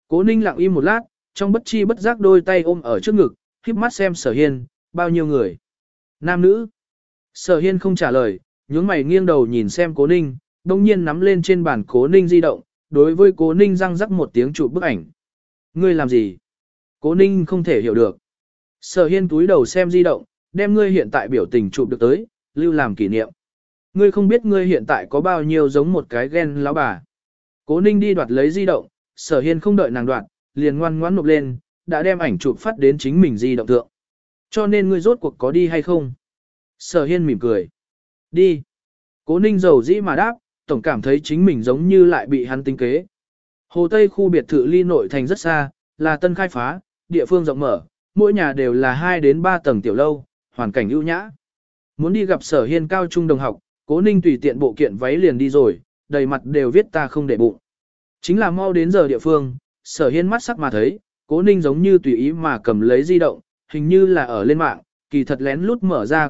Cố Ninh lặng im một lát, trong bất chi bất giác đôi tay ôm ở trước ngực, khép mắt xem Sở Hiên, bao nhiêu người. Nam nữ. Sở Hiên không trả lời, nhướng mày nghiêng đầu nhìn xem Cố Ninh, đông nhiên nắm lên trên bàn Cố Ninh di động, đối với Cố Ninh răng rắc một tiếng chụp bức ảnh. Ngươi làm gì? Cố Ninh không thể hiểu được. Sở Hiên túi đầu xem di động, đem ngươi hiện tại biểu tình chụp được tới, lưu làm kỷ niệm. Ngươi không biết ngươi hiện tại có bao nhiêu giống một cái ghen lão bà. Cố Ninh đi đoạt lấy di động, Sở Hiên không đợi nàng đoạt, liền ngoan ngoãn nộp lên, đã đem ảnh chụp phát đến chính mình di động thượng. Cho nên ngươi rốt cuộc có đi hay không? Sở Hiên mỉm cười. Đi. Cố Ninh dầu dĩ mà đáp, tổng cảm thấy chính mình giống như lại bị hắn tính kế. Hồ Tây khu biệt thự ly nội thành rất xa, là tân khai phá, địa phương rộng mở, mỗi nhà đều là 2 đến 3 tầng tiểu lâu, hoàn cảnh ưu nhã. Muốn đi gặp Sở Hiên cao trung đồng học, Cố Ninh tùy tiện bộ kiện váy liền đi rồi, đầy mặt đều viết ta không để bụng. Chính là mau đến giờ địa phương, Sở Hiên mắt sắc mà thấy, Cố Ninh giống như tùy ý mà cầm lấy di động, hình như là ở lên mạng, kỳ thật lén lút mở ra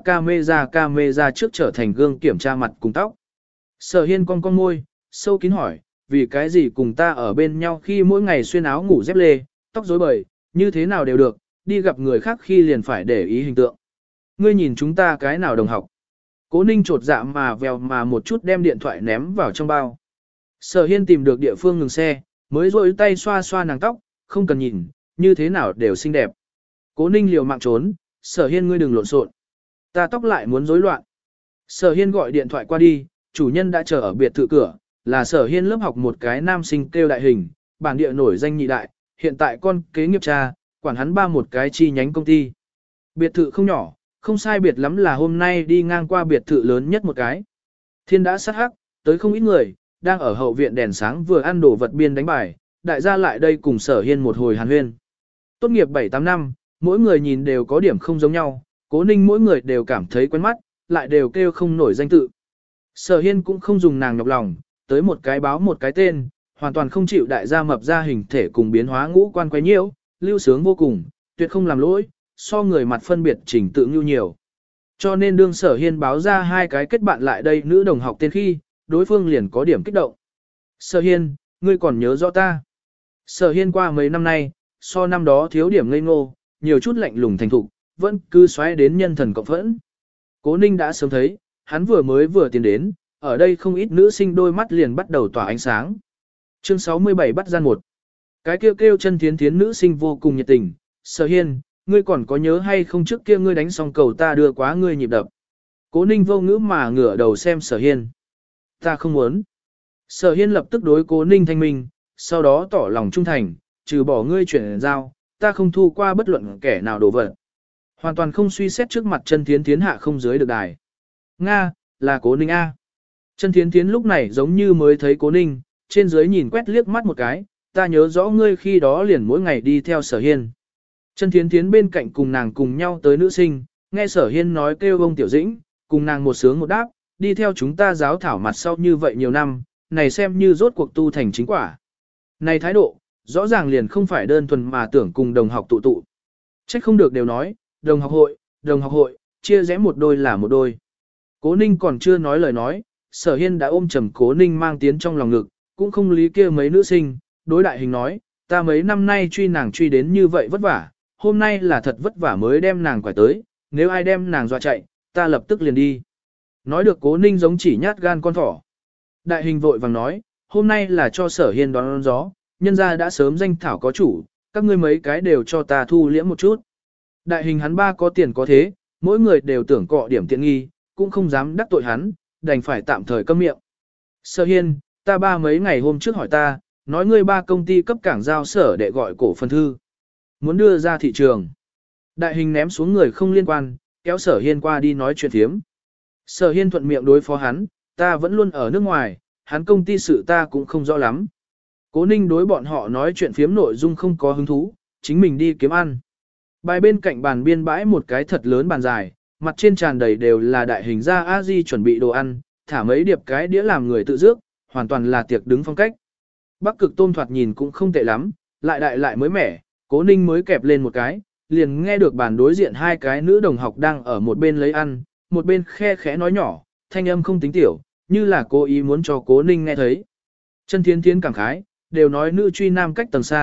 camera trước trở thành gương kiểm tra mặt cùng tóc. Sở Hiên cong môi, sâu kín hỏi, vì cái gì cùng ta ở bên nhau khi mỗi ngày xuyên áo ngủ dép lê, tóc rối bời, như thế nào đều được, đi gặp người khác khi liền phải để ý hình tượng. Ngươi nhìn chúng ta cái nào đồng học. Cố Ninh trột dạ mà vèo mà một chút đem điện thoại ném vào trong bao. Sở Hiên tìm được địa phương ngừng xe, mới rôi tay xoa xoa nàng tóc, không cần nhìn, như thế nào đều xinh đẹp. Cố Ninh liều mạng trốn, Sở Hiên ngươi đừng lộn xộn, ta tóc lại muốn rối loạn. Sở Hiên gọi điện thoại qua đi, chủ nhân đã chờ ở biệt thự cửa, là Sở Hiên lớp học một cái nam sinh kêu Đại Hình, bản địa nổi danh nhị đại, hiện tại con kế nghiệp cha, quản hắn ba một cái chi nhánh công ty. Biệt thự không nhỏ, không sai biệt lắm là hôm nay đi ngang qua biệt thự lớn nhất một cái. Thiên đã sát hắc, tới không ít người, đang ở hậu viện đèn sáng vừa ăn đồ vật biên đánh bài, đại gia lại đây cùng Sở Hiên một hồi hàn huyên. Tốt nghiệp 7-8 năm, mỗi người nhìn đều có điểm không giống nhau, Cố Ninh mỗi người đều cảm thấy quen mắt, lại đều kêu không nổi danh tự. Sở Hiên cũng không dùng nàng nhọc lòng, tới một cái báo một cái tên, hoàn toàn không chịu đại gia mập ra hình thể cùng biến hóa ngũ quan quấy nhiễu, lưu sướng vô cùng, tuyệt không làm lỗi, so người mặt phân biệt chỉnh tự như nhiều. Cho nên đương Sở Hiên báo ra 2 cái kết bạn lại đây nữ đồng học tên khi, đối phương liền có điểm kích động. Sở Hiên, ngươi còn nhớ rõ ta. Sở Hiên qua mấy năm nay, so năm đó thiếu điểm ngây ngô, nhiều chút lạnh lùng thành thục, vẫn cứ xoáy đến nhân thần cộng phẫn. Cố Ninh đã sớm thấy, hắn vừa tiến đến, ở đây không ít nữ sinh đôi mắt liền bắt đầu tỏa ánh sáng. Chương 67 bắt gian 1. Cái kêu chân thiến thiến nữ sinh vô cùng nhiệt tình, Sở Hiên, ngươi còn có nhớ hay không trước kia ngươi đánh xong cầu ta đưa quá ngươi nhịp đập. Cố Ninh vô ngữ mà ngửa đầu xem Sở Hiên. Ta không muốn. Sở Hiên lập tức đối Cố Ninh thanh minh, sau đó tỏ lòng trung thành, trừ bỏ ngươi chuyển giao, ta không thu qua bất luận kẻ nào đổ vật. Hoàn toàn không suy xét trước mặt chân thiến thiến hạ không dưới được đài. Nga, là Cố Ninh A. Chân thiến thiến lúc này giống như mới thấy Cố Ninh, trên dưới nhìn quét liếc mắt một cái, ta nhớ rõ ngươi khi đó liền mỗi ngày đi theo Sở Hiên. Chân thiến thiến bên cạnh cùng nàng cùng nhau tới nữ sinh, nghe Sở Hiên nói kêu ông Tiểu Dĩnh, cùng nàng một sướng một đáp, đi theo chúng ta giáo thảo mặt sau như vậy nhiều năm, này xem như rốt cuộc tu thành chính quả. Này thái độ, rõ ràng liền không phải đơn thuần mà tưởng cùng đồng học tụ tụ. Trách không được đều nói, đồng học hội, chia rẽ một đôi là một đôi. Cố Ninh còn chưa nói lời nói, Sở Hiên đã ôm chầm Cố Ninh mang tiến trong lòng ngực, cũng không lý kia mấy nữ sinh, đối Đại Hình nói, ta mấy năm nay truy nàng truy đến như vậy vất vả, hôm nay là thật vất vả mới đem nàng quải tới, nếu ai đem nàng dọa chạy, ta lập tức liền đi. Nói được Cố Ninh giống chỉ nhát gan con thỏ. Đại Hình vội vàng nói, hôm nay là cho Sở Hiên đón gió, nhân gia đã sớm danh thảo có chủ, các ngươi mấy cái đều cho ta thu liễm một chút. Đại Hình hắn ba có tiền có thế, mỗi người đều tưởng cọ điểm tiện nghi, cũng không dám đắc tội hắn, đành phải tạm thời câm miệng. Sở Hiên, ta ba mấy ngày hôm trước hỏi ta, nói ngươi ba công ty cấp cảng giao sở để gọi cổ phần thư. Muốn đưa ra thị trường. Đại Hình ném xuống người không liên quan, kéo Sở Hiên qua đi nói chuyện thiếm. Sở Hiên thuận miệng đối phó hắn, ta vẫn luôn ở nước ngoài, hắn công ty sự ta cũng không rõ lắm. Cố Ninh đối bọn họ nói chuyện phiếm nội dung không có hứng thú, chính mình đi kiếm ăn. Bài bên cạnh bàn biên bãi một cái thật lớn bàn dài, mặt trên tràn đầy đều là Đại Hình gia A-di chuẩn bị đồ ăn, thả mấy điệp cái đĩa làm người tự dước, hoàn toàn là tiệc đứng phong cách. Bắc cực tôm thoạt nhìn cũng không tệ lắm, lại đại lại mới mẻ, Cố Ninh mới kẹp lên một cái, liền nghe được bàn đối diện 2 cái nữ đồng học đang ở một bên lấy ăn, một bên khe khẽ nói nhỏ, thanh âm không tính tiểu, như là cố ý muốn cho Cố Ninh nghe thấy. Chân thiến thiến cảm khái, đều nói nữ truy nam cách tầng xa,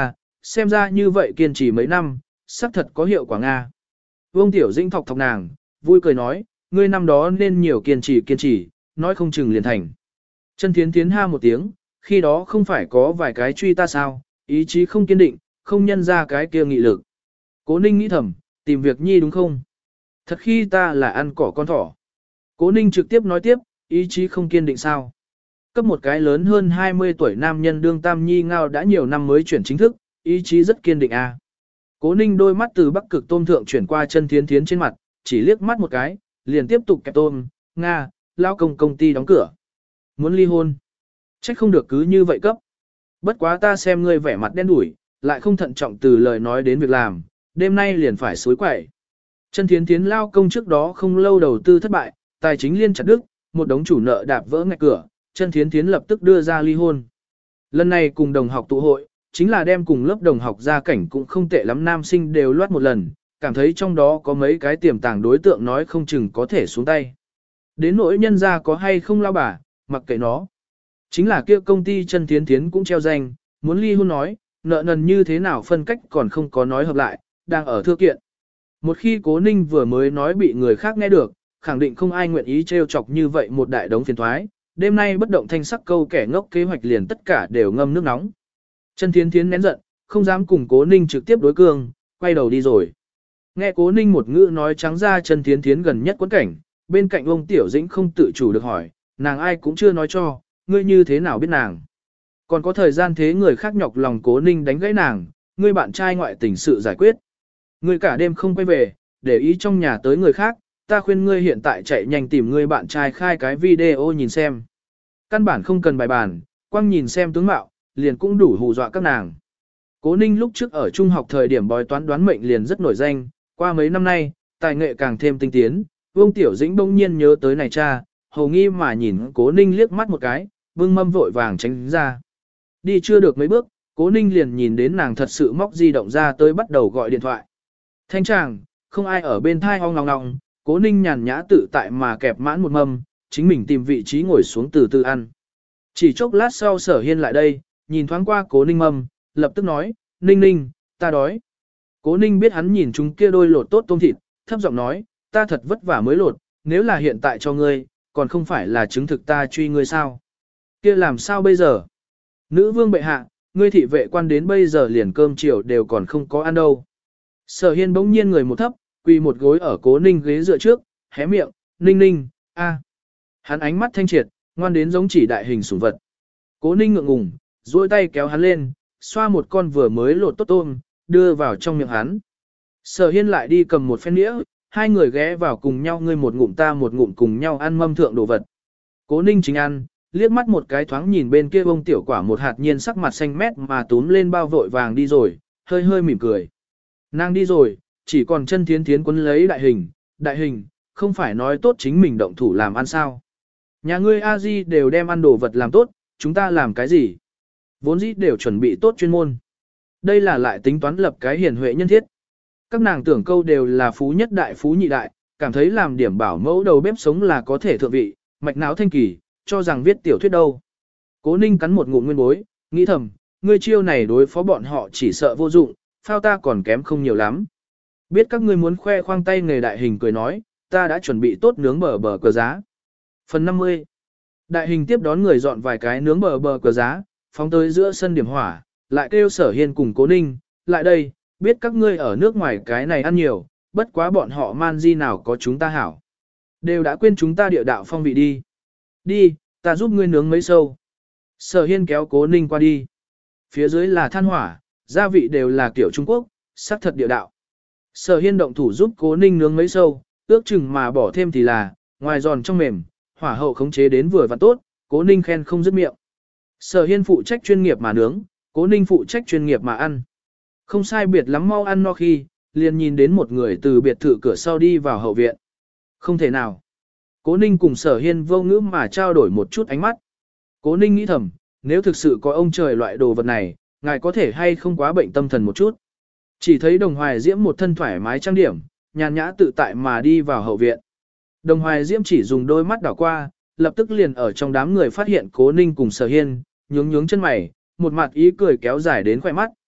xem ra như vậy kiên trì mấy năm, xác thật có hiệu quả Nga. Vương Tiểu Dĩnh thọc thọc nàng, vui cười nói, ngươi năm đó nên nhiều kiên trì, nói không chừng liền thành. Chân Thiến Thiến ha một tiếng, khi đó không phải có vài cái truy ta sao, ý chí không kiên định, không nhân ra cái kia nghị lực. Cố Ninh nghĩ thầm, tìm việc nhi đúng không? Thật khi ta là ăn cỏ con thỏ. Cố Ninh trực tiếp nói tiếp, ý chí không kiên định sao? Cấp một cái lớn hơn 20 tuổi nam nhân đương tam nhi ngao đã nhiều năm mới chuyển chính thức, ý chí rất kiên định à. Cố Ninh đôi mắt từ Bắc Cực tôm thượng chuyển qua Chân Thiến Thiến trên mặt, chỉ liếc mắt một cái, liền tiếp tục kẹp tôm, Nga, lao công ty đóng cửa. Muốn ly hôn. Trách không được cứ như vậy cấp. Bất quá ta xem ngươi vẻ mặt đen đủi, lại không thận trọng từ lời nói đến việc làm, đêm nay liền phải xối quậy. Chân Thiến Thiến lao công trước đó không lâu đầu tư thất bại, tài chính liên chặt đứt, một đống chủ nợ đạp vỡ ngạch cửa, Chân Thiến Thiến lập tức đưa ra ly hôn. Lần này cùng đồng học tụ hội, chính là đem cùng lớp đồng học gia cảnh cũng không tệ lắm nam sinh đều loát một lần, cảm thấy trong đó có mấy cái tiềm tàng đối tượng nói không chừng có thể xuống tay. Đến nỗi nhân gia có hay không lao bà, mặc kệ nó. Chính là kia công ty Chân Thiến Thiến cũng treo danh, muốn ly hôn nói, nợ nần như thế nào phân cách còn không có nói hợp lại, đang ở thư kiện. Một khi Cố Ninh vừa mới nói bị người khác nghe được, khẳng định không ai nguyện ý trêu chọc như vậy một đại đống phiền thoái, đêm nay bất động thanh sắc câu kẻ ngốc kế hoạch liền tất cả đều ngâm nước nóng. Chân Thiến Thiến nén giận, không dám cùng Cố Ninh trực tiếp đối cương, quay đầu đi rồi. Nghe Cố Ninh một ngữ nói trắng ra Chân Thiến Thiến gần nhất quẫn cảnh, bên cạnh ông Tiểu Dĩnh không tự chủ được hỏi, nàng ai cũng chưa nói cho, ngươi như thế nào biết nàng. Còn có thời gian thế người khác nhọc lòng Cố Ninh đánh gãy nàng, ngươi bạn trai ngoại tình sự giải quyết. Ngươi cả đêm không quay về, để ý trong nhà tới người khác, ta khuyên ngươi hiện tại chạy nhanh tìm ngươi bạn trai khai cái video nhìn xem. Căn bản không cần bài bản, quang nhìn xem tướng mạo, liền cũng đủ hù dọa các nàng. Cố Ninh lúc trước ở trung học thời điểm bói toán đoán mệnh liền rất nổi danh, qua mấy năm nay, tài nghệ càng thêm tinh tiến, Vương Tiểu Dĩnh bỗng nhiên nhớ tới này cha, hầu nghi mà nhìn Cố Ninh liếc mắt một cái, vương mâm vội vàng tránh ra. Đi chưa được mấy bước, Cố Ninh liền nhìn đến nàng thật sự móc di động ra tới bắt đầu gọi điện thoại. Thanh chàng, không ai ở bên thai ong ngong ngong, Cố Ninh nhàn nhã tự tại mà kẹp mãn một mâm, chính mình tìm vị trí ngồi xuống từ từ ăn. Chỉ chốc lát sau Sở Hiên lại đây, nhìn thoáng qua Cố Ninh mâm, lập tức nói, Ninh Ninh, ta đói. Cố Ninh biết hắn nhìn chúng kia đôi lột tốt tôm thịt, thấp giọng nói, ta thật vất vả mới lột, nếu là hiện tại cho ngươi, còn không phải là chứng thực ta truy ngươi sao. Kia làm sao bây giờ? Nữ vương bệ hạ, ngươi thị vệ quan đến bây giờ liền cơm chiều đều còn không có ăn đâu. Sở Hiên bỗng nhiên người một thấp, quỳ một gối ở Cố Ninh ghế dựa trước, hé miệng, Ninh Ninh, a. Hắn ánh mắt thanh triệt, ngoan đến giống chỉ đại hình sủng vật. Cố Ninh ngượng ngùng, duỗi tay kéo hắn lên, xoa một con vừa mới lột tốt tôm, đưa vào trong miệng hắn. Sở Hiên lại đi cầm một phen đĩa, hai người ghé vào cùng nhau ngươi một ngụm ta một ngụm cùng nhau ăn mâm thượng đồ vật. Cố Ninh chính ăn, liếc mắt một cái thoáng nhìn bên kia bông tiểu quả một hạt nhiên sắc mặt xanh mét mà túm lên bao vội vàng đi rồi, hơi hơi mỉm cười. Nàng đi rồi, chỉ còn Chân Thiến Thiến quấn lấy đại hình, không phải nói tốt chính mình động thủ làm ăn sao. Nhà ngươi a di đều đem ăn đồ vật làm tốt, chúng ta làm cái gì? Vốn dĩ đều chuẩn bị tốt chuyên môn. Đây là lại tính toán lập cái hiền huệ nhân thiết. Các nàng tưởng câu đều là phú nhất đại phú nhị đại, cảm thấy làm điểm bảo mẫu đầu bếp sống là có thể thượng vị, mạch não thanh kỳ, cho rằng viết tiểu thuyết đâu. Cố Ninh cắn một ngụm nguyên bối, nghĩ thầm, ngươi chiêu này đối phó bọn họ chỉ sợ vô dụng, phao ta còn kém không nhiều lắm. Biết các ngươi muốn khoe khoang tay nghề đại hình cười nói, ta đã chuẩn bị tốt nướng bờ cờ giá. Phần 50. Đại hình tiếp đón người dọn vài cái nướng bờ cờ giá, phóng tới giữa sân điểm hỏa, lại kêu Sở Hiên cùng Cố Ninh, lại đây, biết các ngươi ở nước ngoài cái này ăn nhiều, bất quá bọn họ man di nào có chúng ta hảo. Đều đã quên chúng ta địa đạo phong vị đi. Đi, ta giúp ngươi nướng mấy sâu. Sở Hiên kéo Cố Ninh qua đi. Phía dưới là than hỏa, gia vị đều là kiểu Trung Quốc, sắc thật địa đạo. Sở Hiên động thủ giúp Cố Ninh nướng mấy sâu, ước chừng mà bỏ thêm thì là, ngoài giòn trong mềm, hỏa hậu khống chế đến vừa và tốt, Cố Ninh khen không dứt miệng. Sở Hiên phụ trách chuyên nghiệp mà nướng, Cố Ninh phụ trách chuyên nghiệp mà ăn. Không sai biệt lắm mau ăn no khi, liền nhìn đến một người từ biệt thự cửa sau đi vào hậu viện. Không thể nào. Cố Ninh cùng Sở Hiên vô ngữ mà trao đổi một chút ánh mắt. Cố Ninh nghĩ thầm, nếu thực sự có ông trời loại đồ vật này, ngài có thể hay không quá bệnh tâm thần một chút. Chỉ thấy Đồng Hoài Diễm một thân thoải mái trang điểm, nhàn nhã tự tại mà đi vào hậu viện. Đồng Hoài Diễm chỉ dùng đôi mắt đảo qua, lập tức liền ở trong đám người phát hiện Cố Ninh cùng Sở Hiên, nhướng chân mày, một mặt ý cười kéo dài đến khóe mắt.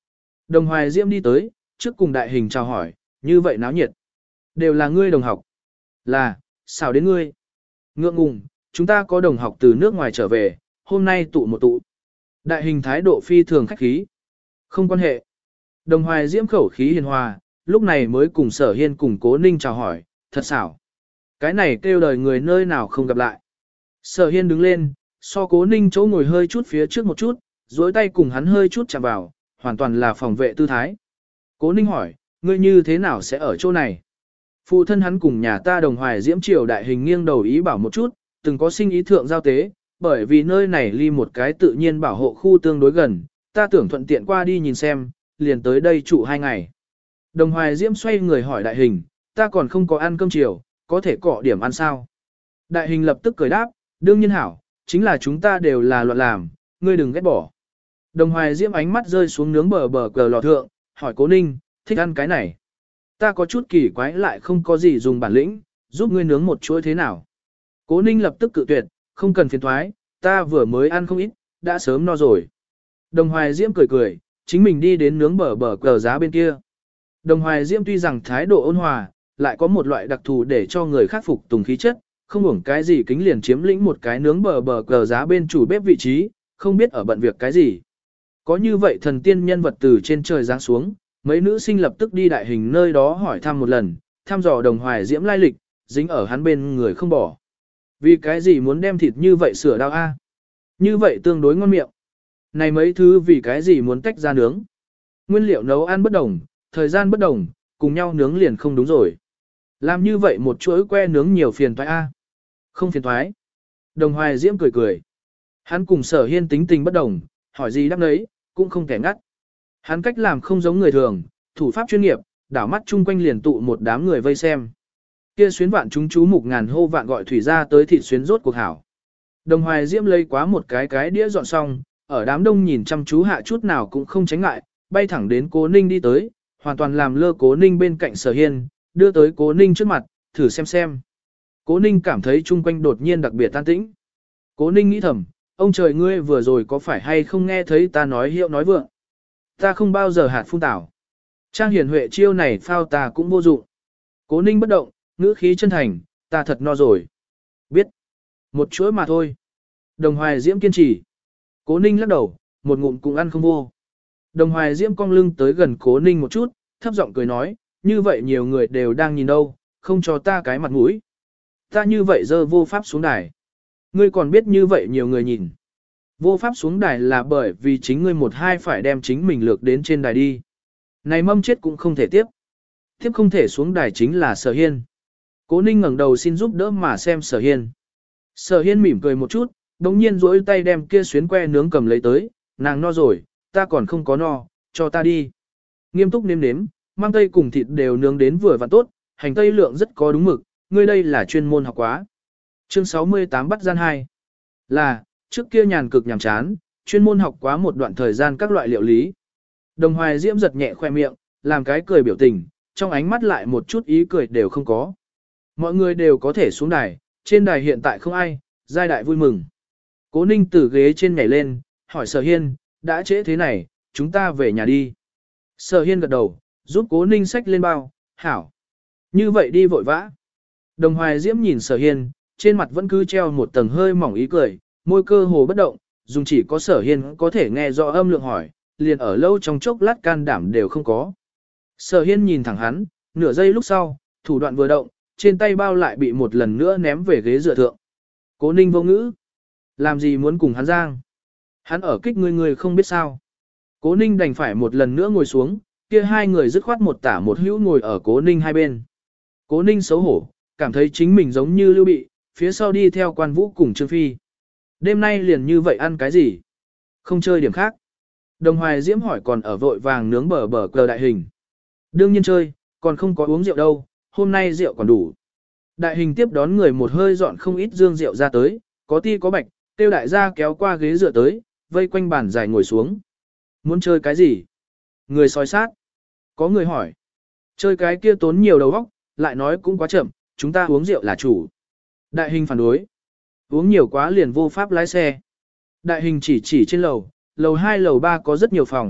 Đồng Hoài Diễm đi tới, trước cùng đại hình chào hỏi, như vậy náo nhiệt. Đều là ngươi đồng học. Là, sao đến ngươi? Ngượng ngùng, chúng ta có đồng học từ nước ngoài trở về, hôm nay tụ một tụ. Đại hình thái độ phi thường khách khí. Không quan hệ. Đồng Hoài Diễm khẩu khí hiền hòa, lúc này mới cùng Sở Hiên cùng Cố Ninh chào hỏi, thật xảo. Cái này kêu đời người nơi nào không gặp lại. Sở Hiên đứng lên, so Cố Ninh chỗ ngồi hơi chút phía trước một chút, duỗi tay cùng hắn hơi chút chạm vào, hoàn toàn là phòng vệ tư thái. Cố Ninh hỏi, ngươi như thế nào sẽ ở chỗ này? Phụ thân hắn cùng nhà ta Đồng Hoài Diễm triều đại hình nghiêng đầu ý bảo một chút, từng có sinh ý thượng giao tế, bởi vì nơi này ly một cái tự nhiên bảo hộ khu tương đối gần, ta tưởng thuận tiện qua đi nhìn xem, liền tới đây trụ 2 ngày. Đồng Hoài Diễm xoay người hỏi đại hình, ta còn không có ăn cơm chiều, có thể cọ điểm ăn sao? Đại hình lập tức cười đáp, đương nhiên hảo, chính là chúng ta đều là loạn làm, ngươi đừng ghét bỏ. Đồng Hoài Diễm ánh mắt rơi xuống nướng bờ cờ lò thượng, hỏi Cố Ninh, thích ăn cái này. Ta có chút kỳ quái lại không có gì dùng bản lĩnh, giúp ngươi nướng một chuỗi thế nào. Cố Ninh lập tức cự tuyệt, không cần phiền thoái, ta vừa mới ăn không ít, đã sớm no rồi. Đồng Hoài Diễm cười cười, chính mình đi đến nướng bờ cờ giá bên kia. Đồng Hoài Diễm tuy rằng thái độ ôn hòa, lại có một loại đặc thù để cho người khác phục tùng khí chất, không hưởng cái gì kính liền chiếm lĩnh một cái nướng bờ cờ giá bên chủ bếp vị trí, không biết ở bận việc cái gì. Có như vậy thần tiên nhân vật từ trên trời giáng xuống, mấy nữ sinh lập tức đi đại hình nơi đó hỏi thăm một lần, thăm dò Đồng Hoài Diễm lai lịch, dính ở hắn bên người không bỏ. Vì cái gì muốn đem thịt như vậy sửa đao a? Như vậy tương đối ngon miệng. Này mấy thứ vì cái gì muốn tách ra nướng? Nguyên liệu nấu ăn bất đồng, thời gian bất đồng, cùng nhau nướng liền không đúng rồi. Làm như vậy một chuỗi que nướng nhiều phiền toái a. Không phiền toái. Đồng Hoài Diễm cười cười. Hắn cùng Sở Hiên tính tình bất đồng, hỏi gì đáp nấy, cũng không kẻ ngắt. Hắn cách làm không giống người thường, thủ pháp chuyên nghiệp, đảo mắt chung quanh liền tụ một đám người vây xem. Kia xuyến vạn chúng chú mục ngàn hô vạn gọi thủy ra tới thịt xuyến rốt cuộc hảo. Đồng Hoài Diễm lấy quá một cái đĩa dọn xong, ở đám đông nhìn chăm chú hạ chút nào cũng không tránh ngại, bay thẳng đến Cố Ninh đi tới, hoàn toàn làm lơ Cố Ninh bên cạnh Sở Hiên, đưa tới Cố Ninh trước mặt, thử xem. Cố Ninh cảm thấy chung quanh đột nhiên đặc biệt tan tĩnh. Cố Ninh nghĩ thầm, ông trời ngươi vừa rồi có phải hay không nghe thấy ta nói hiệu nói vượng. Ta không bao giờ hạt phun tảo. Trang Hiền Huệ chiêu này phao ta cũng vô dụng. Cố Ninh bất động, ngữ khí chân thành, ta thật no rồi. Biết. Một chuỗi mà thôi. Đồng Hoài Diễm kiên trì. Cố Ninh lắc đầu, một ngụm cũng ăn không vô. Đồng Hoài Diễm cong lưng tới gần Cố Ninh một chút, thấp giọng cười nói, như vậy nhiều người đều đang nhìn đâu, không cho ta cái mặt mũi. Ta như vậy dơ vô pháp xuống đài. Ngươi còn biết như vậy nhiều người nhìn. Vô pháp xuống đài là bởi vì chính ngươi một hai phải đem chính mình lược đến trên đài đi. Này mâm chết cũng không thể tiếp. Tiếp không thể xuống đài chính là Sở Hiên. Cố Ninh ngẩng đầu xin giúp đỡ mà xem Sở Hiên. Sở Hiên mỉm cười một chút, đồng nhiên duỗi tay đem kia xuyến que nướng cầm lấy tới, nàng no rồi, ta còn không có no, cho ta đi. Nghiêm túc nếm, mang tây cùng thịt đều nướng đến vừa và tốt, hành tây lượng rất có đúng mực, ngươi đây là chuyên môn học quá. Chương 68 bắt gian 2 là, trước kia nhàn cực nhàm chán, chuyên môn học quá một đoạn thời gian các loại liệu lý. Đồng Hoài Diễm giật nhẹ khoe miệng, làm cái cười biểu tình, trong ánh mắt lại một chút ý cười đều không có. Mọi người đều có thể xuống đài, trên đài hiện tại không ai, giai đại vui mừng. Cố Ninh từ ghế trên nhảy lên, hỏi Sở Hiên, đã trễ thế này, chúng ta về nhà đi. Sở Hiên gật đầu, giúp Cố Ninh xách lên bao, hảo. Như vậy đi vội vã. Đồng Hoài Diễm nhìn Sở Hiên, trên mặt vẫn cứ treo một tầng hơi mỏng ý cười, môi cơ hồ bất động, dùng chỉ có Sở Hiên có thể nghe rõ âm lượng hỏi, liền ở lâu trong chốc lát can đảm đều không có. Sở Hiên nhìn thẳng hắn, nửa giây lúc sau, thủ đoạn vừa động, trên tay bao lại bị một lần nữa ném về ghế dựa thượng. Cố Ninh vô ngữ. Làm gì muốn cùng hắn giang? Hắn ở kích người không biết sao. Cố Ninh đành phải một lần nữa ngồi xuống, kia hai người dứt khoát một tả một hữu ngồi ở Cố Ninh hai bên. Cố Ninh xấu hổ, cảm thấy chính mình giống như Lưu Bị, phía sau đi theo Quan Vũ cùng Trương Phi. Đêm nay liền như vậy ăn cái gì? Không chơi điểm khác. Đồng Hoài Diễm hỏi còn ở vội vàng nướng bờ cờ đại hình. Đương nhiên chơi, còn không có uống rượu đâu, hôm nay rượu còn đủ. Đại hình tiếp đón người một hơi dọn không ít dương rượu ra tới, có ti có bạch, tiêu đại gia kéo qua ghế dựa tới, vây quanh bàn dài ngồi xuống. Muốn chơi cái gì? Người soi sát. Có người hỏi. Chơi cái kia tốn nhiều đầu óc, lại nói cũng quá chậm, chúng ta uống rượu là chủ. Đại hình phản đối. Uống nhiều quá liền vô pháp lái xe. Đại hình chỉ trên lầu 2 lầu 3 có rất nhiều phòng,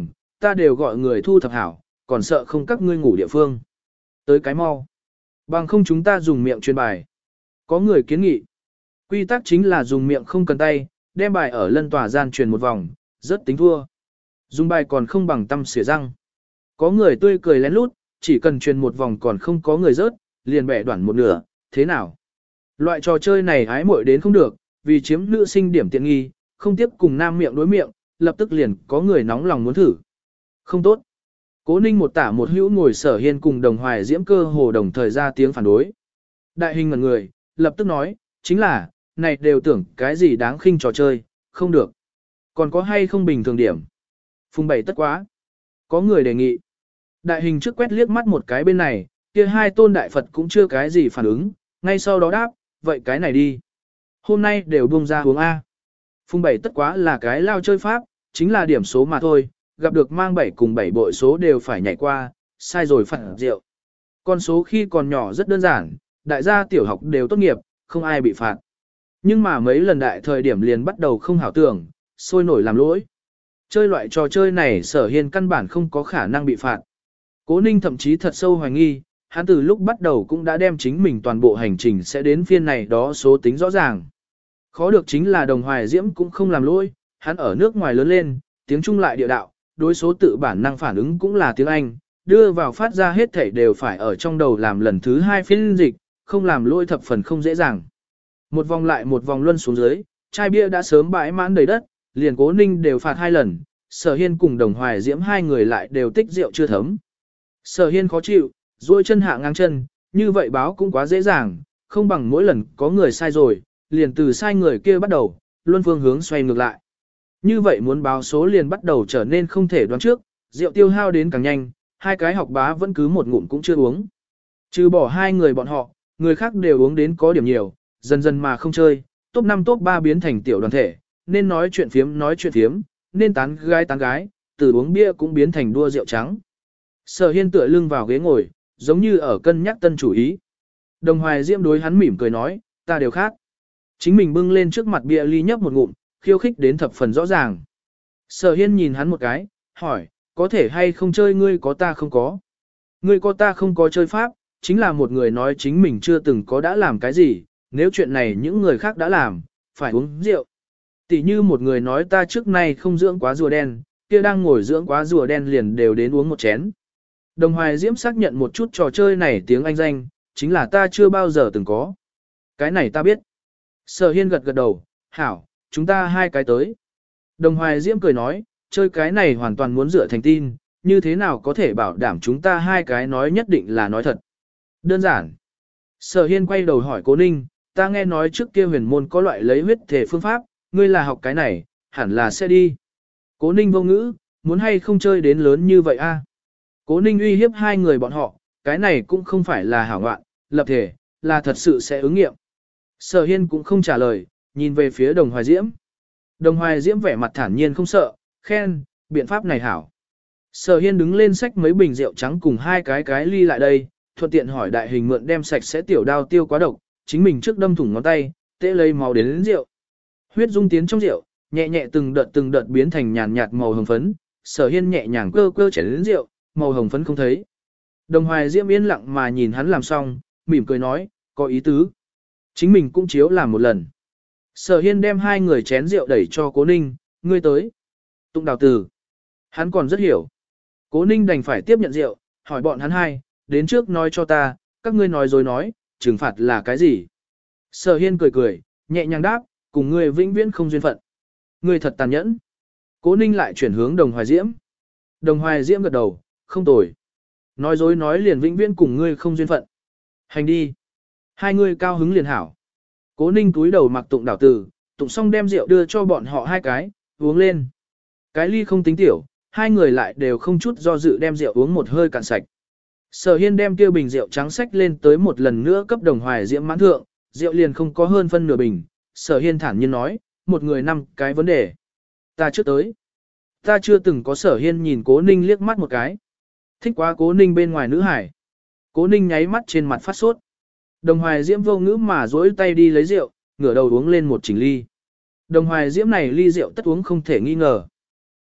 ta đều gọi người thu thập hảo, còn sợ không các ngươi ngủ địa phương. Tới cái mau. Bằng không chúng ta dùng miệng truyền bài. Có người kiến nghị. Quy tắc chính là dùng miệng không cần tay, đem bài ở lân tòa gian truyền một vòng, rất tính thua. Dùng bài còn không bằng tâm xỉa răng. Có người tươi cười lén lút, chỉ cần truyền một vòng còn không có người rớt, liền bẻ đoạn một nửa, thế nào? Loại trò chơi này hái muội đến không được, vì chiếm nữ sinh điểm tiện nghi, không tiếp cùng nam miệng đối miệng, lập tức liền có người nóng lòng muốn thử. Không tốt. Cố Ninh một tả một hữu ngồi Sở Hiên cùng Đồng Hoài Diễm cơ hồ đồng thời ra tiếng phản đối. Đại hình ngẩn người, lập tức nói, chính là, này đều tưởng cái gì đáng khinh trò chơi, không được. Còn có hay không bình thường điểm? Phùng bảy tất quá. Có người đề nghị. Đại hình trước quét liếc mắt một cái bên này, kia hai tôn đại Phật cũng chưa cái gì phản ứng, ngay sau đó đáp, vậy cái này đi. Hôm nay đều buông ra uống A. Phùng bảy tất quá là cái lao chơi pháp, chính là điểm số mà thôi, gặp được mang 7 cùng 7 bội số đều phải nhảy qua, sai rồi phạt rượu. Con số khi còn nhỏ rất đơn giản, đại gia tiểu học đều tốt nghiệp, không ai bị phạt. Nhưng mà mấy lần đại thời điểm liền bắt đầu không hảo tưởng, sôi nổi làm lỗi. Chơi loại trò chơi này Sở Hiên căn bản không có khả năng bị phạt. Cố Ninh thậm chí thật sâu hoài nghi, hắn từ lúc bắt đầu cũng đã đem chính mình toàn bộ hành trình sẽ đến phiên này đó số tính rõ ràng. Khó được chính là Đồng Hoài Diễm cũng không làm lỗi, hắn ở nước ngoài lớn lên, tiếng Trung lại địa đạo, đối số tự bản năng phản ứng cũng là tiếng Anh, đưa vào phát ra hết thảy đều phải ở trong đầu làm lần thứ 2 phiên dịch, không làm lỗi thập phần không dễ dàng. Một vòng lại một vòng luân xuống dưới, chai bia đã sớm bãi mãn đầy đất, liền Cố Ninh đều phạt 2 lần, Sở Hiên cùng Đồng Hoài Diễm hai người lại đều tích rượu chưa thấm. Sở Hiên khó chịu, duỗi chân hạ ngang chân, như vậy báo cũng quá dễ dàng, không bằng mỗi lần có người sai rồi, liền từ sai người kia bắt đầu, luân phương hướng xoay ngược lại. Như vậy muốn báo số liền bắt đầu trở nên không thể đoán trước, rượu tiêu hao đến càng nhanh, hai cái học bá vẫn cứ một ngụm cũng chưa uống. Trừ bỏ hai người bọn họ, người khác đều uống đến có điểm nhiều, dần dần mà không chơi, top 5 top 3 biến thành tiểu đoàn thể, nên nói chuyện phiếm, nên tán gái, từ uống bia cũng biến thành đua rượu trắng. Sở Hiên tựa lưng vào ghế ngồi, giống như ở cân nhắc tân chủ ý. Đồng Hoài Diễm đối hắn mỉm cười nói, ta đều khác. Chính mình bưng lên trước mặt bia ly nhấp một ngụm, khiêu khích đến thập phần rõ ràng. Sở Hiên nhìn hắn một cái, hỏi, có thể hay không chơi ngươi có ta không có. Ngươi có ta không có chơi pháp, chính là một người nói chính mình chưa từng có đã làm cái gì, nếu chuyện này những người khác đã làm, phải uống rượu. Tỷ như một người nói ta trước nay không dưỡng quá rùa đen, kia đang ngồi dưỡng quá rùa đen liền đều đến uống một chén. Đồng Hoài Diễm xác nhận một chút trò chơi này tiếng Anh danh, chính là ta chưa bao giờ từng có. Cái này ta biết. Sở Hiên gật gật đầu, hảo, chúng ta hai cái tới. Đồng Hoài Diễm cười nói, chơi cái này hoàn toàn muốn dựa thành tin, như thế nào có thể bảo đảm chúng ta hai cái nói nhất định là nói thật. Đơn giản. Sở Hiên quay đầu hỏi Cố Ninh, ta nghe nói trước kia huyền môn có loại lấy huyết thể phương pháp, ngươi là học cái này, hẳn là sẽ đi. Cố Ninh vô ngữ, muốn hay không chơi đến lớn như vậy a? Cố Ninh uy hiếp hai người bọn họ, cái này cũng không phải là hảo ngoạn, lập thể, là thật sự sẽ ứng nghiệm. Sở Hiên cũng không trả lời, nhìn về phía Đồng Hoài Diễm. Đồng Hoài Diễm vẻ mặt thản nhiên không sợ, khen, biện pháp này hảo. Sở Hiên đứng lên xách mấy bình rượu trắng cùng hai cái ly lại đây, thuận tiện hỏi đại hình mượn đem sạch sẽ tiểu đao tiêu quá độc, chính mình trước đâm thủng ngón tay, tễ lấy máu đến rượu. Huyết dung tiến trong rượu, nhẹ nhẹ từng đợt biến thành nhàn nhạt màu hồng phấn, Sở Hiên nhẹ nhàng cơ chén đến rượu, màu hồng phấn không thấy. Đồng Hoài Diễm yên lặng mà nhìn hắn làm xong, mỉm cười nói, có ý tứ. Chính mình cũng chiếu làm một lần. Sở Hiên đem hai người chén rượu đẩy cho Cố Ninh, ngươi tới. Tụng Đào Tử. Hắn còn rất hiểu. Cố Ninh đành phải tiếp nhận rượu, hỏi bọn hắn hai, đến trước nói cho ta, các ngươi nói rồi nói, trừng phạt là cái gì? Sở Hiên cười, nhẹ nhàng đáp, cùng ngươi vĩnh viễn không duyên phận. Ngươi thật tàn nhẫn. Cố Ninh lại chuyển hướng Đồng Hoài Diễm. Đồng Hoài Diễm gật đầu, không tồi. Nói dối nói liền vĩnh viễn cùng ngươi không duyên phận. Hành đi. Hai người cao hứng liền hảo. Cố Ninh túi đầu mặc Tụng Đào Tử, tụng xong đem rượu đưa cho bọn họ hai cái, uống lên. Cái ly không tính tiểu, hai người lại đều không chút do dự đem rượu uống một hơi cạn sạch. Sở Hiên đem kia bình rượu trắng xách lên tới một lần nữa cấp Đồng Hoài Diễm mãn thượng, rượu liền không có hơn phân nửa bình. Sở Hiên thản nhiên nói, một người 5 cái vấn đề. Ta trước tới. Ta chưa từng có. Sở Hiên nhìn Cố Ninh liếc mắt một cái. Thích quá Cố Ninh bên ngoài nữ hải. Cố Ninh nháy mắt trên mặt phát sốt. Đồng Hoài Diễm vô ngữ mà duỗi tay đi lấy rượu, ngửa đầu uống lên một chỉnh ly. Đồng Hoài Diễm này ly rượu tất uống không thể nghi ngờ.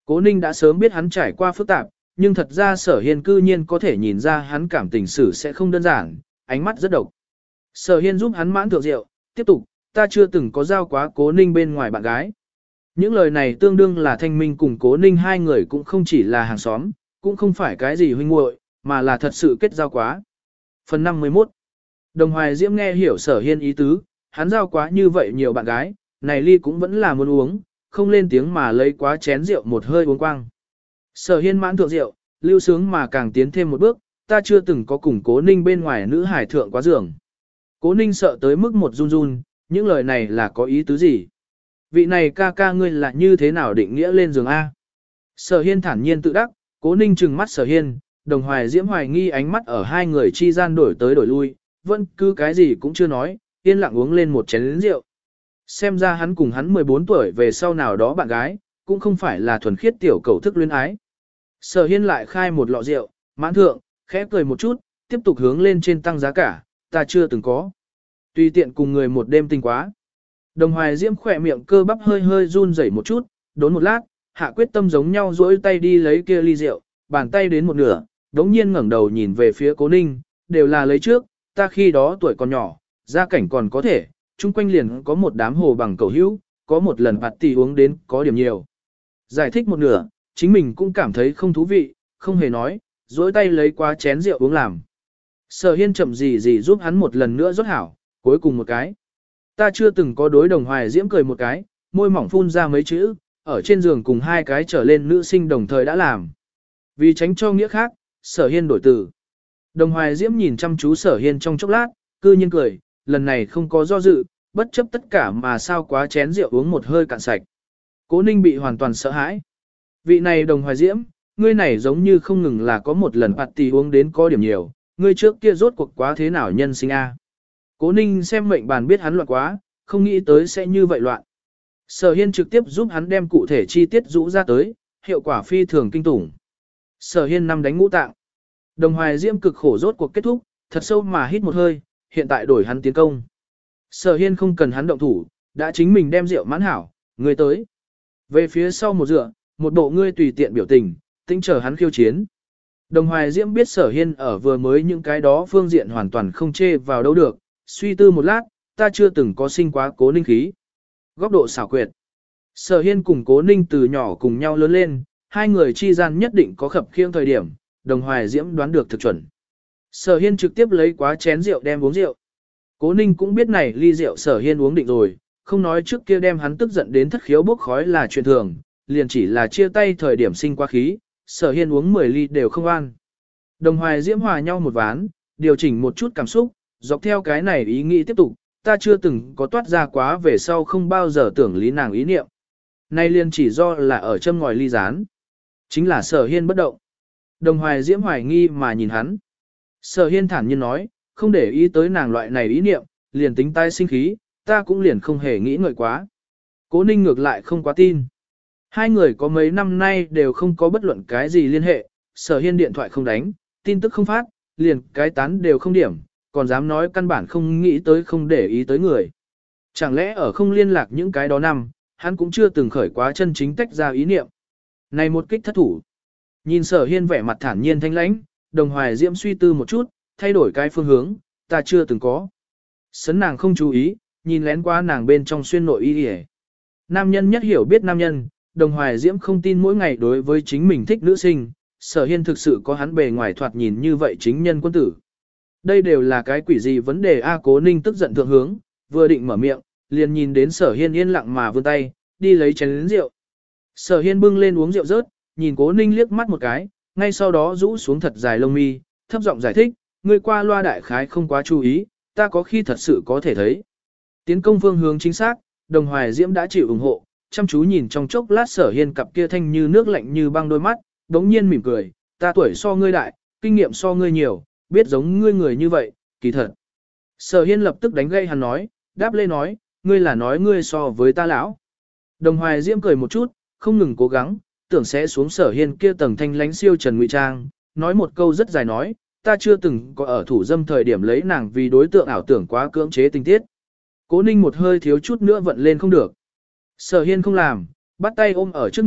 Cố Ninh đã sớm biết hắn trải qua phức tạp, nhưng thật ra Sở Hiên cư nhiên có thể nhìn ra hắn cảm tình xử sẽ không đơn giản, ánh mắt rất độc. Sở Hiên giúp hắn mãn thượng rượu, tiếp tục, ta chưa từng có giao quá Cố Ninh bên ngoài bạn gái. Những lời này tương đương là Thanh Minh cùng Cố Ninh hai người cũng không chỉ là hàng xóm, cũng không phải cái gì huynh muội, mà là thật sự kết giao quá. Phần 51. Đồng Hoài Diễm nghe hiểu Sở Hiên ý tứ, hắn giao quá như vậy nhiều bạn gái, này ly cũng vẫn là muốn uống, không lên tiếng mà lấy quá chén rượu một hơi uống quang. Sở Hiên mãn thượng rượu, lưu sướng mà càng tiến thêm một bước, ta chưa từng có cùng Cố Ninh bên ngoài nữ hải thượng quá giường. Cố Ninh sợ tới mức một run run, những lời này là có ý tứ gì? Vị này ca ca ngươi là như thế nào định nghĩa lên giường A? Sở Hiên thản nhiên tự đắc, Cố Ninh trừng mắt Sở Hiên, Đồng Hoài Diễm hoài nghi ánh mắt ở hai người chi gian đổi tới đổi lui, vẫn cứ cái gì cũng chưa nói, yên lặng uống lên một chén rượu. Xem ra hắn cùng hắn 14 tuổi về sau nào đó bạn gái, cũng không phải là thuần khiết tiểu cầu thức luyến ái. Sở Hiên lại khai một lọ rượu, mãn thượng, khẽ cười một chút, tiếp tục hướng lên trên tăng giá cả, ta chưa từng có. Tùy tiện cùng người một đêm tình quá. Đồng Hoài Diễm khỏe miệng cơ bắp hơi hơi run rẩy một chút, đốn một lát, hạ quyết tâm giống nhau duỗi tay đi lấy kia ly rượu, bàn tay đến một nửa, đống nhiên ngẩng đầu nhìn về phía Cố Ninh, đều là lấy trước, ta khi đó tuổi còn nhỏ, gia cảnh còn có thể, chung quanh liền có một đám hồ bằng cầu hữu, có một lần party uống đến có điểm nhiều. Giải thích một nửa, chính mình cũng cảm thấy không thú vị, không hề nói, duỗi tay lấy qua chén rượu uống làm. Sở Hiên chậm gì giúp hắn một lần nữa rót hảo, cuối cùng một cái. Ta chưa từng có đối Đồng Hoài Diễm cười một cái, môi mỏng phun ra mấy chữ, ở trên giường cùng hai cái trở lên nữ sinh đồng thời đã làm. Vì tránh cho nghĩa khác, Sở Hiên đổi từ. Đồng Hoài Diễm nhìn chăm chú Sở Hiên trong chốc lát, cư nhiên cười, lần này không có do dự, bất chấp tất cả mà sao quá chén rượu uống một hơi cạn sạch. Cố Ninh bị hoàn toàn sợ hãi. Vị này Đồng Hoài Diễm, ngươi này giống như không ngừng là có một lần party uống đến có điểm nhiều, ngươi trước kia rốt cuộc quá thế nào nhân sinh a? Cố Ninh xem mệnh bàn biết hắn loạn quá, không nghĩ tới sẽ như vậy loạn. Sở Hiên trực tiếp giúp hắn đem cụ thể chi tiết rũ ra tới, hiệu quả phi thường kinh tủng. Sở Hiên năm đánh ngũ tạng. Đồng Hoài Diễm cực khổ rốt cuộc kết thúc, thật sâu mà hít một hơi, hiện tại đổi hắn tiến công. Sở Hiên không cần hắn động thủ, đã chính mình đem rượu mãn hảo, ngươi tới. Về phía sau một dựa, một bộ ngươi tùy tiện biểu tình, tính chờ hắn khiêu chiến. Đồng Hoài Diễm biết Sở Hiên ở vừa mới những cái đó phương diện hoàn toàn không chê vào đâu được, suy tư một lát, ta chưa từng có sinh quá Cố Ninh khí. Góc độ xảo quyệt. Sở Hiên cùng Cố Ninh từ nhỏ cùng nhau lớn lên, hai người chi gian nhất định có khập khiễng thời điểm, Đồng Hoài Diễm đoán được thực chuẩn. Sở Hiên trực tiếp lấy quá chén rượu đem uống rượu. Cố Ninh cũng biết này ly rượu Sở Hiên uống định rồi, không nói trước kia đem hắn tức giận đến thất khiếu bốc khói là chuyện thường, liền chỉ là chia tay thời điểm sinh quá khí, Sở Hiên uống 10 ly đều không an. Đồng Hoài Diễm hòa nhau một ván, điều chỉnh một chút cảm xúc, dọc theo cái này ý nghĩ tiếp tục, ta chưa từng có toát ra quá về sau không bao giờ tưởng lý nàng ý niệm. Nay liền chỉ do là ở châm ngòi ly gián. Chính là Sở Hiên bất động. Đồng Hoài Diễm hoài nghi mà nhìn hắn. Sở Hiên thản nhiên nói, không để ý tới nàng loại này ý niệm, liền tính tai sinh khí, ta cũng liền không hề nghĩ ngợi quá. Cố Ninh ngược lại không quá tin. Hai người có mấy năm nay đều không có bất luận cái gì liên hệ, Sở Hiên điện thoại không đánh, tin tức không phát, liền cái tán đều không điểm, còn dám nói căn bản không nghĩ tới không để ý tới người. Chẳng lẽ ở không liên lạc những cái đó năm, hắn cũng chưa từng khởi quá chân chính tách ra ý niệm. Này một kích thất thủ. Nhìn Sở Hiên vẻ mặt thản nhiên thanh lãnh, Đồng Hoài Diễm suy tư một chút, thay đổi cái phương hướng, ta chưa từng có. Sấn nàng không chú ý, nhìn lén qua nàng bên trong xuyên nội y hề. Nam nhân nhất hiểu biết nam nhân, Đồng Hoài Diễm không tin mỗi ngày đối với chính mình thích nữ sinh, Sở Hiên thực sự có hắn bề ngoài thoạt nhìn như vậy chính nhân quân tử. Đây đều là cái quỷ gì vấn đề A. Cố Ninh tức giận thượng hướng, vừa định mở miệng, liền nhìn đến Sở Hiên yên lặng mà vươn tay, đi lấy chén rượu. Sở Hiên bưng lên uống rượu rớt, nhìn Cố Ninh liếc mắt một cái, ngay sau đó rũ xuống thật dài lông mi, thấp giọng giải thích, người qua loa đại khái không quá chú ý, ta có khi thật sự có thể thấy. Tiến công phương hướng chính xác, Đồng Hoài Diễm đã chịu ủng hộ, chăm chú nhìn trong chốc lát Sở Hiên cặp kia thanh như nước lạnh như băng đôi mắt, đống nhiên mỉm cười, ta tuổi so ngươi đại, kinh nghiệm so ngươi nhiều, biết giống ngươi người như vậy, kỳ thật. Sở Hiên lập tức đánh gây hắn nói, đáp lê nói, ngươi là nói ngươi so với ta lão. Đồng Hoài Diễm cười một chút, không ngừng cố gắng, tưởng sẽ xuống Sở Hiên kia tầng thanh lánh siêu trần ngụy trang, nói một câu rất dài nói, ta chưa từng có ở thủ dâm thời điểm lấy nàng vì đối tượng ảo tưởng quá cưỡng chế tình tiết. Cố Ninh một hơi thiếu chút nữa vận lên không được. Sở Hiên không làm, bắt tay ôm ở trước ngực,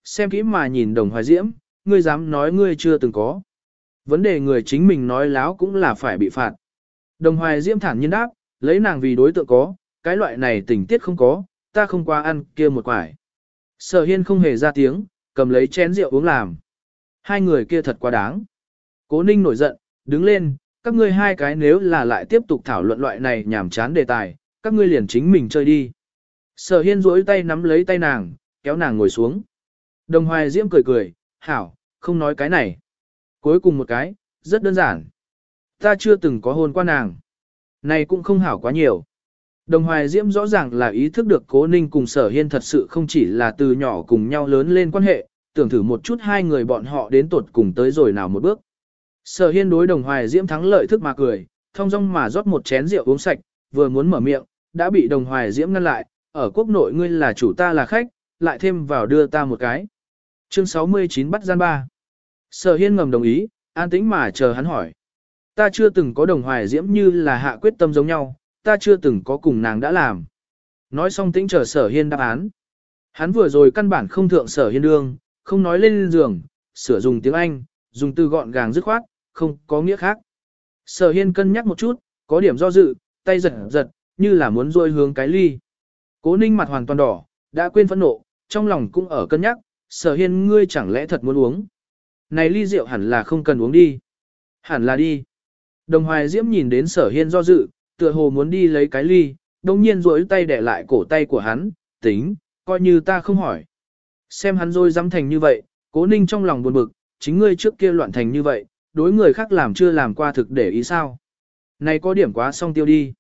xem kỹ mà nhìn Đồng Hoài Diễm, ngươi dám nói ngươi chưa từng có. Vấn đề người chính mình nói láo cũng là phải bị phạt. Đồng Hoài Diễm thản nhiên đáp, lấy nàng vì đối tượng có, cái loại này tình tiết không có, ta không qua ăn kia một quải. Sở Hiên không hề ra tiếng, cầm lấy chén rượu uống làm. Hai người kia thật quá đáng. Cố Ninh nổi giận, đứng lên, các ngươi hai cái nếu là lại tiếp tục thảo luận loại này nhảm chán đề tài, các ngươi liền chính mình chơi đi. Sở Hiên duỗi tay nắm lấy tay nàng, kéo nàng ngồi xuống. Đồng Hoài Diễm cười cười, hảo, không nói cái này. Cuối cùng một cái, rất đơn giản. Ta chưa từng có hôn qua nàng. Này cũng không hảo quá nhiều. Đồng Hoài Diễm rõ ràng là ý thức được Cố Ninh cùng Sở Hiên thật sự không chỉ là từ nhỏ cùng nhau lớn lên quan hệ, tưởng thử một chút hai người bọn họ đến tuột cùng tới rồi nào một bước. Sở Hiên đối Đồng Hoài Diễm thắng lợi thức mà cười, thong dong mà rót một chén rượu uống sạch, vừa muốn mở miệng, đã bị Đồng Hoài Diễm ngăn lại, ở quốc nội ngươi là chủ ta là khách, lại thêm vào đưa ta một cái. Chương 69 bắt gian ba. Sở Hiên ngầm đồng ý, an tĩnh mà chờ hắn hỏi. Ta chưa từng có Đồng Hoài Diễm như là hạ quyết tâm giống nhau, ta chưa từng có cùng nàng đã làm. Nói xong tĩnh chờ Sở Hiên đáp án. Hắn vừa rồi căn bản không thượng Sở Hiên đương, không nói lên giường, sửa dùng tiếng Anh, dùng từ gọn gàng dứt khoát, không có nghĩa khác. Sở Hiên cân nhắc một chút, có điểm do dự, tay giật giật, như là muốn rôi hướng cái ly. Cố Ninh mặt hoàn toàn đỏ, đã quên phẫn nộ, trong lòng cũng ở cân nhắc, Sở Hiên ngươi chẳng lẽ thật muốn uống. Này ly rượu hẳn là không cần uống đi. Hẳn là đi. Đồng Hoài Diễm nhìn đến Sở Hiên do dự, tựa hồ muốn đi lấy cái ly, đồng nhiên rỗi tay để lại cổ tay của hắn, tính, coi như ta không hỏi. Xem hắn rồi dám thành như vậy, Cố Ninh trong lòng buồn bực, chính ngươi trước kia loạn thành như vậy, đối người khác làm chưa làm qua thực để ý sao. Này có điểm quá song tiêu đi.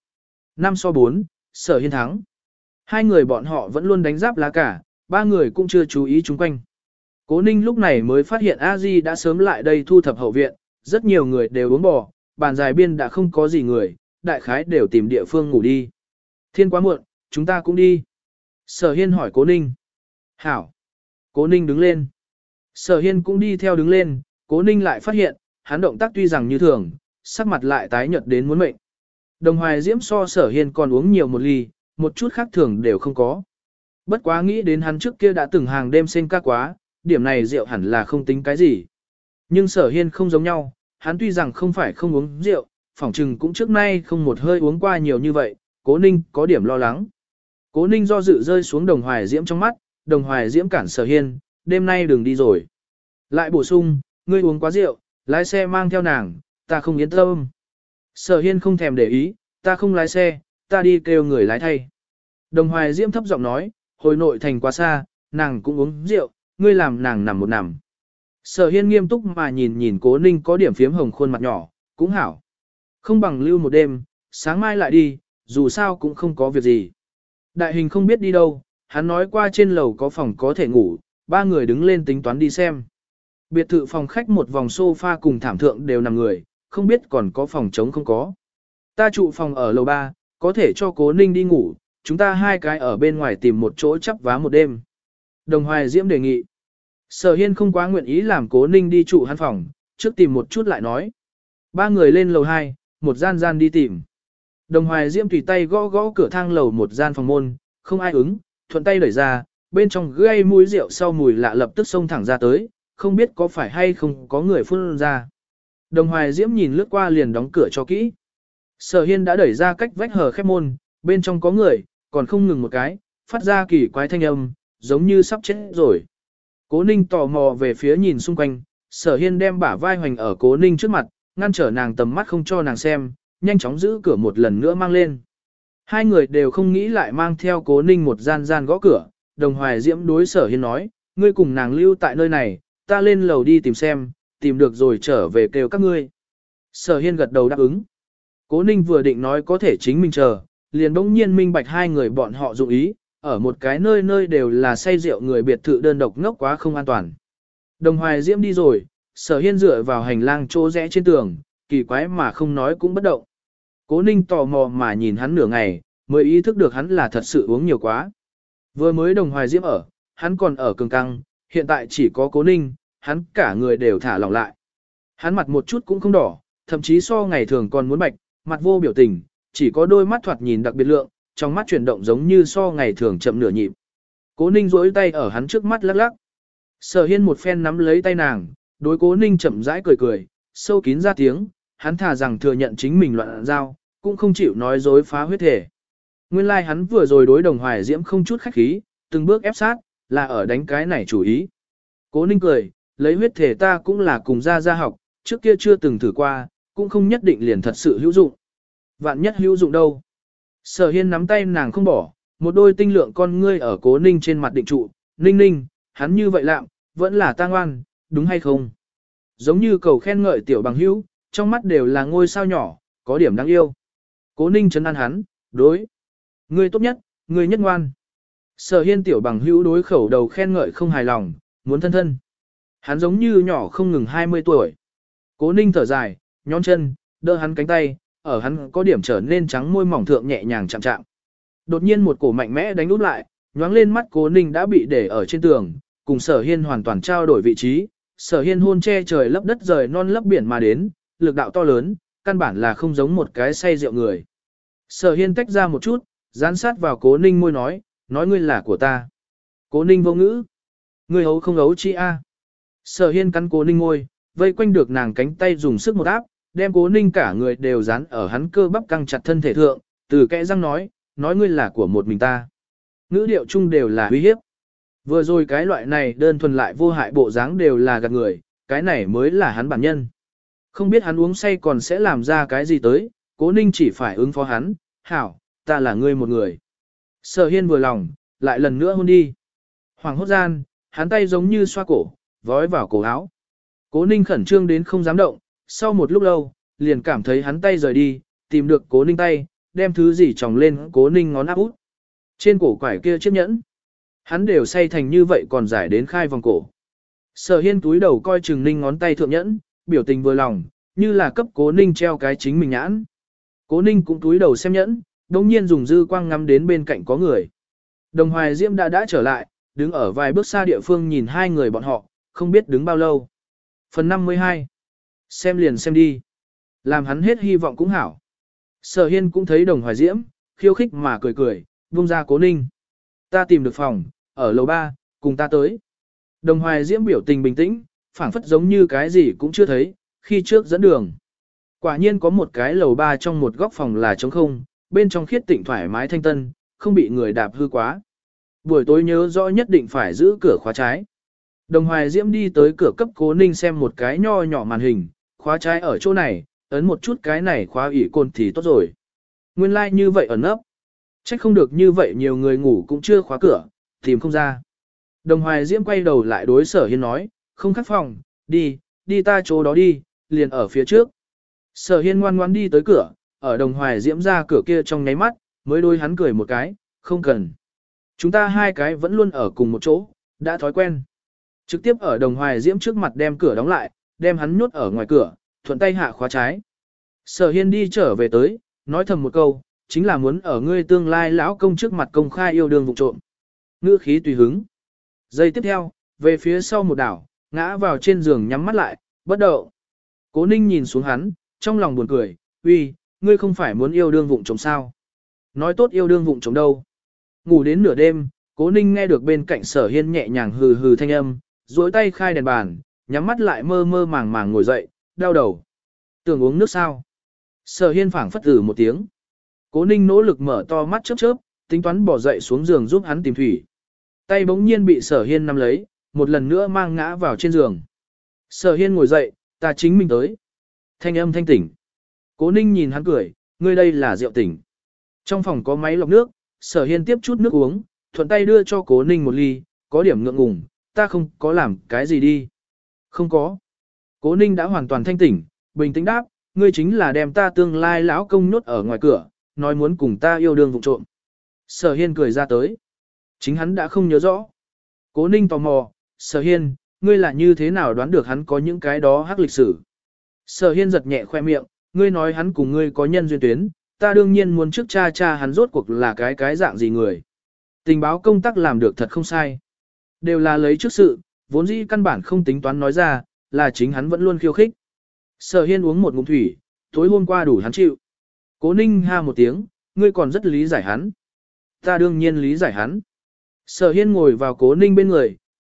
5-4, Sở Hiên thắng. Hai người bọn họ vẫn luôn đánh giáp lá cả, ba người cũng chưa chú ý chung quanh. Cố Ninh lúc này mới phát hiện A Di đã sớm lại đây thu thập hậu viện, rất nhiều người đều uống bò, bàn dài biên đã không có gì người, đại khái đều tìm địa phương ngủ đi. Thiên quá muộn, chúng ta cũng đi. Sở Hiên hỏi Cố Ninh. Hảo. Cố Ninh đứng lên. Sở Hiên cũng đi theo đứng lên, Cố Ninh lại phát hiện, hắn động tác tuy rằng như thường, sắc mặt lại tái nhợt đến muốn mệnh. Đồng Hoài Diễm so Sở Hiên còn uống nhiều một ly, một chút khác thường đều không có. Bất quá nghĩ đến hắn trước kia đã từng hàng đêm sinh ca quá, điểm này rượu hẳn là không tính cái gì. Nhưng Sở Hiên không giống nhau, hắn tuy rằng không phải không uống rượu, phỏng chừng cũng trước nay không một hơi uống qua nhiều như vậy, Cố Ninh có điểm lo lắng. Cố Ninh do dự rơi xuống Đồng Hoài Diễm trong mắt, Đồng Hoài Diễm cản Sở Hiên, đêm nay đừng đi rồi. Lại bổ sung, ngươi uống quá rượu, lái xe mang theo nàng, ta không yên tâm. Sở Hiên không thèm để ý, ta không lái xe, ta đi kêu người lái thay. Đồng Hoài Diễm thấp giọng nói, hồi nội thành quá xa, nàng cũng uống rượu, ngươi làm nàng nằm một nằm. Sở Hiên nghiêm túc mà nhìn Cố Ninh có điểm phiếm hồng khuôn mặt nhỏ, cũng hảo. Không bằng lưu một đêm, sáng mai lại đi, dù sao cũng không có việc gì. Đại hình không biết đi đâu, hắn nói qua trên lầu có phòng có thể ngủ, ba người đứng lên tính toán đi xem. Biệt thự phòng khách một vòng sofa cùng thảm thượng đều nằm người, không biết còn có phòng trống không có. Ta trụ phòng ở lầu 3, có thể cho Cố Ninh đi ngủ, chúng ta hai cái ở bên ngoài tìm một chỗ chắp vá một đêm. Đồng Hoài Diễm đề nghị. Sở Hiên không quá nguyện ý làm Cố Ninh đi trụ hắn phòng, trước tìm một chút lại nói. Ba người lên lầu 2, một gian đi tìm. Đồng Hoài Diễm tùy tay gõ gõ cửa thang lầu một gian phòng môn, không ai ứng, thuận tay đẩy ra, bên trong gây mũi rượu sau mùi lạ lập tức xông thẳng ra tới, không biết có phải hay không có người phun ra. Đồng Hoài Diễm nhìn lướt qua liền đóng cửa cho kỹ. Sở Hiên đã đẩy ra cách vách hờ khép môn, bên trong có người, còn không ngừng một cái, phát ra kỳ quái thanh âm, giống như sắp chết rồi. Cố Ninh tò mò về phía nhìn xung quanh, Sở Hiên đem bả vai hoành ở Cố Ninh trước mặt, ngăn trở nàng tầm mắt không cho nàng xem, nhanh chóng giữ cửa một lần nữa mang lên. Hai người đều không nghĩ lại mang theo Cố Ninh một gian gõ cửa, Đồng Hoài Diễm đối Sở Hiên nói, ngươi cùng nàng lưu tại nơi này, ta lên lầu đi tìm xem, tìm được rồi trở về kêu các ngươi. Sở Hiên gật đầu đáp ứng. Cố Ninh vừa định nói có thể chính mình chờ, liền bỗng nhiên minh bạch hai người bọn họ dụng ý, ở một cái nơi nơi đều là say rượu người biệt thự đơn độc ngốc quá không an toàn. Đồng Hoài Diễm đi rồi, Sở Hiên dựa vào hành lang chỗ rẽ trên tường, kỳ quái mà không nói cũng bất động. Cố Ninh tò mò mà nhìn hắn nửa ngày, mới ý thức được hắn là thật sự uống nhiều quá. Vừa mới Đồng Hoài Diễm ở, hắn còn ở cường căng, hiện tại chỉ có Cố Ninh, hắn cả người đều thả lỏng lại. Hắn mặt một chút cũng không đỏ, thậm chí so ngày thường còn muốn bạch, mặt vô biểu tình, chỉ có đôi mắt thoạt nhìn đặc biệt lượng, trong mắt chuyển động giống như so ngày thường chậm nửa nhịp. Cố Ninh duỗi tay ở hắn trước mắt lắc lắc. Sở Hiên một phen nắm lấy tay nàng, đối Cố Ninh chậm rãi cười cười, sâu kín ra tiếng, hắn thà rằng thừa nhận chính mình loạn giao, cũng không chịu nói dối phá huyết thể. Nguyên lai like hắn vừa rồi đối Đồng Hoài Diễm không chút khách khí, từng bước ép sát, là ở đánh cái này chủ ý. Cố Ninh cười, lấy huyết thể ta cũng là cùng ra học, trước kia chưa từng thử qua, cũng không nhất định liền thật sự hữu dụng. Vạn nhất hữu dụng đâu. Sở Hiên nắm tay nàng không bỏ, một đôi tinh lượng con ngươi ở Cố Ninh trên mặt định trụ, Ninh Ninh, hắn như vậy lạm, vẫn là ta ngoan, đúng hay không? Giống như cầu khen ngợi tiểu bằng hữu, trong mắt đều là ngôi sao nhỏ, có điểm đáng yêu. Cố Ninh trấn an hắn, đối. Ngươi tốt nhất, ngươi nhất ngoan. Sở Hiên tiểu bằng hữu đối khẩu đầu khen ngợi không hài lòng, muốn thân thân. Hắn giống như nhỏ không ngừng 20 tuổi. Cố Ninh thở dài, nhón chân, đỡ hắn cánh tay, ở hắn có điểm trở nên trắng môi mỏng thượng nhẹ nhàng chạm chạm. Đột nhiên một cổ mạnh mẽ đánh úp lại, nhoáng lên mắt Cố Ninh đã bị để ở trên tường, cùng Sở Hiên hoàn toàn trao đổi vị trí. Sở Hiên hôn che trời lấp đất rời non lấp biển mà đến, lực đạo to lớn, căn bản là không giống một cái say rượu người. Sở Hiên tách ra một chút, dán sát vào Cố Ninh môi nói ngươi là của ta. Cố Ninh vô ngữ. Ngươi hấu không ấu chi a? Sở Hiên cắn Cố Ninh môi, vây quanh được nàng cánh tay dùng sức một áp, đem Cố Ninh cả người đều dán ở hắn cơ bắp căng chặt thân thể thượng, từ kẽ răng nói ngươi là của một mình ta. Ngữ điệu chung đều là uy hiếp. Vừa rồi cái loại này đơn thuần lại vô hại bộ dáng đều là gạt người, cái này mới là hắn bản nhân. Không biết hắn uống say còn sẽ làm ra cái gì tới, Cố Ninh chỉ phải ứng phó hắn, hảo, ta là ngươi một người. Sở Hiên vừa lòng, lại lần nữa hôn đi. Hoàng hốt gian, hắn tay giống như xoa cổ, vói vào cổ áo. Cố Ninh khẩn trương đến không dám động, sau một lúc lâu, liền cảm thấy hắn tay rời đi, tìm được Cố Ninh tay, đem thứ gì tròng lên Cố Ninh ngón áp út. Trên cổ quải kia chiếc nhẫn. Hắn đều say thành như vậy còn giải đến khai vòng cổ. Sở Hiên túi đầu coi chừng Ninh ngón tay thượng nhẫn, biểu tình vừa lòng, như là cấp Cố Ninh treo cái chính mình nhãn. Cố Ninh cũng túi đầu xem nhẫn, đồng nhiên dùng dư quang ngắm đến bên cạnh có người. Đồng Hoài Diễm đã trở lại, đứng ở vài bước xa địa phương nhìn hai người bọn họ, không biết đứng bao lâu. Phần 52. Xem liền xem đi. Làm hắn hết hy vọng cũng hảo. Sở Hiên cũng thấy Đồng Hoài Diễm, khiêu khích mà cười cười, vung ra Cố Ninh. Ta tìm được phòng, ở lầu 3, cùng ta tới. Đồng Hoài Diễm biểu tình bình tĩnh, phảng phất giống như cái gì cũng chưa thấy, khi trước dẫn đường. Quả nhiên có một cái lầu 3 trong một góc phòng là trống không, bên trong khiết tịnh thoải mái thanh tân, không bị người đạp hư quá. Buổi tối nhớ rõ nhất định phải giữ cửa khóa trái. Đồng Hoài Diễm đi tới cửa cấp Cố Ninh xem một cái nho nhỏ màn hình, khóa trái ở chỗ này, ấn một chút cái này khóa ủy côn thì tốt rồi. Nguyên lai like như vậy ẩn ấp. Chắc không được như vậy nhiều người ngủ cũng chưa khóa cửa, tìm không ra. Đồng Hoài Diễm quay đầu lại đối Sở Hiên nói, không khắc phòng, đi ta chỗ đó đi, liền ở phía trước. Sở Hiên ngoan ngoãn đi tới cửa, ở Đồng Hoài Diễm ra cửa kia trong nháy mắt, mới đôi hắn cười một cái, không cần. Chúng ta hai cái vẫn luôn ở cùng một chỗ, đã thói quen. Trực tiếp ở Đồng Hoài Diễm trước mặt đem cửa đóng lại, đem hắn nhốt ở ngoài cửa, thuận tay hạ khóa trái. Sở Hiên đi trở về tới, nói thầm một câu, chính là muốn ở ngươi tương lai lão công trước mặt công khai yêu đương vụ trộm. Ngữ khí tùy hứng. Giây tiếp theo, về phía sau một đảo, ngã vào trên giường nhắm mắt lại, bất động. Cố Ninh nhìn xuống hắn, trong lòng buồn cười, uy, ngươi không phải muốn yêu đương vụng trộm sao? Nói tốt yêu đương vụng trộm đâu? Ngủ đến nửa đêm, Cố Ninh nghe được bên cạnh Sở Hiên nhẹ nhàng hừ hừ thanh âm, duỗi tay khai đèn bàn, nhắm mắt lại mơ mơ màng màng ngồi dậy, đau đầu. Tưởng uống nước sao? Sở Hiên phảng phất một tiếng. Cố Ninh nỗ lực mở to mắt chớp chớp, tính toán bỏ dậy xuống giường giúp hắn tìm thủy. Tay bỗng nhiên bị Sở Hiên nắm lấy, một lần nữa mang ngã vào trên giường. Sở Hiên ngồi dậy, ta chính mình tới. Thanh âm thanh tỉnh. Cố Ninh nhìn hắn cười, ngươi đây là rượu tỉnh. Trong phòng có máy lọc nước, Sở Hiên tiếp chút nước uống, thuận tay đưa cho Cố Ninh một ly, có điểm ngượng ngùng, ta không có làm cái gì đi. Không có. Cố Ninh đã hoàn toàn thanh tỉnh, bình tĩnh đáp, ngươi chính là đem ta tương lai lão công nhốt ở ngoài cửa, nói muốn cùng ta yêu đương vụ trộm. Sở Hiên cười ra tới. Chính hắn đã không nhớ rõ. Cố Ninh tò mò, Sở Hiên, ngươi là như thế nào đoán được hắn có những cái đó hắc lịch sử. Sở Hiên giật nhẹ khoe miệng, ngươi nói hắn cùng ngươi có nhân duyên tuyến, ta đương nhiên muốn trước cha hắn rốt cuộc là cái dạng gì người. Tình báo công tác làm được thật không sai. Đều là lấy trước sự, vốn dĩ căn bản không tính toán nói ra, là chính hắn vẫn luôn khiêu khích. Sở Hiên uống một ngụm thủy, tối hôm qua đủ hắn chịu. Cố Ninh ha một tiếng, ngươi còn rất lý giải hắn. Ta đương nhiên lý giải hắn. Sở Hiên ngồi vào Cố Ninh bên người,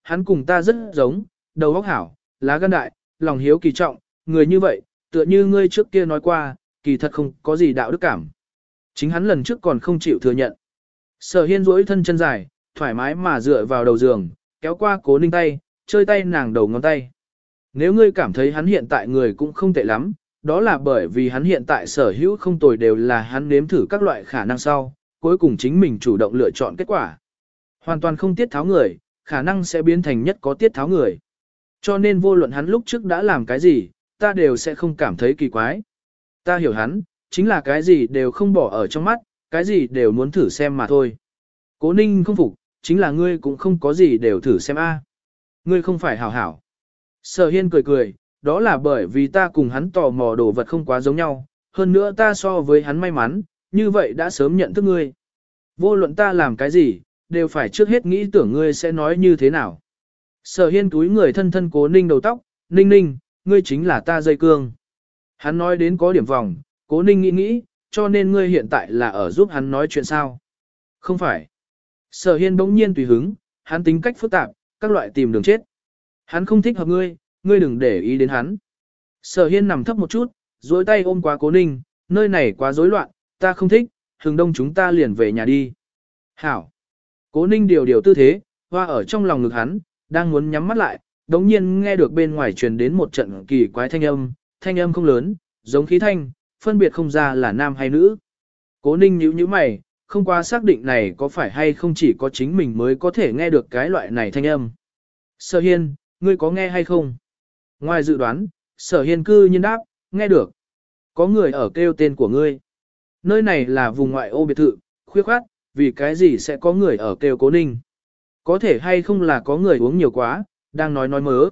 hắn cùng ta rất giống, đầu óc hảo, lá gan đại, lòng hiếu kỳ trọng, người như vậy, tựa như ngươi trước kia nói qua, kỳ thật không có gì đạo đức cảm. Chính hắn lần trước còn không chịu thừa nhận. Sở Hiên duỗi thân chân dài, thoải mái mà dựa vào đầu giường, kéo qua Cố Ninh tay, chơi tay nàng đầu ngón tay. Nếu ngươi cảm thấy hắn hiện tại người cũng không tệ lắm, đó là bởi vì hắn hiện tại sở hữu không tồi đều là hắn nếm thử các loại khả năng sau, cuối cùng chính mình chủ động lựa chọn kết quả. Hoàn toàn không tiết tháo người, khả năng sẽ biến thành nhất có tiết tháo người. Cho nên vô luận hắn lúc trước đã làm cái gì, ta đều sẽ không cảm thấy kỳ quái. Ta hiểu hắn, chính là cái gì đều không bỏ ở trong mắt, cái gì đều muốn thử xem mà thôi. Cố Ninh không phục, chính là ngươi cũng không có gì đều thử xem a. Ngươi không phải hảo hảo. Sở Hiên cười cười, đó là bởi vì ta cùng hắn tò mò đồ vật không quá giống nhau, hơn nữa ta so với hắn may mắn, như vậy đã sớm nhận thức ngươi. Vô luận ta làm cái gì, đều phải trước hết nghĩ tưởng ngươi sẽ nói như thế nào. Sở Hiên túi người thân thân Cố Ninh đầu tóc, Ninh Ninh, ngươi chính là ta dây cương. Hắn nói đến có điểm vòng, Cố Ninh nghĩ, cho nên ngươi hiện tại là ở giúp hắn nói chuyện sao. Không phải. Sở Hiên bỗng nhiên tùy hứng, hắn tính cách phức tạp, các loại tìm đường chết. Hắn không thích hợp ngươi, ngươi đừng để ý đến hắn. Sở Hiên nằm thấp một chút, duỗi tay ôm qua Cố Ninh, nơi này quá rối loạn, ta không thích, hừng đông chúng ta liền về nhà đi. Hảo. Cố Ninh điều tư thế, hoa ở trong lòng ngực hắn, đang muốn nhắm mắt lại, đống nhiên nghe được bên ngoài truyền đến một trận kỳ quái thanh âm không lớn, giống khí thanh, phân biệt không ra là nam hay nữ. Cố Ninh nhíu mày, không qua xác định này có phải hay không chỉ có chính mình mới có thể nghe được cái loại này thanh âm. Sở Hiên, ngươi có nghe hay không? Ngoài dự đoán, Sở Hiên cư nhiên đáp, nghe được. Có người ở kêu tên của ngươi. Nơi này là vùng ngoại ô biệt thự, khuya khoát, vì cái gì sẽ có người ở kêu Cố Ninh? Có thể hay không là có người uống nhiều quá, đang nói mớ.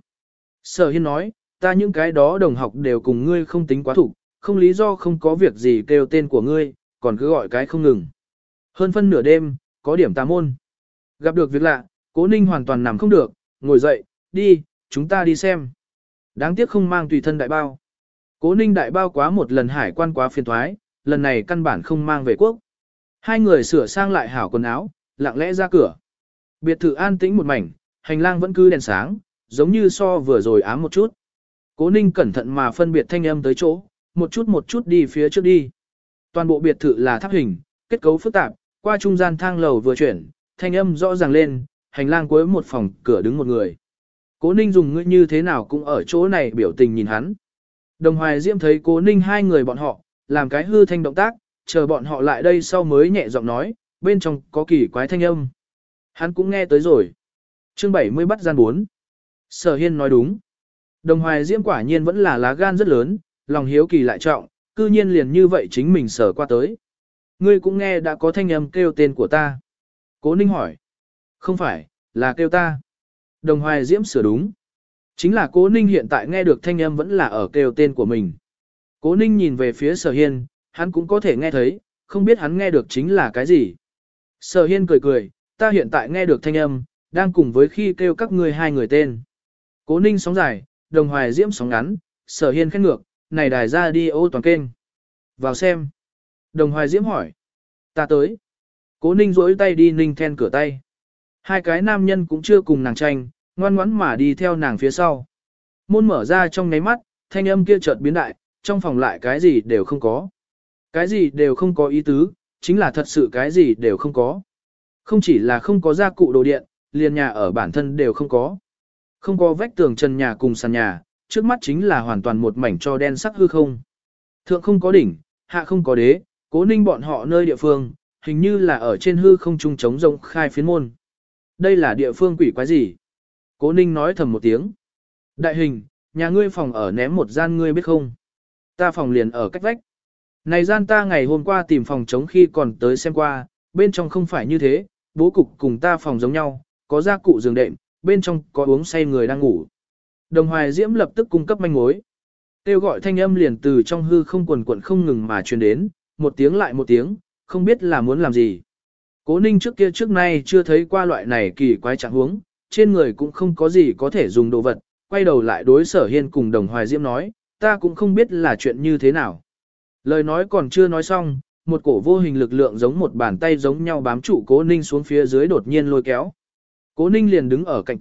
Sở Hiên nói, ta những cái đó đồng học đều cùng ngươi không tính quá thủ, không lý do không có việc gì kêu tên của ngươi, còn cứ gọi cái không ngừng. Hơn phân nửa đêm, có điểm tà môn. Gặp được việc lạ, Cố Ninh hoàn toàn nằm không được, ngồi dậy, đi, chúng ta đi xem. Đáng tiếc không mang tùy thân đại bao. Cố Ninh đại bao quá một lần hải quan quá phiền thoái, lần này căn bản không mang về quốc. Hai người sửa sang lại hảo quần áo, lặng lẽ ra cửa. Biệt thự an tĩnh một mảnh, hành lang vẫn cứ đèn sáng, giống như so vừa rồi ám một chút. Cố Ninh cẩn thận mà phân biệt thanh âm tới chỗ, một chút đi phía trước đi. Toàn bộ biệt thự là tháp hình, kết cấu phức tạp, qua trung gian thang lầu vừa chuyển, thanh âm rõ ràng lên, hành lang cuối một phòng cửa đứng một người. Cố Ninh dùng ngữ như thế nào cũng ở chỗ này biểu tình nhìn hắn. Đồng Hoài Diễm thấy Cố Ninh hai người bọn họ, làm cái hư thanh động tác, chờ bọn họ lại đây sau mới nhẹ giọng nói, bên trong có kỳ quái thanh âm. Hắn cũng nghe tới rồi. Chương 70 bắt gian 4. Sở Hiên nói đúng. Đồng Hoài Diễm quả nhiên vẫn là lá gan rất lớn, lòng hiếu kỳ lại trọng, cư nhiên liền như vậy chính mình sở qua tới. Ngươi cũng nghe đã có thanh âm kêu tên của ta. Cố Ninh hỏi. Không phải, là kêu ta. Đồng Hoài Diễm sửa đúng. Chính là Cố Ninh hiện tại nghe được thanh âm vẫn là ở kêu tên của mình. Cố Ninh nhìn về phía Sở Hiên, hắn cũng có thể nghe thấy, không biết hắn nghe được chính là cái gì. Sở Hiên cười, ta hiện tại nghe được thanh âm, đang cùng với khi kêu các ngươi hai người tên. Cố Ninh sóng dài, Đồng Hoài Diễm sóng ngắn, Sở Hiên khét ngược, này đài ra đi ô toàn kênh. Vào xem. Đồng Hoài Diễm hỏi. Ta tới. Cố Ninh rỗi tay đi ninh then cửa tay. Hai cái nam nhân cũng chưa cùng nàng tranh, ngoan ngoãn mà đi theo nàng phía sau. Môn mở ra trong nháy mắt, thanh âm kia chợt biến đại, trong phòng lại cái gì đều không có. Cái gì đều không có ý tứ, chính là thật sự cái gì đều không có. Không chỉ là không có gia cụ đồ điện, liền nhà ở bản thân đều không có. Không có vách tường trần nhà cùng sàn nhà, trước mắt chính là hoàn toàn một mảnh cho đen sắc hư không. Thượng không có đỉnh, hạ không có đế, Cố Ninh bọn họ nơi địa phương, hình như là ở trên hư không trung trống rộng khai phiến môn. Đây là địa phương quỷ quái gì? Cố Ninh nói thầm một tiếng. Đại hình, nhà ngươi phòng ở ném một gian ngươi biết không? Ta phòng liền ở cách vách. Này gian ta ngày hôm qua tìm phòng trống khi còn tới xem qua, bên trong không phải như thế, bố cục cùng ta phòng giống nhau, có gia cụ giường đệm, bên trong có uống say người đang ngủ. Đồng Hoài Diễm lập tức cung cấp manh mối. Kêu gọi thanh âm liền từ trong hư không quần quận không ngừng mà truyền đến, một tiếng lại một tiếng, không biết là muốn làm gì. Cố Ninh trước kia trước nay chưa thấy qua loại này kỳ quái trạng huống, trên người cũng không có gì có thể dùng đồ vật, quay đầu lại đối Sở Hiên cùng Đồng Hoài Diễm nói, ta cũng không biết là chuyện như thế nào. Lời nói còn chưa nói xong, một cổ vô hình lực lượng giống một bàn tay giống nhau bám trụ Cố Ninh xuống phía dưới đột nhiên lôi kéo. Cố Ninh liền đứng ở cạnh cửa,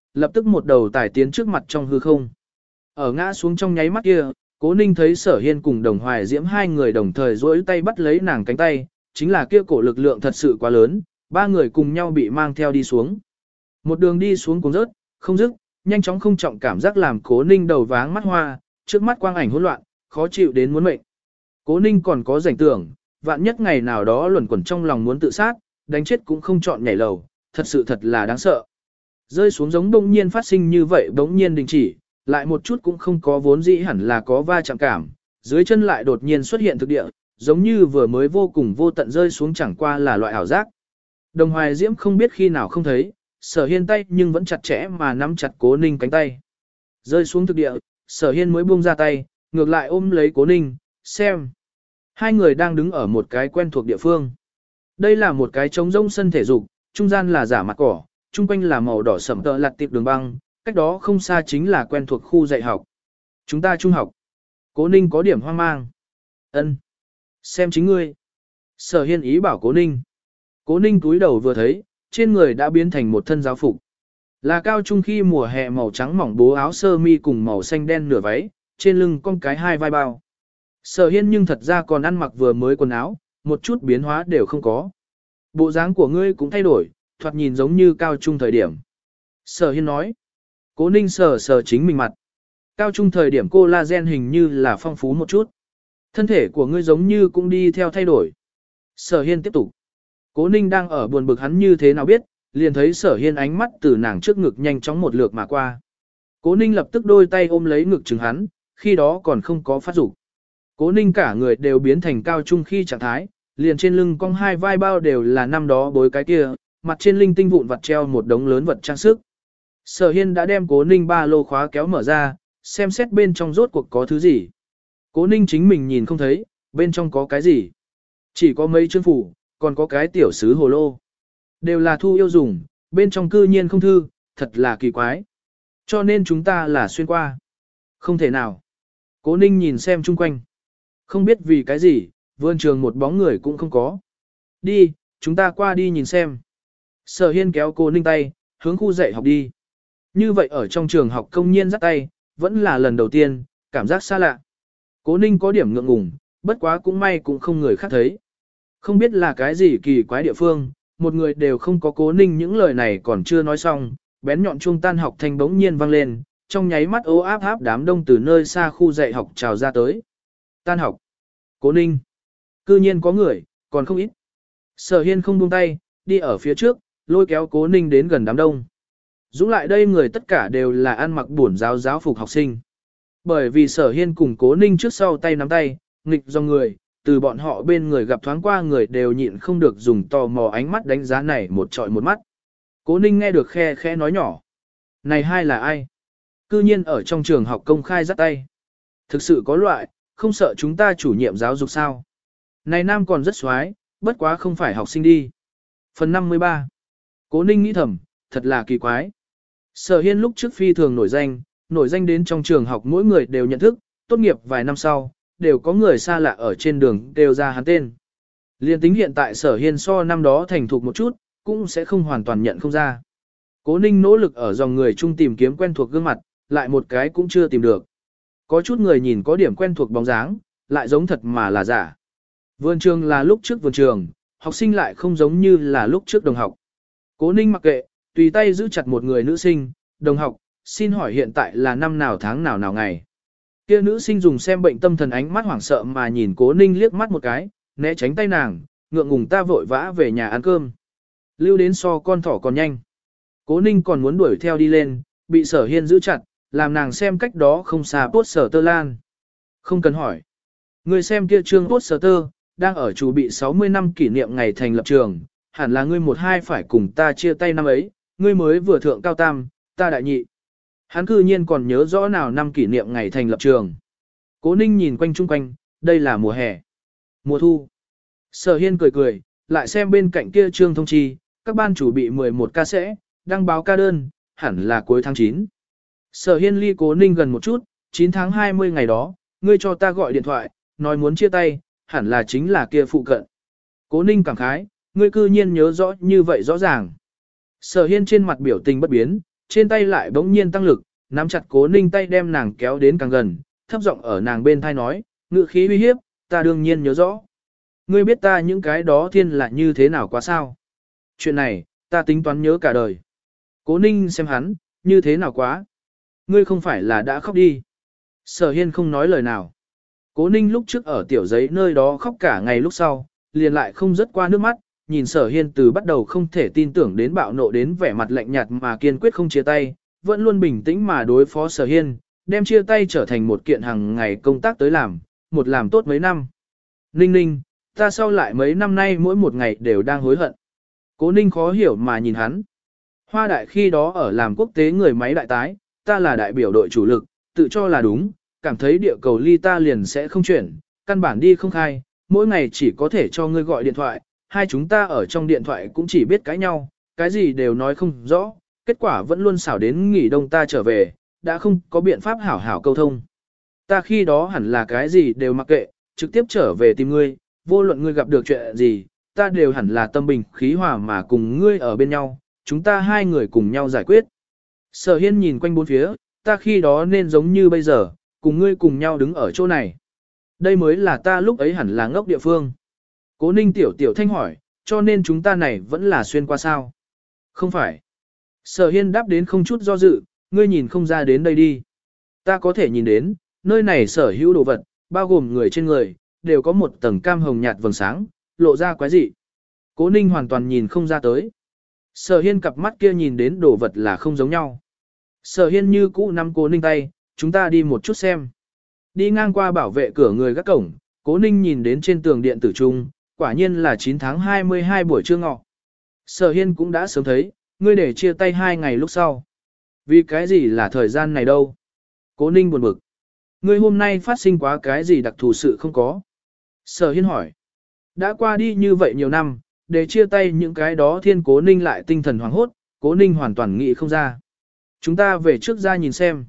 lập tức một đầu tải tiến trước mặt trong hư không. Ở ngã xuống trong nháy mắt kia, Cố Ninh thấy Sở Hiên cùng Đồng Hoài Diễm hai người đồng thời duỗi tay bắt lấy nàng cánh tay, chính là kia cổ lực lượng thật sự quá lớn, ba người cùng nhau bị mang theo đi xuống. Một đường đi xuống cũng rớt, không dứt, nhanh chóng không trọng cảm giác làm Cố Ninh đầu váng mắt hoa, trước mắt quang ảnh hỗn loạn, khó chịu đến muốn mệnh. Cố Ninh còn có rảnh tưởng, vạn nhất ngày nào đó luẩn quẩn trong lòng muốn tự sát, đánh chết cũng không chọn nhảy lầu, thật là đáng sợ. Rơi xuống giống bỗng nhiên phát sinh như vậy bỗng nhiên đình chỉ, lại một chút cũng không có vốn dĩ hẳn là có va chạm cảm, dưới chân lại đột nhiên xuất hiện thực địa, giống như vừa mới vô cùng vô tận rơi xuống chẳng qua là loại ảo giác. Đồng Hoài Diễm không biết khi nào không thấy, Sở Hiên tay nhưng vẫn chặt chẽ mà nắm chặt Cố Ninh cánh tay. Rơi xuống thực địa, Sở Hiên mới buông ra tay, ngược lại ôm lấy Cố Ninh, xem. Hai người đang đứng ở một cái quen thuộc địa phương. Đây là một cái trống rỗng sân thể dục, trung gian là giả mặt cỏ, trung quanh là màu đỏ sẫm tợ lặt tiệp đường băng, cách đó không xa chính là quen thuộc khu dạy học. Chúng ta trung học. Cố Ninh có điểm hoang mang. Ân, xem chính ngươi. Sở Hiên ý bảo Cố Ninh. Cố Ninh túi đầu vừa thấy, trên người đã biến thành một thân giáo phục. Là cao trung khi mùa hè màu trắng mỏng bố áo sơ mi cùng màu xanh đen nửa váy, trên lưng con cái hai vai bao. Sở Hiên nhưng thật ra còn ăn mặc vừa mới quần áo, một chút biến hóa đều không có. Bộ dáng của ngươi cũng thay đổi, thoạt nhìn giống như cao trung thời điểm. Sở Hiên nói. Cố Ninh sờ sờ chính mình mặt. Cao trung thời điểm collagen hình như là phong phú một chút. Thân thể của ngươi giống như cũng đi theo thay đổi. Sở Hiên tiếp tục. Cố Ninh đang ở buồn bực hắn như thế nào biết, liền thấy Sở Hiên ánh mắt từ nàng trước ngực nhanh chóng một lượt mà qua. Cố Ninh lập tức đôi tay ôm lấy ngực chừng hắn, khi đó còn không có phát dục. Cố Ninh cả người đều biến thành cao trung khi trạng thái, liền trên lưng cong hai vai bao đều là năm đó bối cái kia, mặt trên linh tinh vụn vặt treo một đống lớn vật trang sức. Sở Hiên đã đem Cố Ninh ba lô khóa kéo mở ra, xem xét bên trong rốt cuộc có thứ gì. Cố Ninh chính mình nhìn không thấy, bên trong có cái gì. Chỉ có mấy chương phủ, còn có cái tiểu sứ hồ lô. Đều là thu yêu dùng, bên trong cư nhiên không thư, thật là kỳ quái. Cho nên chúng ta là xuyên qua. Không thể nào. Cố Ninh nhìn xem chung quanh. Không biết vì cái gì, vườn trường một bóng người cũng không có. Đi, chúng ta qua đi nhìn xem. Sở Hiên kéo Cố Ninh tay, hướng khu dạy học đi. Như vậy ở trong trường học công nhiên dắt tay, vẫn là lần đầu tiên, cảm giác xa lạ. Cố Ninh có điểm ngượng ngùng, bất quá cũng may cũng không người khác thấy. Không biết là cái gì kỳ quái địa phương, một người đều không có. Cố Ninh những lời này còn chưa nói xong, bén nhọn chuông tan học thanh bỗng nhiên vang lên, trong nháy mắt ố áp áp đám đông từ nơi xa khu dạy học trào ra tới. Tan học. Cố Ninh. Cư nhiên có người, còn không ít. Sở Hiên không buông tay, đi ở phía trước, lôi kéo Cố Ninh đến gần đám đông. Dũng lại đây người tất cả đều là ăn mặc bổn giáo phục học sinh. Bởi vì Sở Hiên cùng Cố Ninh trước sau tay nắm tay, nghịch dòng người, từ bọn họ bên người gặp thoáng qua người đều nhịn không được dùng tò mò ánh mắt đánh giá này một trọi một mắt. Cố Ninh nghe được khe khẽ nói nhỏ. Này hai là ai? Cư nhiên ở trong trường học công khai dắt tay. Thực sự có loại, không sợ chúng ta chủ nhiệm giáo dục sao? Này nam còn rất xoái, bất quá không phải học sinh đi. Phần 53. Cố Ninh nghĩ thầm, thật là kỳ quái. Sở Hiên lúc trước phi thường nổi danh đến trong trường học mỗi người đều nhận thức, tốt nghiệp vài năm sau, đều có người xa lạ ở trên đường đều ra hắn tên. Liên tính hiện tại Sở Hiên so năm đó thành thục một chút, cũng sẽ không hoàn toàn nhận không ra. Cố Ninh nỗ lực ở dòng người chung tìm kiếm quen thuộc gương mặt, lại một cái cũng chưa tìm được. Có chút người nhìn có điểm quen thuộc bóng dáng, lại giống thật mà là giả. Vườn trường là lúc trước vườn trường, học sinh lại không giống như là lúc trước đồng học. Cố Ninh mặc kệ, tùy tay giữ chặt một người nữ sinh, đồng học, xin hỏi hiện tại là năm nào tháng nào ngày. Kia nữ sinh dùng xem bệnh tâm thần ánh mắt hoảng sợ mà nhìn Cố Ninh liếc mắt một cái, né tránh tay nàng, ngượng ngùng ta vội vã về nhà ăn cơm. Lưu đến so con thỏ còn nhanh. Cố Ninh còn muốn đuổi theo đi lên, bị Sở Hiên giữ chặt, làm nàng xem cách đó không xa poster lan. Không cần hỏi. Người xem kia trương poster đang ở chủ bị 60 năm kỷ niệm ngày thành lập trường, hẳn là ngươi một hai phải cùng ta chia tay năm ấy, ngươi mới vừa thượng cao tam, ta đại nhị. Hắn cư nhiên còn nhớ rõ nào năm kỷ niệm ngày thành lập trường. Cố Ninh nhìn quanh chung quanh, đây là mùa hè. Mùa thu. Sở Hiên cười, lại xem bên cạnh kia trương thông chi, các ban chủ bị 11 ca sẽ, đăng báo ca đơn, hẳn là cuối tháng 9. Sở Hiên ly Cố Ninh gần một chút, 9 tháng 20 ngày đó, ngươi cho ta gọi điện thoại, nói muốn chia tay, hẳn là chính là kia phụ cận. Cố Ninh cảm khái, ngươi cư nhiên nhớ rõ như vậy rõ ràng. Sở Hiên trên mặt biểu tình bất biến, trên tay lại bỗng nhiên tăng lực, nắm chặt Cố Ninh tay đem nàng kéo đến càng gần, thấp giọng ở nàng bên thai nói, ngữ khí uy hiếp, ta đương nhiên nhớ rõ. Ngươi biết ta những cái đó thiên là như thế nào quá sao? Chuyện này, ta tính toán nhớ cả đời. Cố Ninh xem hắn, như thế nào quá? Ngươi không phải là đã khóc đi. Sở Hiên không nói lời nào. Cố Ninh lúc trước ở tiểu giấy nơi đó khóc cả ngày lúc sau, liền lại không rớt qua nước mắt, nhìn Sở Hiên từ bắt đầu không thể tin tưởng đến bạo nộ đến vẻ mặt lạnh nhạt mà kiên quyết không chia tay, vẫn luôn bình tĩnh mà đối phó Sở Hiên, đem chia tay trở thành một kiện hàng ngày công tác tới làm, một làm tốt mấy năm. Ninh Ninh, ta sau lại mấy năm nay mỗi một ngày đều đang hối hận. Cố Ninh khó hiểu mà nhìn hắn. Hoa đại khi đó ở làm quốc tế người máy đại tái, ta là đại biểu đội chủ lực, tự cho là đúng, cảm thấy địa cầu ly ta liền sẽ không chuyển, căn bản đi không khai, mỗi ngày chỉ có thể cho ngươi gọi điện thoại, hai chúng ta ở trong điện thoại cũng chỉ biết cãi nhau, cái gì đều nói không rõ, kết quả vẫn luôn xảo đến nghỉ đông ta trở về, đã không có biện pháp hảo hảo câu thông. Ta khi đó hẳn là cái gì đều mặc kệ, trực tiếp trở về tìm ngươi, vô luận ngươi gặp được chuyện gì, ta đều hẳn là tâm bình khí hòa mà cùng ngươi ở bên nhau, chúng ta hai người cùng nhau giải quyết. Sở Hiên nhìn quanh bốn phía, ta khi đó nên giống như bây giờ, cùng ngươi cùng nhau đứng ở chỗ này. Đây mới là ta lúc ấy hẳn là ngốc địa phương. Cố Ninh tiểu thanh hỏi, cho nên chúng ta này vẫn là xuyên qua sao? Không phải. Sở Hiên đáp đến không chút do dự, ngươi nhìn không ra đến đây đi. Ta có thể nhìn đến, nơi này sở hữu đồ vật, bao gồm người trên người, đều có một tầng cam hồng nhạt vầng sáng, lộ ra quái dị. Cố Ninh hoàn toàn nhìn không ra tới. Sở Hiên cặp mắt kia nhìn đến đồ vật là không giống nhau. Sở Hiên như cũ nắm Cố Ninh tay, chúng ta đi một chút xem. Đi ngang qua bảo vệ cửa người gác cổng, Cố Ninh nhìn đến trên tường điện tử trung, quả nhiên là 9 tháng 22 buổi trưa ngọ. Sở Hiên cũng đã sớm thấy, ngươi để chia tay 2 ngày lúc sau. Vì cái gì là thời gian này đâu? Cố Ninh buồn bực. Ngươi hôm nay phát sinh quá cái gì đặc thù sự không có? Sở Hiên hỏi. Đã qua đi như vậy nhiều năm, để chia tay những cái đó thiên Cố Ninh lại tinh thần hoảng hốt, Cố Ninh hoàn toàn nghĩ không ra. Chúng ta về trước ra nhìn xem.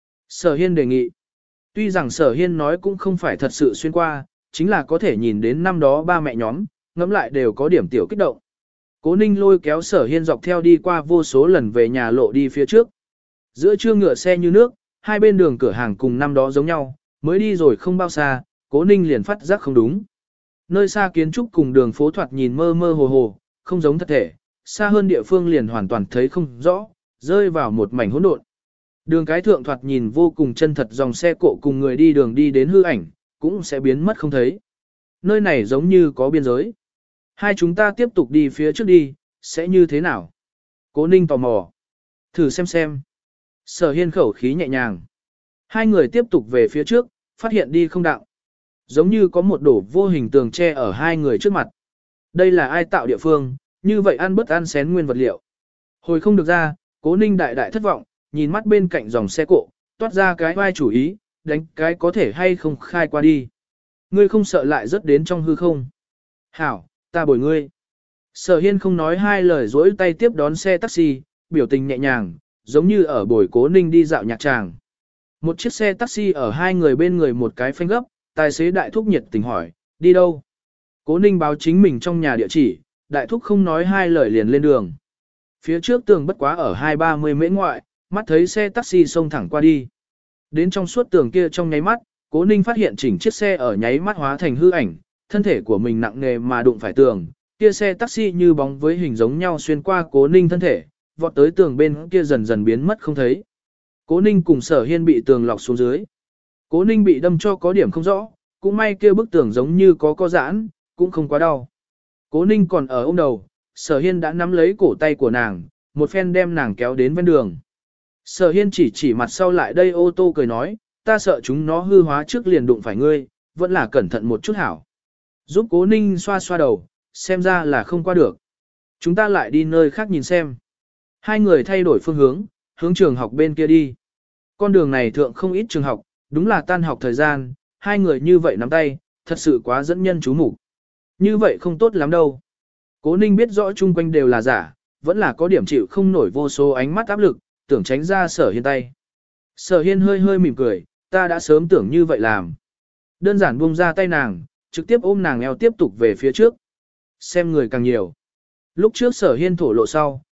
Sở Hiên đề nghị. Tuy rằng Sở Hiên nói cũng không phải thật sự xuyên qua, chính là có thể nhìn đến năm đó ba mẹ nhóm, ngẫm lại đều có điểm tiểu kích động. Cố Ninh lôi kéo Sở Hiên dọc theo đi qua vô số lần về nhà lộ đi phía trước. Giữa trưa ngựa xe như nước, hai bên đường cửa hàng cùng năm đó giống nhau, mới đi rồi không bao xa, Cố Ninh liền phát giác không đúng. Nơi xa kiến trúc cùng đường phố thoạt nhìn mơ mơ hồ hồ, không giống thật thể, xa hơn địa phương liền hoàn toàn thấy không rõ, rơi vào một mảnh hỗn độn. Đường cái thượng thoạt nhìn vô cùng chân thật, dòng xe cộ cùng người đi đường đi đến hư ảnh, cũng sẽ biến mất không thấy. Nơi này giống như có biên giới. Hai chúng ta tiếp tục đi phía trước đi, sẽ như thế nào? Cố Ninh tò mò. Thử xem. Sở Hiên khẩu khí nhẹ nhàng. Hai người tiếp tục về phía trước, phát hiện đi không đạo. Giống như có một đổ vô hình tường tre ở hai người trước mặt. Đây là ai tạo địa phương, như vậy ăn bớt ăn xén nguyên vật liệu. Hồi không được ra, Cố Ninh đại thất vọng, nhìn mắt bên cạnh dòng xe cộ, toát ra cái vai chủ ý, đánh cái có thể hay không khai qua đi. Ngươi không sợ lại rớt đến trong hư không? Hảo, ta bồi ngươi. Sở Hiên không nói hai lời dỗi tay tiếp đón xe taxi, biểu tình nhẹ nhàng, giống như ở buổi Cố Ninh đi dạo nhạc tràng. Một chiếc xe taxi ở hai người bên người một cái phanh gấp, tài xế đại thúc nhiệt tình hỏi, đi đâu? Cố Ninh báo chính mình trong nhà địa chỉ, đại thúc không nói hai lời liền lên đường. Phía trước tường bất quá ở 2-30 mễ ngoại, mắt thấy xe taxi xông thẳng qua đi. Đến trong suốt tường kia trong nháy mắt, Cố Ninh phát hiện chỉnh chiếc xe ở nháy mắt hóa thành hư ảnh, thân thể của mình nặng nề mà đụng phải tường, kia xe taxi như bóng với hình giống nhau xuyên qua Cố Ninh thân thể, vọt tới tường bên kia dần dần biến mất không thấy. Cố Ninh cùng Sở Hiên bị tường lọc xuống dưới. Cố Ninh bị đâm cho có điểm không rõ, cũng may kia bức tường giống như có giãn, cũng không quá đau. Cố Ninh còn ở ôm đầu, Sở Hiên đã nắm lấy cổ tay của nàng, một phen đem nàng kéo đến ven đường. Sở Hiên chỉ mặt sau lại đây ô tô cười nói, ta sợ chúng nó hư hóa trước liền đụng phải ngươi, vẫn là cẩn thận một chút hảo. Giúp Cố Ninh xoa xoa đầu, xem ra là không qua được. Chúng ta lại đi nơi khác nhìn xem. Hai người thay đổi phương hướng trường học bên kia đi. Con đường này thượng không ít trường học, đúng là tan học thời gian, hai người như vậy nắm tay, thật sự quá dẫn nhân chú mục. Như vậy không tốt lắm đâu. Cố Ninh biết rõ chung quanh đều là giả, vẫn là có điểm chịu không nổi vô số ánh mắt áp lực, tưởng tránh ra Sở Hiên tay. Sở Hiên hơi mỉm cười, ta đã sớm tưởng như vậy làm. Đơn giản buông ra tay nàng, trực tiếp ôm nàng eo tiếp tục về phía trước. Xem người càng nhiều. Lúc trước Sở Hiên thổ lộ sau,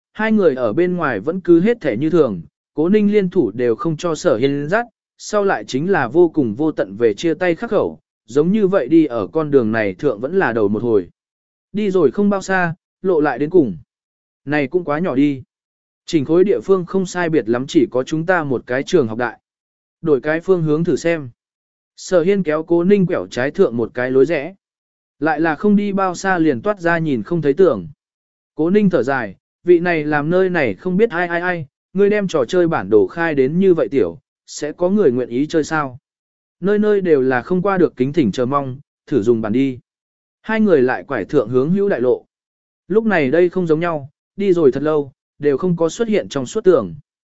hai người ở bên ngoài vẫn cứ hết thể như thường, Cố Ninh liên thủ đều không cho Sở Hiên dắt, sau lại chính là vô cùng vô tận về chia tay khắc khẩu, giống như vậy đi ở con đường này thượng vẫn là đầu một hồi. Đi rồi không bao xa, lộ lại đến cùng. Này cũng quá nhỏ đi. Chỉnh khối địa phương không sai biệt lắm, chỉ có chúng ta một cái trường học đại. Đổi cái phương hướng thử xem. Sở Hiên kéo Cố Ninh quẹo trái thượng một cái lối rẽ. Lại là không đi bao xa liền toát ra nhìn không thấy tưởng. Cố Ninh thở dài, vị này làm nơi này không biết ai, ngươi đem trò chơi bản đồ khai đến như vậy tiểu, sẽ có người nguyện ý chơi sao? Nơi nơi đều là không qua được kính thỉnh chờ mong, thử dùng bản đi. Hai người lại quải thượng hướng hữu đại lộ. Lúc này đây không giống nhau, đi rồi thật lâu, đều không có xuất hiện trong suốt tường.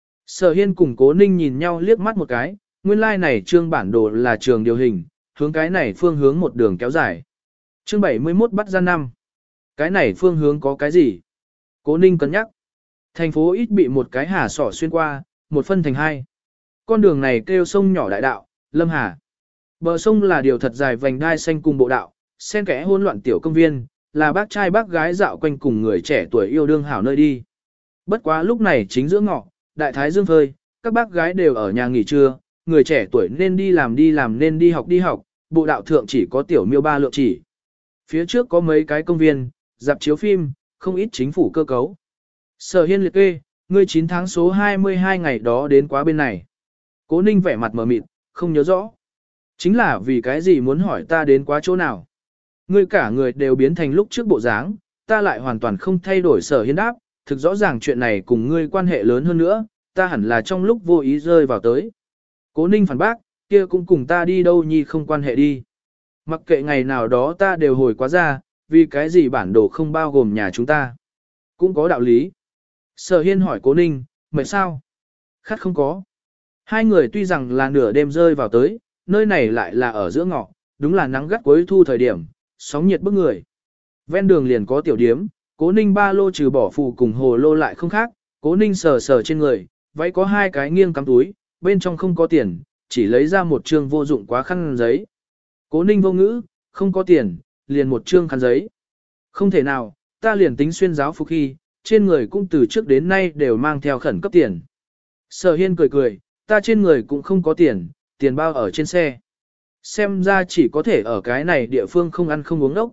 Sở Hiên cùng Cố Ninh nhìn nhau liếc mắt một cái, nguyên lai này trương bản đồ là trường điều hình, hướng cái này phương hướng một đường kéo dài. Chương 71 bắt ra năm. Cái này phương hướng có cái gì? Cố Ninh cân nhắc. Thành phố ít bị một cái hà sỏ xuyên qua, một phân thành hai. Con đường này kêu sông nhỏ đại đạo, Lâm Hà. Bờ sông là điều thật dài vành đai xanh cùng bộ đạo, xen kẽ hỗn loạn tiểu công viên, là bác trai bác gái dạo quanh cùng người trẻ tuổi yêu đương hảo nơi đi. Bất quá lúc này chính giữa ngọ, đại thái dương phơi, các bác gái đều ở nhà nghỉ trưa, người trẻ tuổi nên đi làm nên đi học, bộ đạo thượng chỉ có tiểu miêu ba lượng chỉ. Phía trước có mấy cái công viên, dạp chiếu phim, không ít chính phủ cơ cấu. Sở Hiên liệt kê, ngươi 9 tháng số 22 ngày đó đến quá bên này. Cố Ninh vẻ mặt mờ mịt, không nhớ rõ. Chính là vì cái gì muốn hỏi ta đến quá chỗ nào. Ngươi cả người đều biến thành lúc trước bộ dáng, ta lại hoàn toàn không thay đổi. Sở Hiên đáp, thực rõ ràng chuyện này cùng ngươi quan hệ lớn hơn nữa, ta hẳn là trong lúc vô ý rơi vào tới. Cố Ninh phản bác, kia cũng cùng ta đi đâu nhi không quan hệ đi. Mặc kệ ngày nào đó ta đều hồi quá ra, vì cái gì bản đồ không bao gồm nhà chúng ta. Cũng có đạo lý. Sở Hiên hỏi Cố Ninh, mệt sao? Khát không có. Hai người tuy rằng là nửa đêm rơi vào tới, nơi này lại là ở giữa ngọ, đúng là nắng gắt cuối thu thời điểm, sóng nhiệt bức người. Ven đường liền có tiểu điếm, Cố Ninh ba lô trừ bỏ phù cùng hồ lô lại không khác, Cố Ninh sờ sờ trên người, váy có hai cái nghiêng cắm túi, bên trong không có tiền, chỉ lấy ra một trương vô dụng quá khăn giấy. Cố Ninh vô ngữ, không có tiền, liền một trương khăn giấy. Không thể nào, ta liền tính xuyên giáo phục khi, trên người cũng từ trước đến nay đều mang theo khẩn cấp tiền. Sở Hiên cười cười, ta trên người cũng không có tiền, tiền bao ở trên xe. Xem ra chỉ có thể ở cái này địa phương không ăn không uống ốc.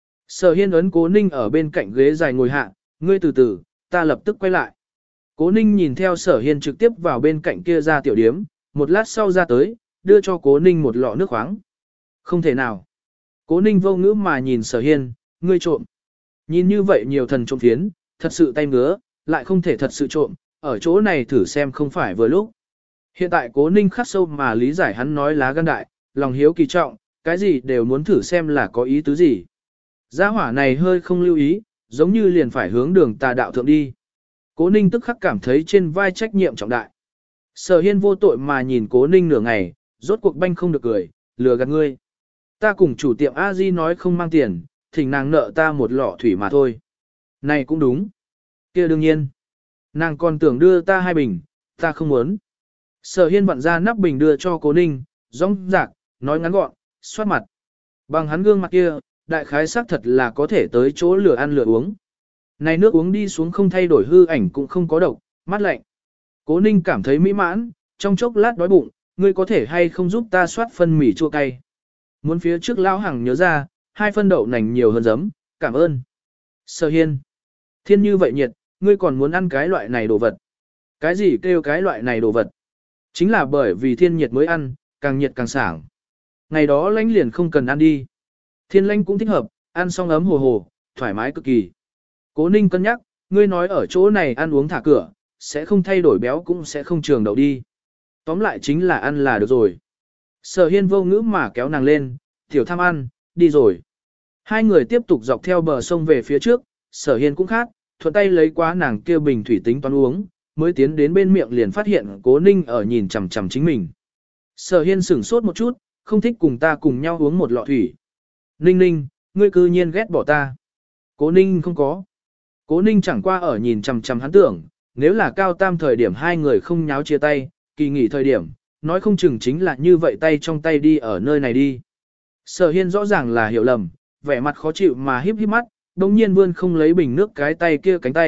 Sở Hiên ấn Cố Ninh ở bên cạnh ghế dài ngồi hạ, ngươi từ từ, ta lập tức quay lại. Cố Ninh nhìn theo Sở Hiên trực tiếp vào bên cạnh kia ra tiểu điếm, một lát sau ra tới, đưa cho Cố Ninh một lọ nước khoáng. Không thể nào. Cố Ninh vô ngữ mà nhìn Sở Hiên, ngươi trộm. Nhìn như vậy nhiều thần trộm phiến, thật sự tay ngứa, lại không thể thật sự trộm, ở chỗ này thử xem không phải vừa lúc. Hiện tại Cố Ninh khắc sâu mà lý giải hắn nói lá gan đại, lòng hiếu kỳ trọng, cái gì đều muốn thử xem là có ý tứ gì. Gia hỏa này hơi không lưu ý, giống như liền phải hướng đường tà đạo thượng đi. Cố Ninh tức khắc cảm thấy trên vai trách nhiệm trọng đại. Sở Hiên vô tội mà nhìn Cố Ninh nửa ngày, rốt cuộc banh không được cười, lừa gạt ngươi. Ta cùng chủ tiệm A Di nói không mang tiền, thỉnh nàng nợ ta một lọ thủy mà thôi. Này cũng đúng. Kia đương nhiên. Nàng còn tưởng đưa ta 2 bình, ta không muốn. Sở Hiên vặn ra nắp bình đưa cho Cố Ninh, rõng rạc, nói ngắn gọn, xoát mặt. Bằng hắn gương mặt kia, đại khái xác thật là có thể tới chỗ lửa ăn lửa uống. Này nước uống đi xuống không thay đổi hư ảnh cũng không có độc, mát lạnh. Cố Ninh cảm thấy mỹ mãn, trong chốc lát đói bụng, ngươi có thể hay không giúp ta soát phân mì chua cay. Muốn phía trước lão hằng nhớ ra, 2 phân đậu nành nhiều hơn giấm, cảm ơn. Sở Hiên, thiên như vậy nhiệt, ngươi còn muốn ăn cái loại này đồ vật. Cái gì kêu cái loại này đồ vật? Chính là bởi vì thiên nhiệt mới ăn, càng nhiệt càng sảng. Ngày đó lãnh liền không cần ăn đi. Thiên lãnh cũng thích hợp, ăn xong ấm hồ hồ, thoải mái cực kỳ. Cố Ninh cân nhắc, ngươi nói ở chỗ này ăn uống thả cửa, sẽ không thay đổi béo cũng sẽ không trường đậu đi. Tóm lại chính là ăn là được rồi. Sở Hiên vô ngữ mà kéo nàng lên, tiểu tham ăn, đi rồi. Hai người tiếp tục dọc theo bờ sông về phía trước, Sở Hiên cũng khát, thuận tay lấy quá nàng kia bình thủy tính toán uống, mới tiến đến bên miệng liền phát hiện Cố Ninh ở nhìn chằm chằm chính mình. Sở Hiên sửng sốt một chút, không thích cùng ta cùng nhau uống một lọ thủy. Ninh Ninh, ngươi cư nhiên ghét bỏ ta. Cố Ninh không có. Cố Ninh chẳng qua ở nhìn chằm chằm hắn tưởng, nếu là cao tam thời điểm hai người không nháo chia tay, kỳ nghỉ thời điểm, nói không chừng chính là như vậy tay trong tay đi ở nơi này đi. Sở Hiên rõ ràng là hiểu lầm, vẻ mặt khó chịu mà híp híp mắt, đồng nhiên vươn không lấy bình nước cái tay kia cánh tay,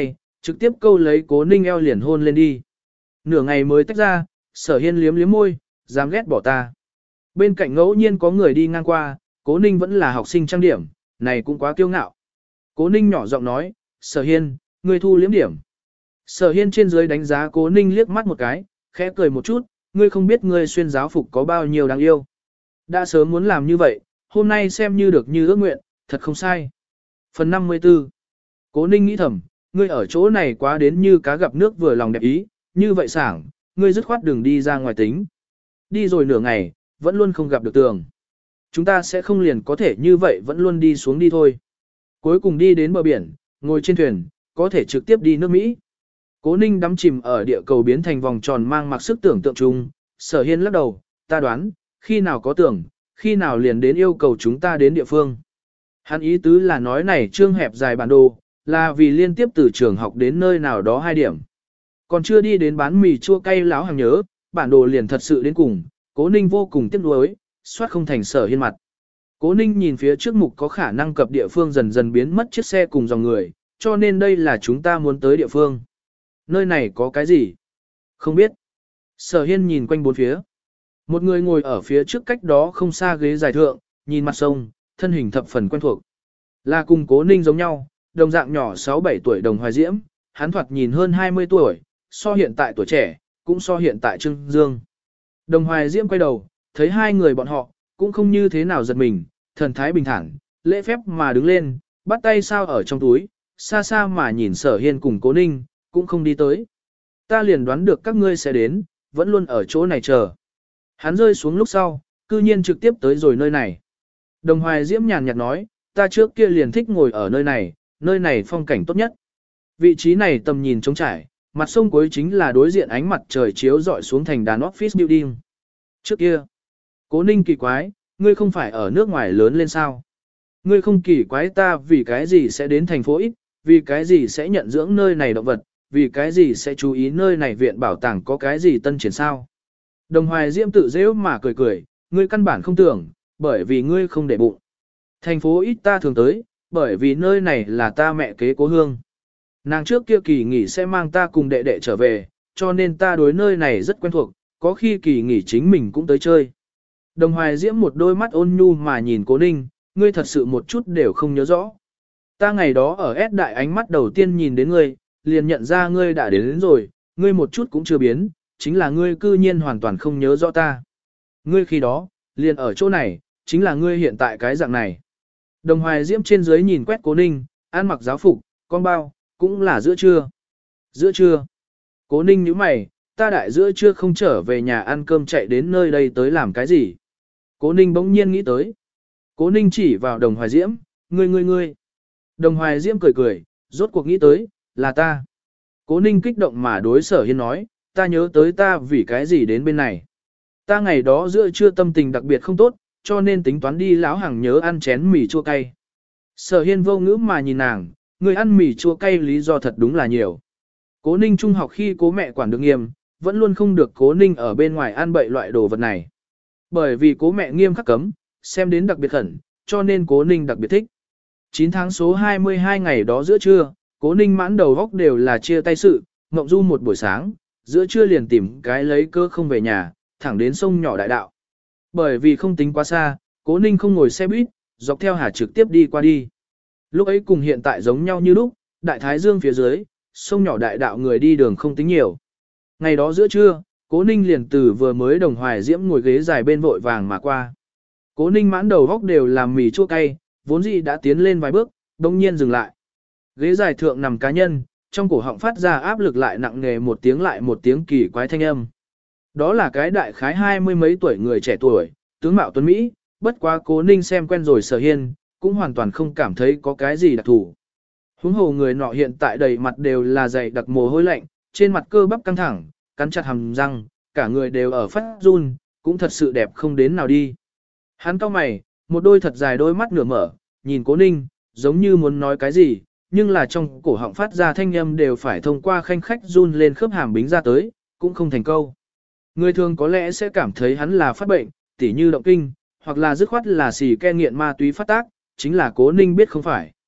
trực tiếp câu lấy Cố Ninh eo liền hôn lên đi. Nửa ngày mới tách ra, Sở Hiên liếm liếm môi, dám ghét bỏ ta. Bên cạnh ngẫu nhiên có người đi ngang qua, Cố Ninh vẫn là học sinh trang điểm, này cũng quá kiêu ngạo. Cố Ninh nhỏ giọng nói, Sở Hiên, ngươi thu liếm điểm. Sở Hiên trên dưới đánh giá Cố Ninh liếc mắt một cái, khẽ cười một chút, ngươi không biết ngươi xuyên giáo phục có bao nhiêu đáng yêu. Đã sớm muốn làm như vậy, hôm nay xem như được như ước nguyện, thật không sai. Phần 54. Cố Ninh nghĩ thầm, ngươi ở chỗ này quá đến như cá gặp nước vừa lòng đẹp ý, như vậy sảng, ngươi dứt khoát đường đi ra ngoài tính. Đi rồi nửa ngày, vẫn luôn không gặp được tường. Chúng ta sẽ không liền có thể như vậy vẫn luôn đi xuống đi thôi. Cuối cùng đi đến bờ biển, ngồi trên thuyền, có thể trực tiếp đi nước Mỹ. Cố Ninh đắm chìm ở địa cầu biến thành vòng tròn mang mặc sức tưởng tượng chung, Sở Hiên lắc đầu, ta đoán, khi nào có tưởng, khi nào liền đến yêu cầu chúng ta đến địa phương. Hắn ý tứ là nói này trương hẹp dài bản đồ, là vì liên tiếp từ trường học đến nơi nào đó 2 điểm. Còn chưa đi đến bán mì chua cay láo hàng nhớ, bản đồ liền thật sự đến cùng, Cố Ninh vô cùng tiếc nuối, soát không thành Sở Hiên mặt. Cố Ninh nhìn phía trước mục có khả năng cập địa phương dần dần biến mất chiếc xe cùng dòng người, cho nên đây là chúng ta muốn tới địa phương. Nơi này có cái gì? Không biết. Sở Hiên nhìn quanh bốn phía. Một người ngồi ở phía trước cách đó không xa ghế dài thượng, nhìn mặt sông, thân hình thập phần quen thuộc. Là cùng Cố Ninh giống nhau, đồng dạng nhỏ 6-7 tuổi Đồng Hoài Diễm, hắn thoạt nhìn hơn 20 tuổi, so hiện tại tuổi trẻ, cũng so hiện tại Trương Dương. Đồng Hoài Diễm quay đầu, thấy hai người bọn họ, cũng không như thế nào giật mình, thần thái bình thản, lễ phép mà đứng lên, bắt tay sao ở trong túi, xa xa mà nhìn Sở Hiên cùng Cố Ninh, cũng không đi tới. Ta liền đoán được các ngươi sẽ đến, vẫn luôn ở chỗ này chờ. Hắn rơi xuống lúc sau, cư nhiên trực tiếp tới rồi nơi này. Đồng Hoài Diễm nhàn nhạt nói, ta trước kia liền thích ngồi ở nơi này phong cảnh tốt nhất. Vị trí này tầm nhìn trống trải, mặt sông cuối chính là đối diện ánh mặt trời chiếu rọi xuống thành đàn office building. Trước kia, Cố Ninh kỳ quái, ngươi không phải ở nước ngoài lớn lên sao? Ngươi không kỳ quái ta vì cái gì sẽ đến thành phố ít, vì cái gì sẽ nhận dưỡng nơi này động vật, vì cái gì sẽ chú ý nơi này viện bảo tàng có cái gì tân triển sao? Đồng Hoài Diễm tự dễ mà cười cười, ngươi căn bản không tưởng, bởi vì ngươi không để bụng. Thành phố ít ta thường tới, bởi vì nơi này là ta mẹ kế cố hương. Nàng trước kia kỳ nghỉ sẽ mang ta cùng đệ đệ trở về, cho nên ta đối nơi này rất quen thuộc, có khi kỳ nghỉ chính mình cũng tới chơi. Đồng Hoài Diễm một đôi mắt ôn nhu mà nhìn Cố Ninh, ngươi thật sự một chút đều không nhớ rõ. Ta ngày đó ở S đại ánh mắt đầu tiên nhìn đến ngươi, liền nhận ra ngươi đã đến rồi, ngươi một chút cũng chưa biến, chính là ngươi cư nhiên hoàn toàn không nhớ rõ ta. Ngươi khi đó, liền ở chỗ này, chính là ngươi hiện tại cái dạng này. Đồng Hoài Diễm trên dưới nhìn quét Cố Ninh, ăn mặc giáo phục, con bao, cũng là giữa trưa. Giữa trưa. Cố Ninh nhíu mày, ta đại giữa trưa không trở về nhà ăn cơm chạy đến nơi đây tới làm cái gì. Cố Ninh bỗng nhiên nghĩ tới. Cố Ninh chỉ vào Đồng Hoài Diễm, ngươi. Đồng Hoài Diễm cười cười, rốt cuộc nghĩ tới, là ta. Cố Ninh kích động mà đối Sở Hiên nói, ta nhớ tới ta vì cái gì đến bên này. Ta ngày đó giữa trưa tâm tình đặc biệt không tốt, cho nên tính toán đi lão hàng nhớ ăn chén mì chua cay. Sở Hiên vô ngữ mà nhìn nàng, người ăn mì chua cay lý do thật đúng là nhiều. Cố Ninh trung học khi cố mẹ quản được nghiêm, vẫn luôn không được Cố Ninh ở bên ngoài ăn bậy loại đồ vật này. Bởi vì cố mẹ nghiêm khắc cấm, xem đến đặc biệt khẩn, cho nên Cố Ninh đặc biệt thích. 9 tháng số 22 ngày đó giữa trưa, Cố Ninh mãn đầu góc đều là chia tay sự, ngộng du một buổi sáng, giữa trưa liền tìm cái lấy cơ không về nhà, thẳng đến sông nhỏ đại đạo. Bởi vì không tính quá xa, Cố Ninh không ngồi xe buýt, dọc theo hà trực tiếp đi qua đi. Lúc ấy cùng hiện tại giống nhau như lúc, đại thái dương phía dưới, sông nhỏ đại đạo người đi đường không tính nhiều. Ngày đó giữa trưa, Cố Ninh liền từ vừa mới Đồng Hoài Diễm ngồi ghế dài bên vội vàng mà qua. Cố Ninh mãn đầu góc đều làm mì chua cay, vốn dĩ đã tiến lên vài bước, đông nhiên dừng lại. Ghế dài thượng nằm cá nhân, trong cổ họng phát ra áp lực lại nặng nề một tiếng lại một tiếng kỳ quái thanh âm. Đó là cái đại khái 20 mấy tuổi người trẻ tuổi, tướng mạo tuấn Mỹ, bất quá Cố Ninh xem quen rồi Sở Hiên, cũng hoàn toàn không cảm thấy có cái gì đặc thù. Huống hồ người nọ hiện tại đầy mặt đều là dày đặc mồ hôi lạnh, trên mặt cơ bắp căng thẳng, cắn chặt hàm răng, cả người đều ở phát run, cũng thật sự đẹp không đến nào đi. Hắn cau mày, một đôi thật dài đôi mắt nửa mở, nhìn Cố Ninh, giống như muốn nói cái gì, nhưng là trong cổ họng phát ra thanh âm đều phải thông qua khanh khách run lên khớp hàm bính ra tới, cũng không thành câu. Người thường có lẽ sẽ cảm thấy hắn là phát bệnh, tỉ như động kinh, hoặc là dứt khoát là xì ke nghiện ma túy phát tác, chính là Cố Ninh biết không phải.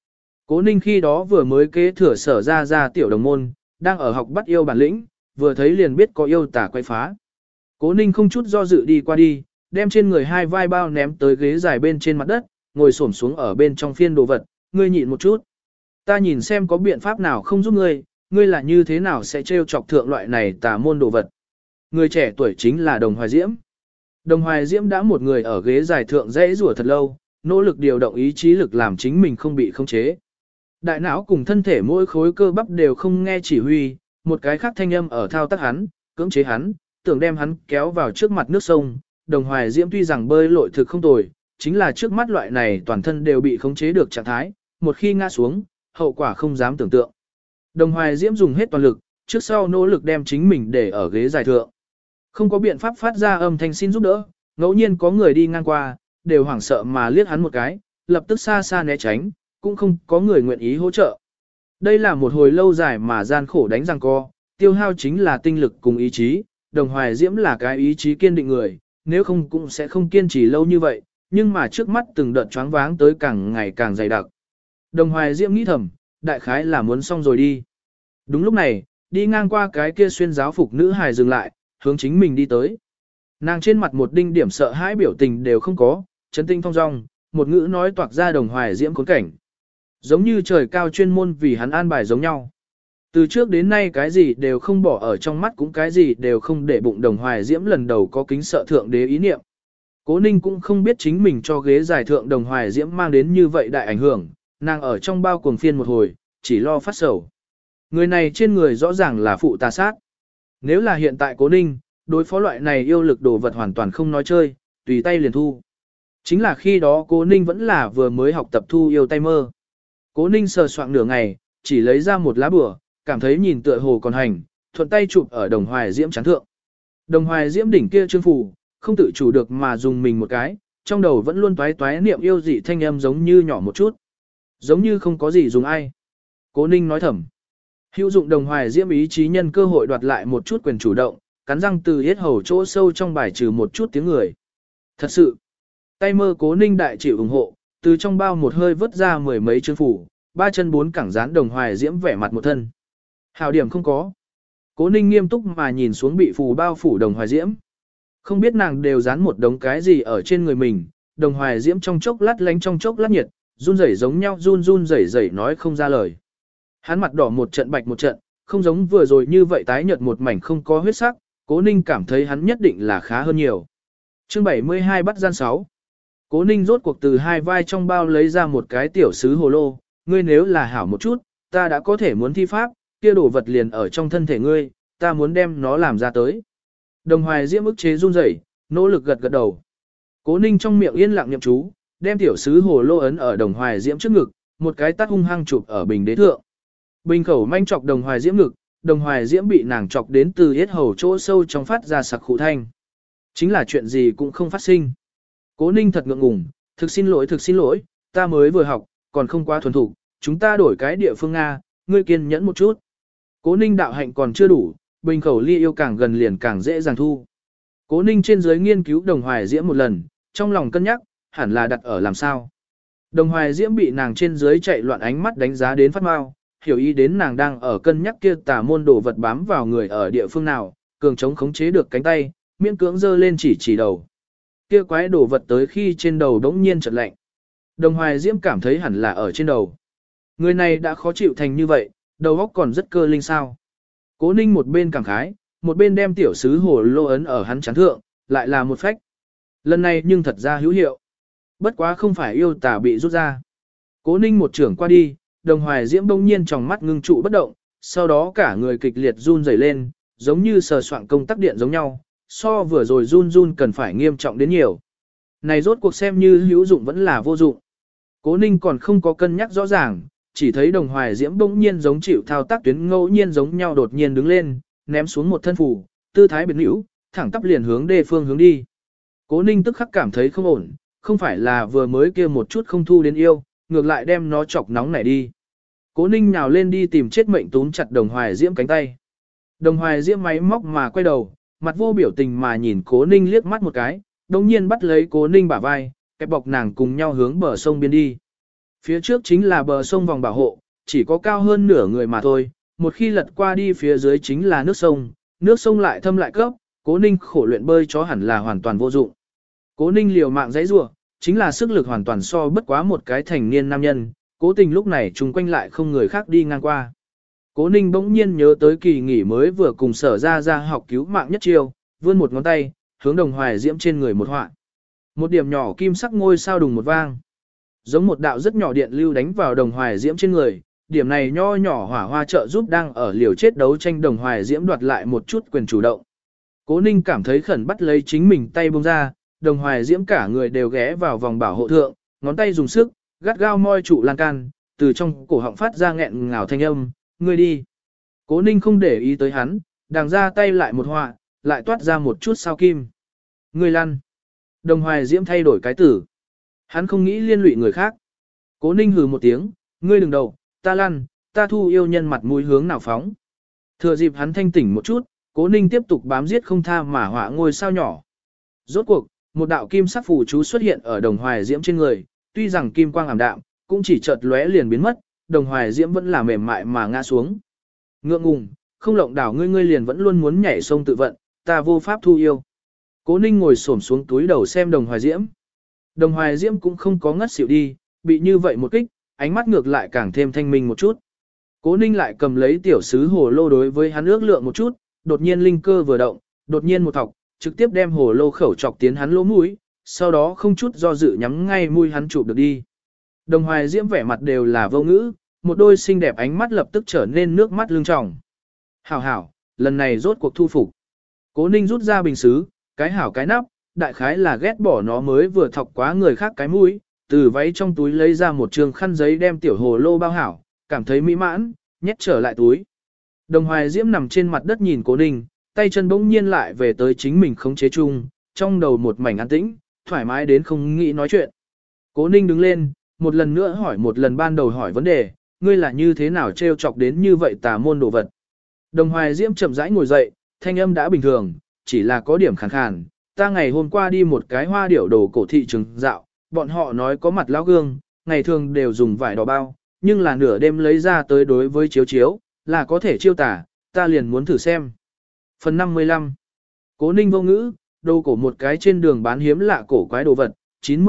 Cố Ninh khi đó vừa mới kế thừa sở ra tiểu đồng môn, đang ở học bắt yêu bản lĩnh, vừa thấy liền biết có yêu tả quay phá. Cố Ninh không chút do dự đi qua đi, đem trên người hai vai bao ném tới ghế dài bên trên mặt đất, ngồi xổm xuống ở bên trong phiên đồ vật, ngươi nhịn một chút. Ta nhìn xem có biện pháp nào không giúp ngươi, ngươi là như thế nào sẽ trêu chọc thượng loại này tà môn đồ vật. Người trẻ tuổi chính là Đồng Hoài Diễm. Đồng Hoài Diễm đã một người ở ghế dài thượng dễ rủa thật lâu, nỗ lực điều động ý chí lực làm chính mình không bị khống chế. Đại não cùng thân thể mỗi khối cơ bắp đều không nghe chỉ huy, một cái khác thanh âm ở thao tác hắn, cưỡng chế hắn, tưởng đem hắn kéo vào trước mặt nước sông. Đồng Hoài Diễm tuy rằng bơi lội thực không tồi, chính là trước mắt loại này toàn thân đều bị khống chế được trạng thái, một khi ngã xuống, hậu quả không dám tưởng tượng. Đồng Hoài Diễm dùng hết toàn lực, trước sau nỗ lực đem chính mình để ở ghế dài thượng. Không có biện pháp phát ra âm thanh xin giúp đỡ, ngẫu nhiên có người đi ngang qua, đều hoảng sợ mà liếc hắn một cái, lập tức xa xa né tránh, cũng không có người nguyện ý hỗ trợ. Đây là một hồi lâu dài mà gian khổ đánh răng co, tiêu hao chính là tinh lực cùng ý chí, Đồng Hoài Diễm là cái ý chí kiên định người, nếu không cũng sẽ không kiên trì lâu như vậy, nhưng mà trước mắt từng đợt choáng váng tới càng ngày càng dày đặc. Đồng Hoài Diễm nghĩ thầm, đại khái là muốn xong rồi đi. Đúng lúc này, đi ngang qua cái kia xuyên giáo phục nữ hài dừng lại, hướng chính mình đi tới. Nàng trên mặt một đinh điểm sợ hãi biểu tình đều không có, chấn tinh phong dong, một ngữ nói toạc ra Đồng Hoài Diễm khốn cảnh. Giống như trời cao chuyên môn vì hắn an bài giống nhau. Từ trước đến nay cái gì đều không bỏ ở trong mắt cũng cái gì đều không để bụng. Đồng Hoài Diễm lần đầu có kính sợ thượng đế ý niệm. Cố Ninh cũng không biết chính mình cho ghế giải thượng Đồng Hoài Diễm mang đến như vậy đại ảnh hưởng, nàng ở trong bao cuồng phiên một hồi, chỉ lo phát sầu. Người này trên người rõ ràng là phụ tà sát. Nếu là hiện tại Cố Ninh, đối phó loại này yêu lực đồ vật hoàn toàn không nói chơi, tùy tay liền thu. Chính là khi đó Cố Ninh vẫn là vừa mới học tập thu yêu tay mơ. Cố Ninh sờ soạng nửa ngày, chỉ lấy ra một lá bùa, cảm thấy nhìn tựa hồ còn hành, thuận tay chụp ở Đồng Hoài Diễm chán thượng. Đồng Hoài Diễm đỉnh kia trương phủ, không tự chủ được mà dùng mình một cái, trong đầu vẫn luôn toái toái niệm yêu dị thanh âm giống như nhỏ một chút. Giống như không có gì dùng ai. Cố Ninh nói thầm. Hữu dụng Đồng Hoài Diễm ý chí nhân cơ hội đoạt lại một chút quyền chủ động, cắn răng từ yết hầu chỗ sâu trong bài trừ một chút tiếng người. Thật sự, tay mơ Cố Ninh đại chịu ủng hộ, từ trong bao một hơi vớt ra mười mấy chương phủ, ba chân bốn cẳng dán Đồng Hoài Diễm vẻ mặt một thân. Hảo điểm không có. Cố Ninh nghiêm túc mà nhìn xuống bị phù bao phủ Đồng Hoài Diễm. Không biết nàng đều dán một đống cái gì ở trên người mình, Đồng Hoài Diễm trong chốc lát lánh trong chốc lát nhiệt, run rẩy giống nhau run rẩy nói không ra lời. Hắn mặt đỏ một trận bạch một trận, không giống vừa rồi như vậy tái nhợt một mảnh không có huyết sắc, Cố Ninh cảm thấy hắn nhất định là khá hơn nhiều. Chương 72 bắt gian 6. Cố Ninh rốt cuộc từ hai vai trong bao lấy ra một cái tiểu sứ hồ lô, ngươi nếu là hảo một chút, ta đã có thể muốn thi pháp, kia đổ vật liền ở trong thân thể ngươi, ta muốn đem nó làm ra tới. Đồng Hoài Diễm ức chế run rẩy, nỗ lực gật gật đầu. Cố Ninh trong miệng yên lặng niệm chú, đem tiểu sứ hồ lô ấn ở Đồng Hoài Diễm trước ngực, một cái tát hung hăng chụp ở bình đế thượng. Bình khẩu manh chọc Đồng Hoài Diễm ngực, Đồng Hoài Diễm bị nàng chọc đến từ yết hầu chỗ sâu trong phát ra sặc khụ thanh. Chính là chuyện gì cũng không phát sinh. Cố Ninh thật ngượng ngùng, thực xin lỗi, ta mới vừa học, còn không quá thuần thục, chúng ta đổi cái địa phương Nga, ngươi kiên nhẫn một chút. Cố Ninh đạo hạnh còn chưa đủ, bình khẩu ly yêu càng gần liền càng dễ dàng thu. Cố Ninh trên dưới nghiên cứu Đồng Hoài Diễm một lần, trong lòng cân nhắc, hẳn là đặt ở làm sao. Đồng Hoài Diễm bị nàng trên dưới chạy loạn ánh mắt đánh giá đến phát mau, hiểu ý đến nàng đang ở cân nhắc kia tà môn đồ vật bám vào người ở địa phương nào, cường chống khống chế được cánh tay, miễn cưỡng giơ lên chỉ đầu. Kia quái đồ vật tới khi trên đầu đống nhiên chợt lạnh. Đồng Hoài Diễm cảm thấy hẳn là ở trên đầu. Người này đã khó chịu thành như vậy, đầu óc còn rất cơ linh sao. Cố Ninh một bên cảm khái, một bên đem tiểu sứ hồ lô ấn ở hắn chán thượng, lại là một phách. Lần này nhưng thật ra hữu hiệu. Bất quá không phải yêu tà bị rút ra. Cố Ninh một trưởng qua đi, Đồng Hoài Diễm bỗng nhiên trong mắt ngưng trụ bất động, sau đó cả người kịch liệt run rẩy lên, giống như sờ soạn công tắc điện giống nhau, so vừa rồi run cần phải nghiêm trọng đến nhiều. Này rốt cuộc xem như hữu dụng vẫn là vô dụng. Cố Ninh còn không có cân nhắc rõ ràng, chỉ thấy Đồng Hoài Diễm bỗng nhiên giống chịu thao tác tuyến ngẫu nhiên giống nhau đột nhiên đứng lên, ném xuống một thân phủ, tư thái biến hữu, thẳng tắp liền hướng đề phương hướng đi. Cố Ninh tức khắc cảm thấy không ổn, không phải là vừa mới kia một chút không thu đến yêu, ngược lại đem nó chọc nóng nảy đi. Cố Ninh nhào lên đi tìm chết mệnh túm chặt Đồng Hoài Diễm cánh tay. Đồng Hoài Diễm máy móc mà quay đầu, mặt vô biểu tình mà nhìn Cố Ninh liếc mắt một cái, đồng nhiên bắt lấy Cố Ninh bả vai, kẹp bọc nàng cùng nhau hướng bờ sông biên đi. Phía trước chính là bờ sông vòng bảo hộ, chỉ có cao hơn nửa người mà thôi, một khi lật qua đi phía dưới chính là nước sông lại thâm lại cấp, Cố Ninh khổ luyện bơi chó hẳn là hoàn toàn vô dụng. Cố Ninh liều mạng giãy giụa, chính là sức lực hoàn toàn so bất quá một cái thành niên nam nhân, cố tình lúc này chung quanh lại không người khác đi ngang qua. Cố Ninh bỗng nhiên nhớ tới kỳ nghỉ mới vừa cùng Sở ra học cứu mạng nhất chiêu, vươn một ngón tay, hướng Đồng Hoài Diễm trên người một họa. Một điểm nhỏ kim sắc ngôi sao đùng một vang. Giống một đạo rất nhỏ điện lưu đánh vào Đồng Hoài Diễm trên người, điểm này nho nhỏ hỏa hoa trợ giúp đang ở liều chết đấu tranh Đồng Hoài Diễm đoạt lại một chút quyền chủ động. Cố Ninh cảm thấy khẩn bắt lấy chính mình tay buông ra, Đồng Hoài Diễm cả người đều ghé vào vòng bảo hộ thượng, ngón tay dùng sức, gắt gao moi trụ lan can, từ trong cổ họng phát ra nghẹn ngào thanh âm, ngươi đi. Cố Ninh không để ý tới hắn, đàng ra tay lại một họa, lại toát ra một chút sao kim. Ngươi lăn. Đồng Hoài Diễm thay đổi cái tử. Hắn không nghĩ liên lụy người khác. Cố Ninh hừ một tiếng, ngươi đừng đầu, ta lăn, ta thu yêu nhân mặt mũi hướng nào phóng. Thừa dịp hắn thanh tỉnh một chút, Cố Ninh tiếp tục bám giết không tha mà họa ngôi sao nhỏ. Rốt cuộc, một đạo kim sắc phù chú xuất hiện ở Đồng Hoài Diễm trên người, tuy rằng kim quang ảm đạm, cũng chỉ chợt lóe liền biến mất, Đồng Hoài Diễm vẫn là mềm mại mà ngã xuống. Ngượng ngùng, không lộng đảo ngươi liền vẫn luôn muốn nhảy sông tự vận, ta vô pháp thu yêu. Cố Ninh ngồi xổm xuống túi đầu xem Đồng Hoài Diễm. Đồng Hoài Diễm cũng không có ngất xỉu đi, bị như vậy một kích, ánh mắt ngược lại càng thêm thanh minh một chút. Cố Ninh lại cầm lấy tiểu sứ hồ lô đối với hắn ước lượng một chút, đột nhiên linh cơ vừa động, đột nhiên một thọc, trực tiếp đem hồ lô khẩu chọc tiến hắn lỗ mũi, sau đó không chút do dự nhắm ngay mũi hắn chụp được đi. Đồng Hoài Diễm vẻ mặt đều là vô ngữ, một đôi xinh đẹp ánh mắt lập tức trở nên nước mắt lưng tròng. Hảo hảo, lần này rốt cuộc thu phục. Cố Ninh rút ra bình sứ, cái hảo cái nắp, đại khái là ghét bỏ nó mới vừa thọc quá người khác cái mũi, từ váy trong túi lấy ra một trường khăn giấy đem tiểu hồ lô bao hảo, cảm thấy mỹ mãn, nhét trở lại túi. Đồng Hoài Diễm nằm trên mặt đất nhìn Cố Ninh, tay chân bỗng nhiên lại về tới chính mình khống chế chung, trong đầu một mảnh an tĩnh, thoải mái đến không nghĩ nói chuyện. Cố Ninh đứng lên, một lần nữa hỏi một lần ban đầu hỏi vấn đề, ngươi là như thế nào trêu chọc đến như vậy tà môn đồ vật. Đồng Hoài Diễm chậm rãi ngồi dậy, thanh âm đã bình thường, chỉ là có điểm khàn khàn. Ta ngày hôm qua đi một cái hoa điểu đồ cổ thị trường dạo, bọn họ nói có mặt lão gương, ngày thường đều dùng vải đỏ bao, nhưng là nửa đêm lấy ra tới đối với chiếu chiếu, là có thể chiêu tả, ta liền muốn thử xem. Phần 55. Cố Ninh vô ngữ, đồ cổ một cái trên đường bán hiếm lạ cổ quái đồ vật,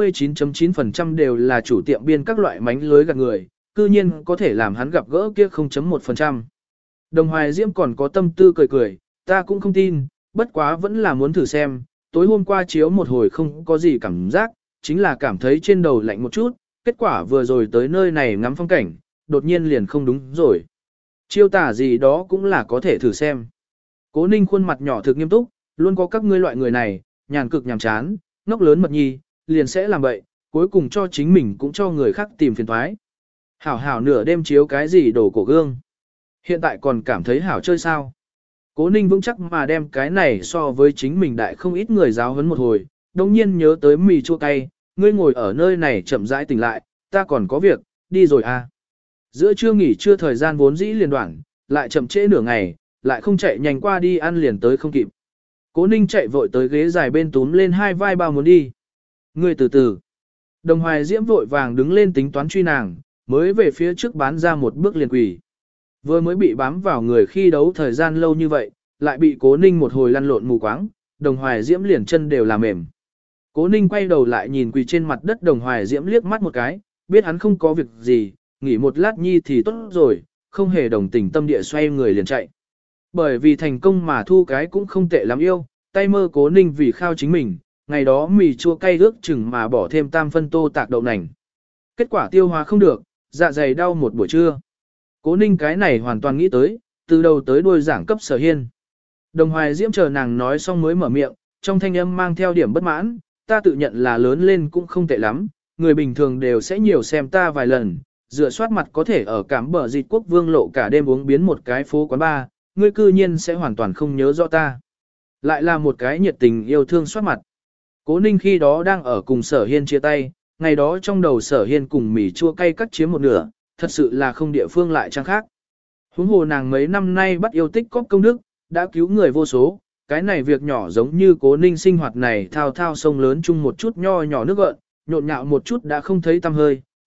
99.9% đều là chủ tiệm biên các loại mánh lưới gạt người, cư nhiên có thể làm hắn gặp gỡ kia 0.1%. Đồng Hoài Diễm còn có tâm tư cười cười, ta cũng không tin, bất quá vẫn là muốn thử xem, tối hôm qua chiếu một hồi không có gì cảm giác, chính là cảm thấy trên đầu lạnh một chút, kết quả vừa rồi tới nơi này ngắm phong cảnh, đột nhiên liền không đúng rồi. Chiêu tả gì đó cũng là có thể thử xem. Cố Ninh khuôn mặt nhỏ thực nghiêm túc, luôn có các ngươi loại người này, nhàn cực nhàm chán, ngốc lớn mật nhi, liền sẽ làm bậy, cuối cùng cho chính mình cũng cho người khác tìm phiền toái. Hảo hảo nửa đêm chiếu cái gì đổ cổ gương. Hiện tại còn cảm thấy hảo chơi sao. Cố Ninh vững chắc mà đem cái này so với chính mình đại không ít người giáo huấn một hồi, đồng nhiên nhớ tới mì chua cay, ngươi ngồi ở nơi này chậm rãi tỉnh lại, ta còn có việc, đi rồi à. Giữa trưa nghỉ trưa thời gian vốn dĩ liền đoạn, lại chậm trễ nửa ngày, lại không chạy nhanh qua đi ăn liền tới không kịp. Cố Ninh chạy vội tới ghế dài bên túm lên hai vai bao muốn đi. Ngươi từ từ. Đồng Hoài Diễm vội vàng đứng lên tính toán truy nàng, mới về phía trước bán ra một bước liền quỳ. Vừa mới bị bám vào người khi đấu thời gian lâu như vậy, lại bị Cố Ninh một hồi lăn lộn mù quáng, Đồng Hoài Diễm liền chân đều là mềm. Cố Ninh quay đầu lại nhìn quỳ trên mặt đất Đồng Hoài Diễm liếc mắt một cái, biết hắn không có việc gì, nghỉ một lát nhi thì tốt rồi, không hề đồng tình tâm địa xoay người liền chạy. Bởi vì thành công mà thu cái cũng không tệ lắm yêu, tay mơ Cố Ninh vì khao chính mình, ngày đó mì chua cay ước chừng mà bỏ thêm tam phân tô tạc đậu nành. Kết quả tiêu hóa không được, dạ dày đau một buổi trưa. Cố Ninh cái này hoàn toàn nghĩ tới, từ đầu tới đuôi giảng cấp Sở Hiên. Đồng Hoài Diễm chờ nàng nói xong mới mở miệng, trong thanh âm mang theo điểm bất mãn, ta tự nhận là lớn lên cũng không tệ lắm, người bình thường đều sẽ nhiều xem ta vài lần, dựa soát mặt có thể ở cảm bờ dịch quốc vương lộ cả đêm uống biến một cái phố quán bar, ngươi cư nhiên sẽ hoàn toàn không nhớ rõ ta. Lại là một cái nhiệt tình yêu thương soát mặt. Cố Ninh khi đó đang ở cùng Sở Hiên chia tay, ngày đó trong đầu Sở Hiên cùng mì chua cay cắt chiếm một nửa, thật sự là không địa phương lại trang khác. Huống hồ nàng mấy năm nay bắt yêu tích cóp công đức, đã cứu người vô số, cái này việc nhỏ giống như Cố Ninh sinh hoạt này thao thao sông lớn chung một chút nho nhỏ nước gợn, nhộn nhạo một chút đã không thấy tăm hơi,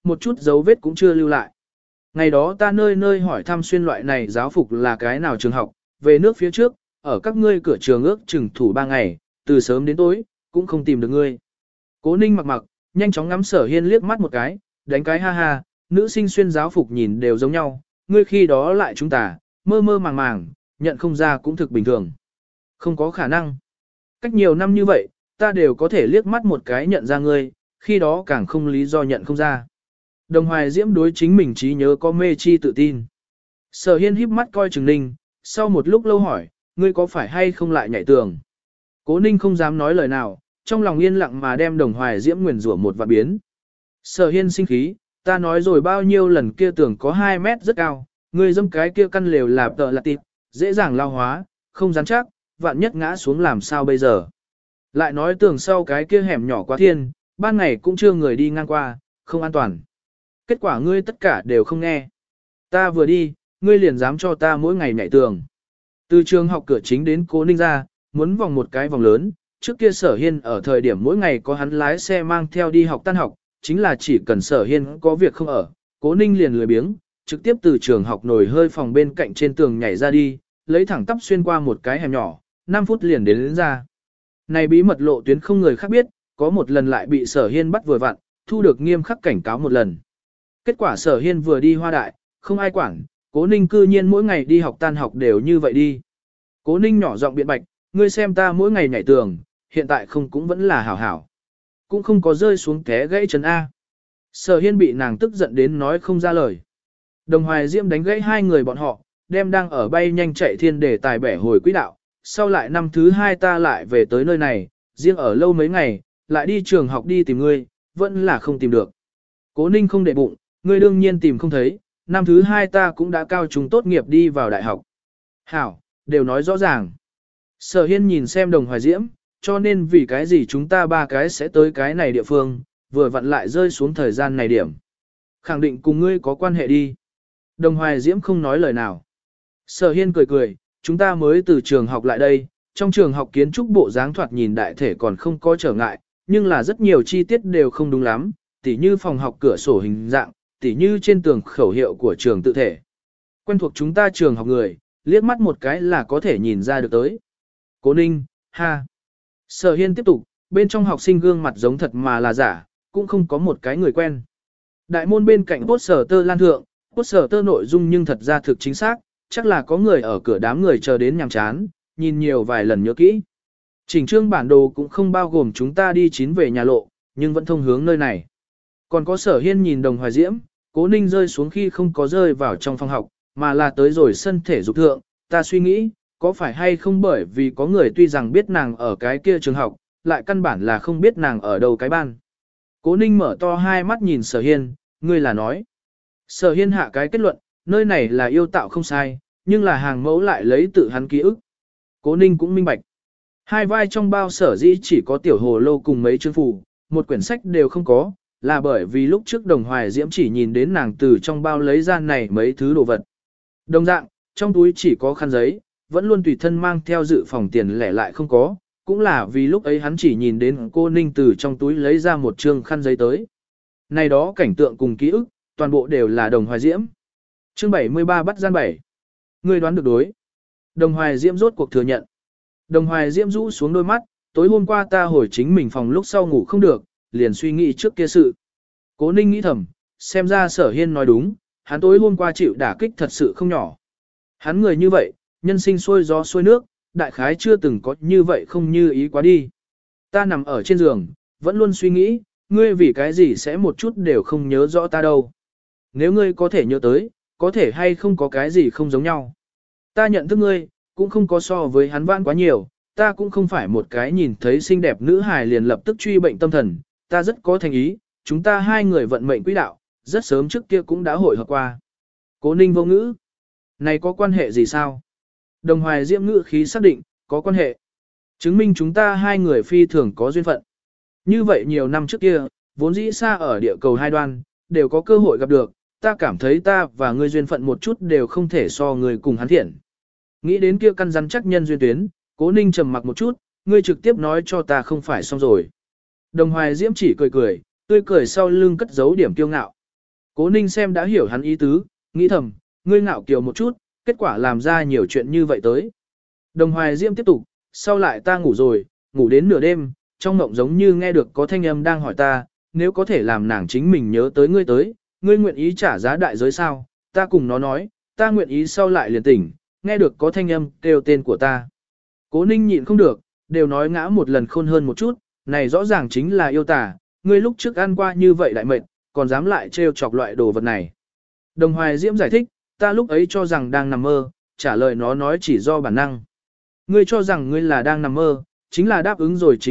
một chút dấu vết cũng chưa lưu lại. Ngày đó ta nơi nơi hỏi thăm xuyên loại này giáo phục là cái nào trường học, về nước phía trước, ở các ngươi cửa trường ước chừng thủ 3 ngày, từ sớm đến tối, cũng không tìm được ngươi. Cố Ninh mặc, nhanh chóng ngắm Sở Hiên liếc mắt một cái, đánh cái ha ha, nữ sinh xuyên giáo phục nhìn đều giống nhau, ngươi khi đó lại chúng ta, mơ mơ màng màng, nhận không ra cũng thực bình thường. Không có khả năng. Cách nhiều năm như vậy, ta đều có thể liếc mắt một cái nhận ra ngươi, khi đó càng không lý do nhận không ra. Đồng Hoài Diễm đối chính mình trí nhớ có mê chi tự tin. Sở Hiên híp mắt coi Trừng Ninh, sau một lúc lâu hỏi, ngươi có phải hay không lại nhảy tường? Cố Ninh không dám nói lời nào, trong lòng yên lặng mà đem Đồng Hoài Diễm nguyền rủa một vạn biến. Sở Hiên sinh khí, ta nói rồi bao nhiêu lần kia tường có 2 mét rất cao, ngươi dâm cái kia căn lều là tợ là tịp, dễ dàng lao hóa, không rắn chắc, vạn nhất ngã xuống làm sao bây giờ. Lại nói tường sau cái kia hẻm nhỏ quá thiên, ban ngày cũng chưa người đi ngang qua, không an toàn. Kết quả ngươi tất cả đều không nghe. Ta vừa đi, ngươi liền dám cho ta mỗi ngày nhảy tường. Từ trường học cửa chính đến Cố Ninh ra, muốn vòng một cái vòng lớn, trước kia Sở Hiên ở thời điểm mỗi ngày có hắn lái xe mang theo đi học tan học, chính là chỉ cần Sở Hiên có việc không ở, Cố Ninh liền lười biếng, trực tiếp từ trường học nổi hơi phòng bên cạnh trên tường nhảy ra đi, lấy thẳng tắp xuyên qua một cái hẻm nhỏ, 5 phút liền đến ra. Này bí mật lộ tuyến không người khác biết, có một lần lại bị Sở Hiên bắt vừa vặn, thu được nghiêm khắc cảnh cáo một lần. Kết quả Sở Hiên vừa đi Hoa Đại, không ai quản, Cố Ninh cư nhiên mỗi ngày đi học tan học đều như vậy đi. Cố Ninh nhỏ giọng biện bạch, ngươi xem ta mỗi ngày nhảy tường, hiện tại không cũng vẫn là hảo hảo. Cũng không có rơi xuống té gãy chân A. Sở Hiên bị nàng tức giận đến nói không ra lời. Đồng Hoài Diễm đánh gãy hai người bọn họ, đem đang ở bay nhanh chạy thiên để tài bẻ hồi quỹ đạo. Sau lại năm thứ 2 ta lại về tới nơi này, riêng ở lâu mấy ngày, lại đi trường học đi tìm ngươi, vẫn là không tìm được. Cố Ninh không để bụng, ngươi đương nhiên tìm không thấy, năm thứ 2 ta cũng đã cao trung tốt nghiệp đi vào đại học. Hảo, đều nói rõ ràng. Sở Hiên nhìn xem Đồng Hoài Diễm, cho nên vì cái gì chúng ta 3 cái sẽ tới cái này địa phương, vừa vặn lại rơi xuống thời gian này điểm. Khẳng định cùng ngươi có quan hệ đi. Đồng Hoài Diễm không nói lời nào. Sở Hiên cười cười, chúng ta mới từ trường học lại đây, trong trường học kiến trúc bộ dáng thoạt nhìn đại thể còn không có trở ngại, nhưng là rất nhiều chi tiết đều không đúng lắm, tỉ như phòng học cửa sổ hình dạng, tỉ như trên tường khẩu hiệu của trường tự thể. Quen thuộc chúng ta trường học người, liếc mắt một cái là có thể nhìn ra được tới. Cố Ninh, ha. Sở Hiên tiếp tục, bên trong học sinh gương mặt giống thật mà là giả, cũng không có một cái người quen. Đại môn bên cạnh poster lan thượng, poster nội dung nhưng thật ra thực chính xác, chắc là có người ở cửa đám người chờ đến nhàm chán, nhìn nhiều vài lần nhớ kỹ. Chỉnh trương bản đồ cũng không bao gồm chúng ta đi chín về nhà lộ, nhưng vẫn thông hướng nơi này. Còn có Sở Hiên nhìn Đồng Hoài Diễm, Cố Ninh rơi xuống khi không có rơi vào trong phòng học, mà là tới rồi sân thể dục thượng, ta suy nghĩ, có phải hay không bởi vì có người tuy rằng biết nàng ở cái kia trường học, lại căn bản là không biết nàng ở đâu cái ban. Cố Ninh mở to hai mắt nhìn Sở Hiên, ngươi là nói. Sở Hiên hạ cái kết luận, nơi này là yêu tạo không sai, nhưng là hàng mẫu lại lấy tự hắn ký ức. Cố Ninh cũng minh bạch. Hai vai trong bao Sở dĩ chỉ có tiểu hồ lô cùng mấy chương phù, một quyển sách đều không có, là bởi vì lúc trước Đồng Hoài Diễm chỉ nhìn đến nàng từ trong bao lấy ra này mấy thứ đồ vật. Đồng dạng, trong túi chỉ có khăn giấy, vẫn luôn tùy thân mang theo dự phòng tiền lẻ lại không có, cũng là vì lúc ấy hắn chỉ nhìn đến cô Ninh từ trong túi lấy ra một trương khăn giấy tới. Này đó cảnh tượng cùng ký ức, toàn bộ đều là Đồng Hoài Diễm. Chương 73 bắt gian 7. Ngươi đoán được đối. Đồng Hoài Diễm rốt cuộc thừa nhận. Đồng Hoài Diễm rũ xuống đôi mắt, tối hôm qua ta hồi chính mình phòng lúc sau ngủ không được, liền suy nghĩ trước kia sự. Cố Ninh nghĩ thầm, xem ra Sở Hiên nói đúng, hắn tối hôm qua chịu đả kích thật sự không nhỏ. Hắn người như vậy, nhân sinh xuôi gió xuôi nước, đại khái chưa từng có như vậy không như ý quá đi. Ta nằm ở trên giường, vẫn luôn suy nghĩ, ngươi vì cái gì sẽ một chút đều không nhớ rõ ta đâu. Nếu ngươi có thể nhớ tới, có thể hay không có cái gì không giống nhau. Ta nhận thức ngươi, cũng không có so với hắn vãn quá nhiều, ta cũng không phải một cái nhìn thấy xinh đẹp nữ hài liền lập tức truy bệnh tâm thần, ta rất có thành ý, chúng ta hai người vận mệnh quỹ đạo, rất sớm trước kia cũng đã hội hợp qua. Cố Ninh vô ngữ. Này có quan hệ gì sao? Đồng Hoài Diễm ngữ khí xác định, có quan hệ. Chứng minh chúng ta hai người phi thường có duyên phận. Như vậy nhiều năm trước kia, vốn dĩ xa ở địa cầu hai đoan, đều có cơ hội gặp được, ta cảm thấy ta và ngươi duyên phận một chút đều không thể so người cùng hắn thiện. Nghĩ đến kia căn rắn chắc nhân duyên tuyến, Cố Ninh trầm mặc một chút, ngươi trực tiếp nói cho ta không phải xong rồi. Đồng Hoài Diễm chỉ cười cười, tươi cười sau lưng cất giấu điểm kiêu ngạo. Cố Ninh xem đã hiểu hắn ý tứ, nghĩ thầm, ngươi ngạo kiều một chút, kết quả làm ra nhiều chuyện như vậy tới. Đồng Hoài Diễm tiếp tục, sau lại ta ngủ rồi, ngủ đến nửa đêm, trong mộng giống như nghe được có thanh âm đang hỏi ta, nếu có thể làm nàng chính mình nhớ tới, ngươi nguyện ý trả giá đại giới sao? Ta cùng nó nói, ta nguyện ý, sau lại liền tỉnh, nghe được có thanh âm kêu tên của ta. Cố Ninh nhịn không được, đều nói ngã một lần khôn hơn một chút, này rõ ràng chính là yêu tà, ngươi lúc trước ăn qua như vậy đại mệt, còn dám lại trêu chọc loại đồ vật này. Đồng Hoài Diễm giải thích, ta lúc ấy cho rằng đang nằm mơ, trả lời nó nói chỉ do bản năng. Ngươi cho rằng ngươi là đang nằm mơ, chính là đáp ứng rồi,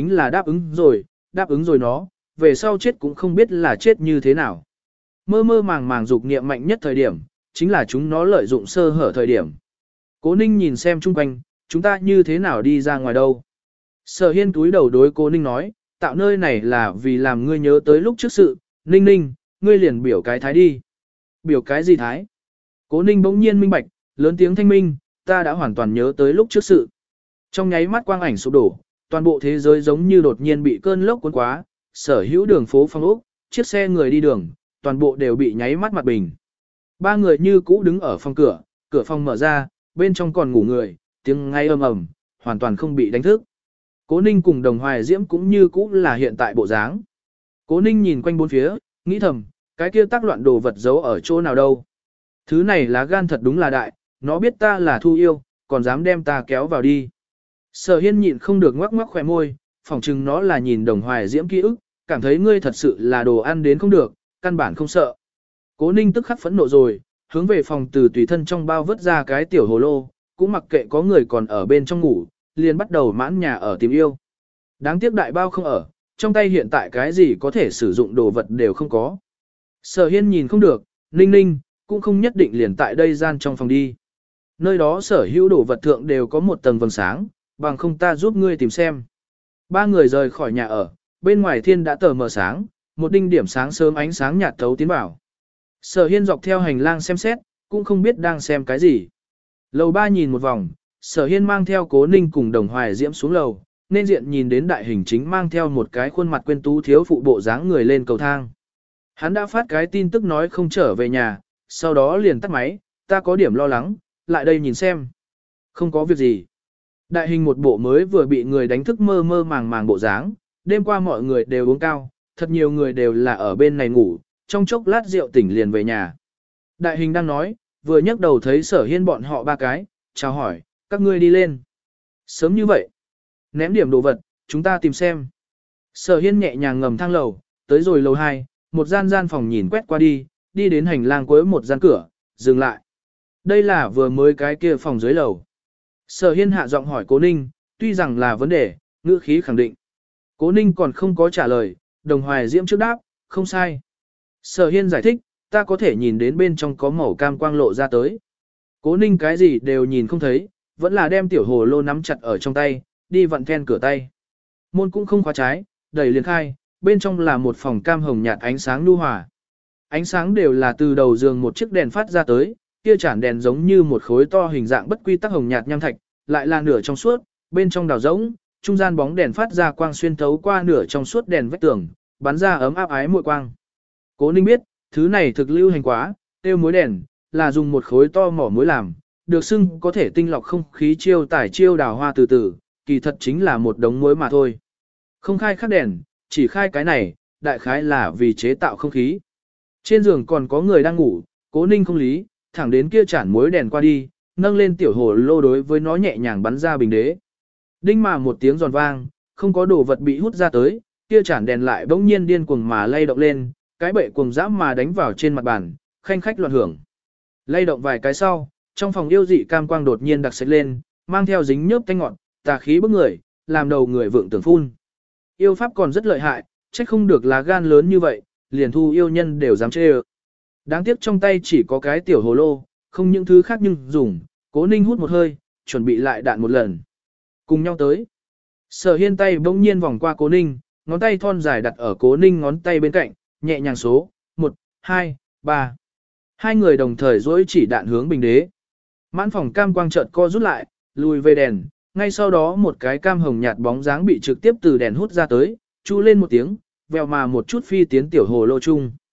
đáp ứng rồi nó, về sau chết cũng không biết là chết như thế nào. Mơ mơ màng màng dục niệm mạnh nhất thời điểm, chính là chúng nó lợi dụng sơ hở thời điểm. Cố Ninh nhìn xem chung quanh, chúng ta như thế nào đi ra ngoài đâu. Sở Hiên túi đầu đối Cố Ninh nói, tạo nơi này là vì làm ngươi nhớ tới lúc trước sự, Ninh Ninh, ngươi liền biểu cái thái đi. Biểu cái gì thái? Cố Ninh bỗng nhiên minh bạch, lớn tiếng thanh minh, ta đã hoàn toàn nhớ tới lúc trước sự. Trong nháy mắt quang ảnh sụp đổ, toàn bộ thế giới giống như đột nhiên bị cơn lốc cuốn quá, sở hữu đường phố phong ốc, chiếc xe người đi đường, toàn bộ đều bị nháy mắt mặt bình. Ba người như cũ đứng ở phòng cửa, cửa phòng mở ra, bên trong còn ngủ người, tiếng ngay ầm ầm, hoàn toàn không bị đánh thức. Cố Ninh cùng Đồng Hoài Diễm cũng như cũ là hiện tại bộ dáng. Cố Ninh nhìn quanh bốn phía, nghĩ thầm, cái kia tác loạn đồ vật giấu ở chỗ nào đâu. Thứ này lá gan thật đúng là đại, nó biết ta là Thu Yêu, còn dám đem ta kéo vào đi. Sở Hiên nhịn không được ngoắc ngoắc khỏe môi, phỏng chừng nó là nhìn Đồng Hoài Diễm ký ức, cảm thấy ngươi thật sự là đồ ăn đến không được, căn bản không sợ. Cố Ninh tức khắc phẫn nộ rồi, hướng về phòng từ tùy thân trong bao vứt ra cái tiểu hồ lô, cũng mặc kệ có người còn ở bên trong ngủ, liền bắt đầu mãn nhà ở tìm yêu. Đáng tiếc đại bao không ở, trong tay hiện tại cái gì có thể sử dụng đồ vật đều không có. Sở Hiên nhìn không được, Ninh Ninh, cũng không nhất định liền tại đây gian trong phòng đi. Nơi đó sở hữu đồ vật thượng đều có một tầng vầng sáng, bằng không ta giúp ngươi tìm xem. Ba người rời khỏi nhà ở, bên ngoài thiên đã tờ mờ sáng, một đinh điểm sáng sớm ánh sáng nhạt thấu tiến vào. Sở Hiên dọc theo hành lang xem xét, cũng không biết đang xem cái gì. Lầu 3 nhìn một vòng, Sở Hiên mang theo Cố Ninh cùng Đồng Hoài Diễm xuống lầu, nên diện nhìn đến đại hình chính mang theo một cái khuôn mặt quên tú thiếu phụ bộ dáng người lên cầu thang. Hắn đã phát cái tin tức nói không trở về nhà, sau đó liền tắt máy, ta có điểm lo lắng, lại đây nhìn xem. Không có việc gì. Đại hình một bộ mới vừa bị người đánh thức mơ mơ màng màng bộ dáng, đêm qua mọi người đều uống cao, thật nhiều người đều là ở bên này ngủ, trong chốc lát rượu tỉnh liền về nhà. Đại hình đang nói, vừa nhấc đầu thấy Sở Hiên bọn họ ba cái, chào hỏi, các ngươi đi lên. Sớm như vậy, ném điểm đồ vật, chúng ta tìm xem. Sở Hiên nhẹ nhàng ngầm thang lầu, tới rồi lầu 2, một gian phòng nhìn quét qua đi, đi đến hành lang cuối một gian cửa, dừng lại. Đây là vừa mới cái kia phòng dưới lầu. Sở Hiên hạ giọng hỏi Cố Ninh, tuy rằng là vấn đề, ngữ khí khẳng định. Cố Ninh còn không có trả lời, Đồng Hoài Diễm trước đáp, không sai. Sở Hiên giải thích, ta có thể nhìn đến bên trong có màu cam quang lộ ra tới. Cố Ninh cái gì đều nhìn không thấy, vẫn là đem tiểu hồ lô nắm chặt ở trong tay, đi vặn then cửa tay. Môn cũng không khóa trái, đẩy liền khai, bên trong là một phòng cam hồng nhạt ánh sáng nhu hòa. Ánh sáng đều là từ đầu giường một chiếc đèn phát ra tới, kia chản đèn giống như một khối to hình dạng bất quy tắc hồng nhạt nham thạch, lại là nửa trong suốt, bên trong đào rỗng, trung gian bóng đèn phát ra quang xuyên thấu qua nửa trong suốt đèn vách tường, bắn ra ấm áp ái muội quang. Cố Ninh biết, thứ này thực lưu hành quá, tiêu muối đèn, là dùng một khối to mỏ muối làm, được xưng có thể tinh lọc không khí chiêu tải chiêu đào hoa từ từ, kỳ thật chính là một đống muối mà thôi. Không khai khắc đèn, chỉ khai cái này, đại khái là vì chế tạo không khí. Trên giường còn có người đang ngủ, Cố Ninh không lý, thẳng đến kia chản muối đèn qua đi, nâng lên tiểu hồ lô đối với nó nhẹ nhàng bắn ra bình đế. Đinh mà một tiếng giòn vang, không có đồ vật bị hút ra tới, kia chản đèn lại bỗng nhiên điên cuồng mà lay động lên, cái bệ cuồng dã mà đánh vào trên mặt bàn, khanh khách loạn hưởng. Lay động vài cái sau, trong phòng yêu dị cam quang đột nhiên đặc sệt lên, mang theo dính nhớp tanh ngọt, tà khí bức người, làm đầu người vượng tưởng phun. Yêu pháp còn rất lợi hại, trách không được lá gan lớn như vậy, liền thu yêu nhân đều dám chê ơ. Đáng tiếc trong tay chỉ có cái tiểu hồ lô, không những thứ khác nhưng dùng, Cố Ninh hút một hơi, chuẩn bị lại đạn một lần. Cùng nhau tới. Sở Hiên tay bỗng nhiên vòng qua Cố Ninh, ngón tay thon dài đặt ở Cố Ninh ngón tay bên cạnh, nhẹ nhàng số, 1, 2, 3. Hai người đồng thời dỗi chỉ đạn hướng bình đế. Mãn phòng cam quang chợt co rút lại, lùi về đèn, ngay sau đó một cái cam hồng nhạt bóng dáng bị trực tiếp từ đèn hút ra tới, chu lên một tiếng, vèo mà một chút phi tiến tiểu hồ lô chung.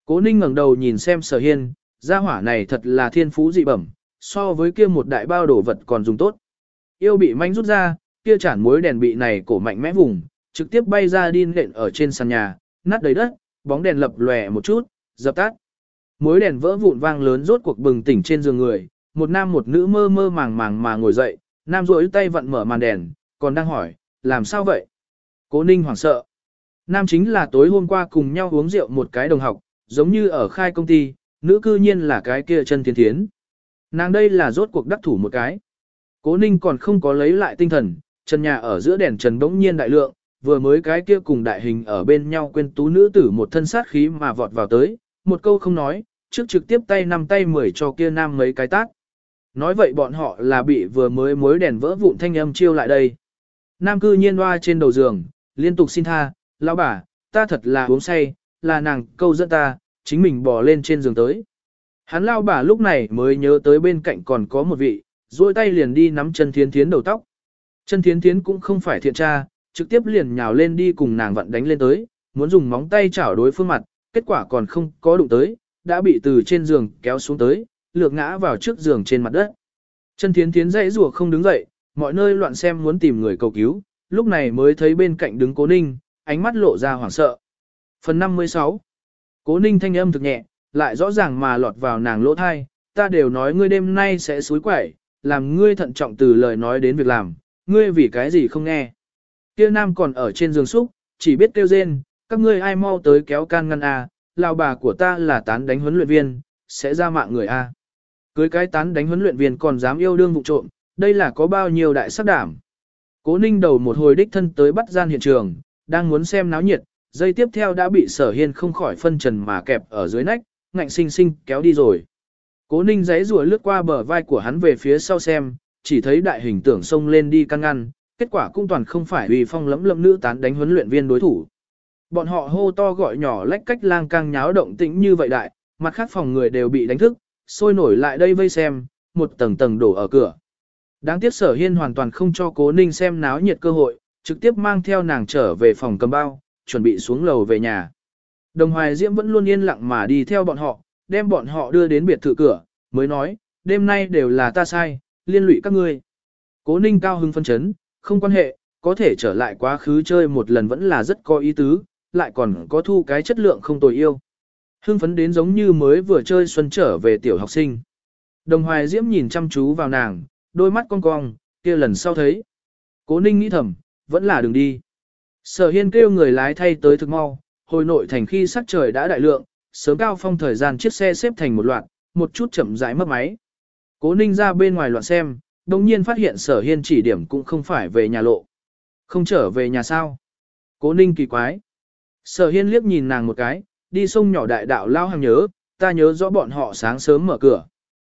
Cố Ninh ngẩng đầu nhìn xem Sở Hiên, gia hỏa này thật là thiên phú dị bẩm, so với kia một đại bao đồ vật còn dùng tốt. Yêu bị manh rút ra, kia chản muối đèn bị này cổ mạnh mẽ vùng, trực tiếp bay ra đi nện ở trên sàn nhà, nát đầy đất, bóng đèn lập lòe một chút, dập tắt. Muối đèn vỡ vụn vang lớn rốt cuộc bừng tỉnh trên giường người, một nam một nữ mơ mơ màng màng mà ngồi dậy, nam rỗi tay vặn mở màn đèn, còn đang hỏi, làm sao vậy? Cố Ninh hoảng sợ. Nam chính là tối hôm qua cùng nhau uống rượu một cái đồng học, giống như ở khai công ty, nữ cư nhiên là cái kia Chân Thiến Thiến. Nàng đây là rốt cuộc đắc thủ một cái. Cố Ninh còn không có lấy lại tinh thần, trần nhà ở giữa đèn trần bỗng nhiên đại lượng, vừa mới cái kia cùng đại hình ở bên nhau quên tú nữ tử một thân sát khí mà vọt vào tới, một câu không nói, trước trực tiếp tay 5 tay 10 cho kia nam mấy cái tát. Nói vậy bọn họ là bị vừa mới mối đèn vỡ vụn thanh âm chiêu lại đây. Nam cư nhiên hoa trên đầu giường, liên tục xin tha, lão bà, ta thật là uống say, là nàng câu dẫn ta, chính mình bò lên trên giường tới. Hắn lao bà lúc này mới nhớ tới bên cạnh còn có một vị, duỗi tay liền đi nắm Chân Thiến Thiến đầu tóc. Chân Thiến Thiến cũng không phải thiện tra, trực tiếp liền nhào lên đi cùng nàng vặn đánh lên tới, muốn dùng móng tay chảo đối phương mặt, kết quả còn không có đụng tới, đã bị từ trên giường kéo xuống tới, lược ngã vào trước giường trên mặt đất. Chân Thiến Thiến dãy rủa không đứng dậy, mọi nơi loạn xem muốn tìm người cầu cứu, lúc này mới thấy bên cạnh đứng Cố Ninh, ánh mắt lộ ra hoảng sợ. Phần 56. Cố Ninh thanh âm thực nhẹ, lại rõ ràng mà lọt vào nàng lỗ thai, ta đều nói ngươi đêm nay sẽ xúi quẩy, làm ngươi thận trọng từ lời nói đến việc làm, ngươi vì cái gì không nghe. Kia nam còn ở trên giường xúc, chỉ biết kêu rên, các ngươi ai mau tới kéo can ngăn a, lão bà của ta là tán đánh huấn luyện viên, sẽ ra mạng người a. Cưới cái tán đánh huấn luyện viên còn dám yêu đương vụ trộm, đây là có bao nhiêu đại sắc đảm. Cố Ninh đầu một hồi đích thân tới bắt gian hiện trường, đang muốn xem náo nhiệt, giây tiếp theo đã bị Sở Hiên không khỏi phân trần mà kẹp ở dưới nách, ngạnh sinh sinh kéo đi rồi. Cố Ninh giãy giụa lướt qua bờ vai của hắn về phía sau xem, chỉ thấy đại hình tưởng xông lên đi căn ngăn, kết quả cũng toàn không phải vì phong lẫm lẫm nữ tán đánh huấn luyện viên đối thủ. Bọn họ hô to gọi nhỏ lách cách lang cang nháo động tĩnh như vậy đại, mặt khác phòng người đều bị đánh thức, sôi nổi lại đây vây xem, một tầng tầng đổ ở cửa. Đáng tiếc Sở Hiên hoàn toàn không cho Cố Ninh xem náo nhiệt cơ hội, trực tiếp mang theo nàng trở về phòng cầm bao, chuẩn bị xuống lầu về nhà. Đồng Hoài Diễm vẫn luôn yên lặng mà đi theo bọn họ, đem bọn họ đưa đến biệt thự cửa, mới nói, đêm nay đều là ta sai, liên lụy các ngươi. Cố Ninh cao hưng phân chấn, không quan hệ, có thể trở lại quá khứ chơi một lần vẫn là rất có ý tứ, lại còn có thu cái chất lượng không tồi yêu. Hưng phấn đến giống như mới vừa chơi xuân trở về tiểu học sinh. Đồng Hoài Diễm nhìn chăm chú vào nàng, đôi mắt cong cong, kia lần sau thấy. Cố Ninh nghĩ thầm, vẫn là đừng đi. Sở Hiên kêu người lái thay tới thực mau, hồi nội thành khi sắc trời đã đại lượng, sớm cao phong thời gian chiếc xe xếp thành một loạt, một chút chậm rãi mất máy. Cố Ninh ra bên ngoài loạn xem, đồng nhiên phát hiện Sở Hiên chỉ điểm cũng không phải về nhà lộ. Không trở về nhà sao? Cố Ninh kỳ quái. Sở Hiên liếc nhìn nàng một cái, đi sông nhỏ đại đạo lao hàng nhớ, ta nhớ rõ bọn họ sáng sớm mở cửa.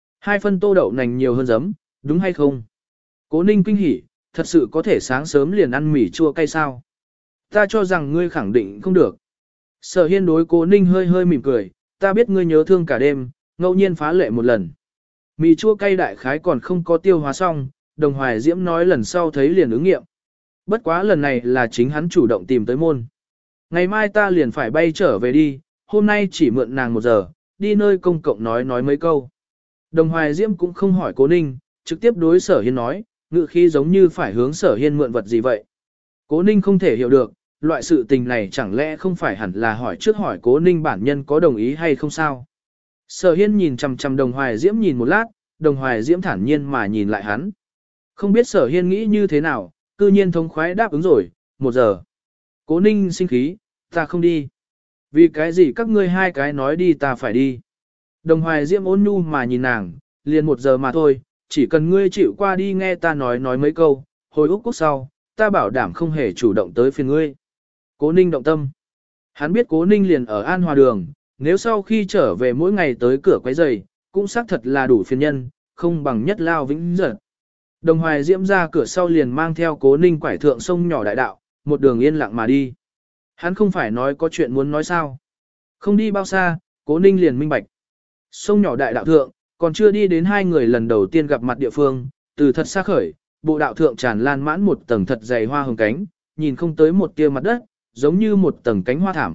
2 phân tô đậu nành nhiều hơn giấm, đúng hay không? Cố Ninh kinh hỉ, thật sự có thể sáng sớm liền ăn mì chua cay sao? Ta cho rằng ngươi khẳng định không được. Sở Hiên đối Cố Ninh hơi hơi mỉm cười, ta biết ngươi nhớ thương cả đêm, ngẫu nhiên phá lệ một lần. Mì chua cay đại khái còn không có tiêu hóa xong, Đồng Hoài Diễm nói lần sau thấy liền ứng nghiệm. Bất quá lần này là chính hắn chủ động tìm tới môn. Ngày mai ta liền phải bay trở về đi, hôm nay chỉ mượn nàng 1 giờ, đi nơi công cộng nói mấy câu. Đồng Hoài Diễm cũng không hỏi Cố Ninh, trực tiếp đối Sở Hiên nói, ngự khí giống như phải hướng Sở Hiên mượn vật gì vậy. Cố Ninh không thể hiểu được, loại sự tình này chẳng lẽ không phải hẳn là hỏi trước hỏi Cố Ninh bản nhân có đồng ý hay không sao. Sở Hiên nhìn chằm chằm Đồng Hoài Diễm nhìn một lát, Đồng Hoài Diễm thản nhiên mà nhìn lại hắn. Không biết Sở Hiên nghĩ như thế nào, cư nhiên thống khoái đáp ứng rồi, 1 giờ. Cố Ninh sinh khí, ta không đi. Vì cái gì các ngươi hai cái nói đi ta phải đi. Đồng Hoài Diễm ôn nhu mà nhìn nàng, liền 1 giờ mà thôi, chỉ cần ngươi chịu qua đi nghe ta nói mấy câu, hồi Úc Quốc sau, ta bảo đảm không hề chủ động tới phiền ngươi. Cố Ninh động tâm. Hắn biết Cố Ninh liền ở An Hòa Đường, nếu sau khi trở về mỗi ngày tới cửa quấy giày, cũng xác thật là đủ phiền nhân, không bằng nhất lao vĩnh giật. Đồng Hoài Diễm ra cửa sau liền mang theo Cố Ninh quải thượng sông nhỏ đại đạo, một đường yên lặng mà đi. Hắn không phải nói có chuyện muốn nói sao. Không đi bao xa, Cố Ninh liền minh bạch. Sông nhỏ đại đạo thượng, còn chưa đi đến 2 người lần đầu tiên gặp mặt địa phương, từ thật xa khởi, bộ đạo thượng tràn lan mãn một tầng thật dày hoa hồng cánh, nhìn không tới một tia mặt đất, giống như một tầng cánh hoa thảm,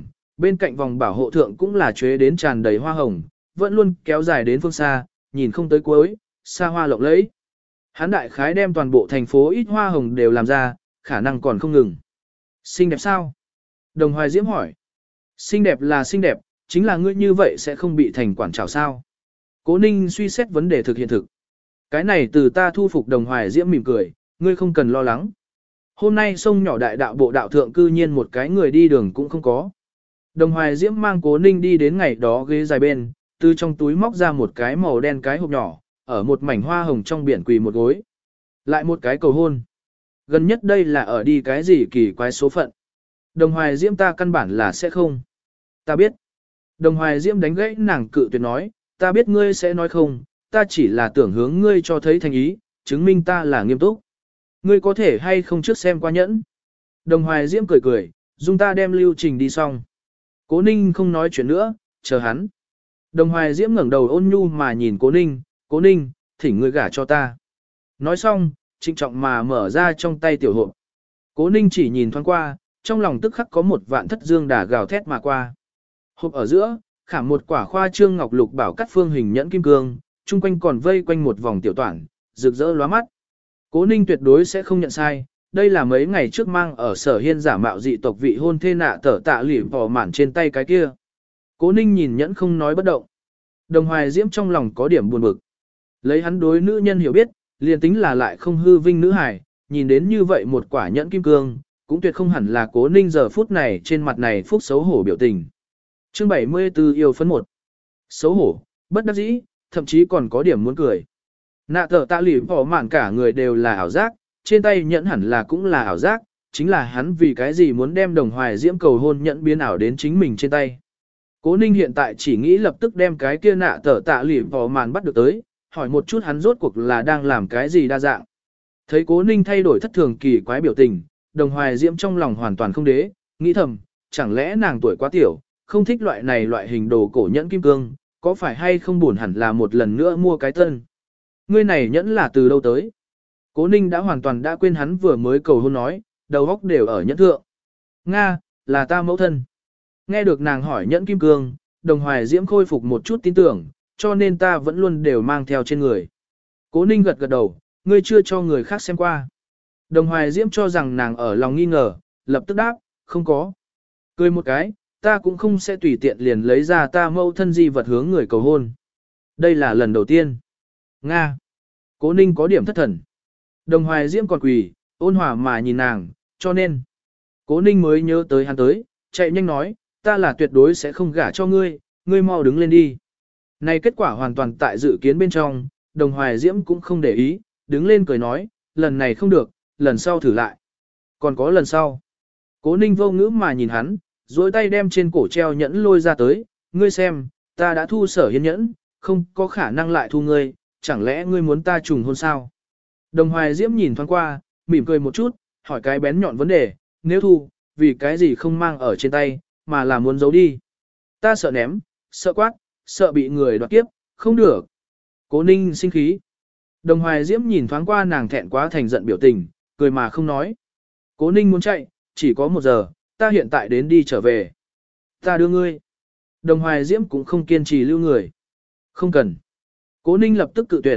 bên cạnh vòng bảo hộ thượng cũng là chế đến tràn đầy hoa hồng, vẫn luôn kéo dài đến phương xa, nhìn không tới cuối, xa hoa lộng lẫy. Hắn đại khái đem toàn bộ thành phố ít hoa hồng đều làm ra, khả năng còn không ngừng. Xinh đẹp sao? Đồng Hoài Diễm hỏi. Xinh đẹp là xinh đẹp, chính là ngươi như vậy sẽ không bị thành quản trào sao. Cố Ninh suy xét vấn đề thực hiện thực. Cái này từ ta thu phục. Đồng Hoài Diễm mỉm cười, ngươi không cần lo lắng. Hôm nay sông nhỏ đại đạo bộ đạo thượng cư nhiên một cái người đi đường cũng không có. Đồng Hoài Diễm mang Cố Ninh đi đến ngày đó ghế dài bên, từ trong túi móc ra một cái màu đen cái hộp nhỏ, ở một mảnh hoa hồng trong biển quỳ một gối. Lại một cái cầu hôn. Gần nhất đây là ở đi cái gì kỳ quái số phận. Đồng Hoài Diễm ta căn bản là sẽ không. Ta biết. Đồng Hoài Diễm đánh gãy nàng cự tuyệt nói, ta biết ngươi sẽ nói không, ta chỉ là tưởng hướng ngươi cho thấy thành ý, chứng minh ta là nghiêm túc. Ngươi có thể hay không trước xem qua nhẫn. Đồng Hoài Diễm cười cười, dung ta đem lưu trình đi xong. Cố Ninh không nói chuyện nữa, chờ hắn. Đồng Hoài Diễm ngẩng đầu ôn nhu mà nhìn Cố Ninh, thỉnh ngươi gả cho ta. Nói xong, trịnh trọng mà mở ra trong tay tiểu hộp. Cố Ninh chỉ nhìn thoáng qua, trong lòng tức khắc có một vạn thất dương đà gào thét mà qua. Hộp ở giữa, khảm một quả khoa trương ngọc lục bảo cắt phương hình nhẫn kim cương, chung quanh còn vây quanh một vòng tiểu toản, rực rỡ lóa mắt. Cố Ninh tuyệt đối sẽ không nhận sai, đây là mấy ngày trước mang ở Sở Hiên giả mạo dị tộc vị hôn thê nạ tở tạ lỉ vò mản trên tay cái kia. Cố Ninh nhìn nhẫn không nói bất động. Đồng Hoài Diễm trong lòng có điểm buồn bực. Lấy hắn đối nữ nhân hiểu biết, liền tính là lại không hư vinh nữ hài, nhìn đến như vậy một quả nhẫn kim cương, cũng tuyệt không hẳn là Cố Ninh giờ phút này trên mặt này phúc xấu hổ biểu tình. Chương 74 yêu phấn 1. Xấu hổ, bất đắc dĩ, thậm chí còn có điểm muốn cười. Nạ tở tạ lỉ vò mản cả người đều là ảo giác, trên tay nhẫn hẳn là cũng là ảo giác, chính là hắn vì cái gì muốn đem Đồng Hoài Diễm cầu hôn nhẫn biến ảo đến chính mình trên tay. Cố Ninh hiện tại chỉ nghĩ lập tức đem cái kia nạ tở tạ lỉ vò màn bắt được tới, hỏi một chút hắn rốt cuộc là đang làm cái gì đa dạng. Thấy Cố Ninh thay đổi thất thường kỳ quái biểu tình, Đồng Hoài Diễm trong lòng hoàn toàn không đế, nghĩ thầm, chẳng lẽ nàng tuổi quá tiểu, không thích loại này loại hình đồ cổ nhẫn kim cương, có phải hay không buồn hẳn là một lần nữa mua cái tân. Ngươi này nhẫn là từ đâu tới? Cố Ninh đã hoàn toàn đã quên hắn vừa mới cầu hôn nói, đầu óc đều ở nhẫn thượng. Nga, là ta mẫu thân. Nghe được nàng hỏi nhẫn kim cương, Đồng Hoài Diễm khôi phục một chút tin tưởng, cho nên ta vẫn luôn đều mang theo trên người. Cố Ninh gật gật đầu, ngươi chưa cho người khác xem qua. Đồng Hoài Diễm cho rằng nàng ở lòng nghi ngờ, lập tức đáp, không có. Cười một cái, ta cũng không sẽ tùy tiện liền lấy ra ta mẫu thân di vật hướng người cầu hôn. Đây là lần đầu tiên. Nga. Cố Ninh có điểm thất thần. Đồng Hoài Diễm còn quỳ, ôn hòa mà nhìn nàng, cho nên. Cố Ninh mới nhớ tới hắn tới, chạy nhanh nói, ta là tuyệt đối sẽ không gả cho ngươi, ngươi mau đứng lên đi. Này kết quả hoàn toàn tại dự kiến bên trong, Đồng Hoài Diễm cũng không để ý, đứng lên cười nói, lần này không được, lần sau thử lại. Còn có lần sau. Cố Ninh vô ngữ mà nhìn hắn, duỗi tay đem trên cổ treo nhẫn lôi ra tới, ngươi xem, ta đã thu Sở Hiên nhẫn, không có khả năng lại thu ngươi, chẳng lẽ ngươi muốn ta trùng hôn sao? Đồng Hoài Diễm nhìn thoáng qua, mỉm cười một chút, hỏi cái bén nhọn vấn đề, nếu thu, vì cái gì không mang ở trên tay, mà là muốn giấu đi. Ta sợ ném, sợ quát, sợ bị người đoạt kiếp, không được. Cố Ninh sinh khí. Đồng Hoài Diễm nhìn thoáng qua nàng thẹn quá thành giận biểu tình, cười mà không nói. Cố Ninh muốn chạy, chỉ có 1 giờ, ta hiện tại đến đi trở về. Ta đưa ngươi. Đồng Hoài Diễm cũng không kiên trì lưu người. Không cần. Cố Ninh lập tức cự tuyệt,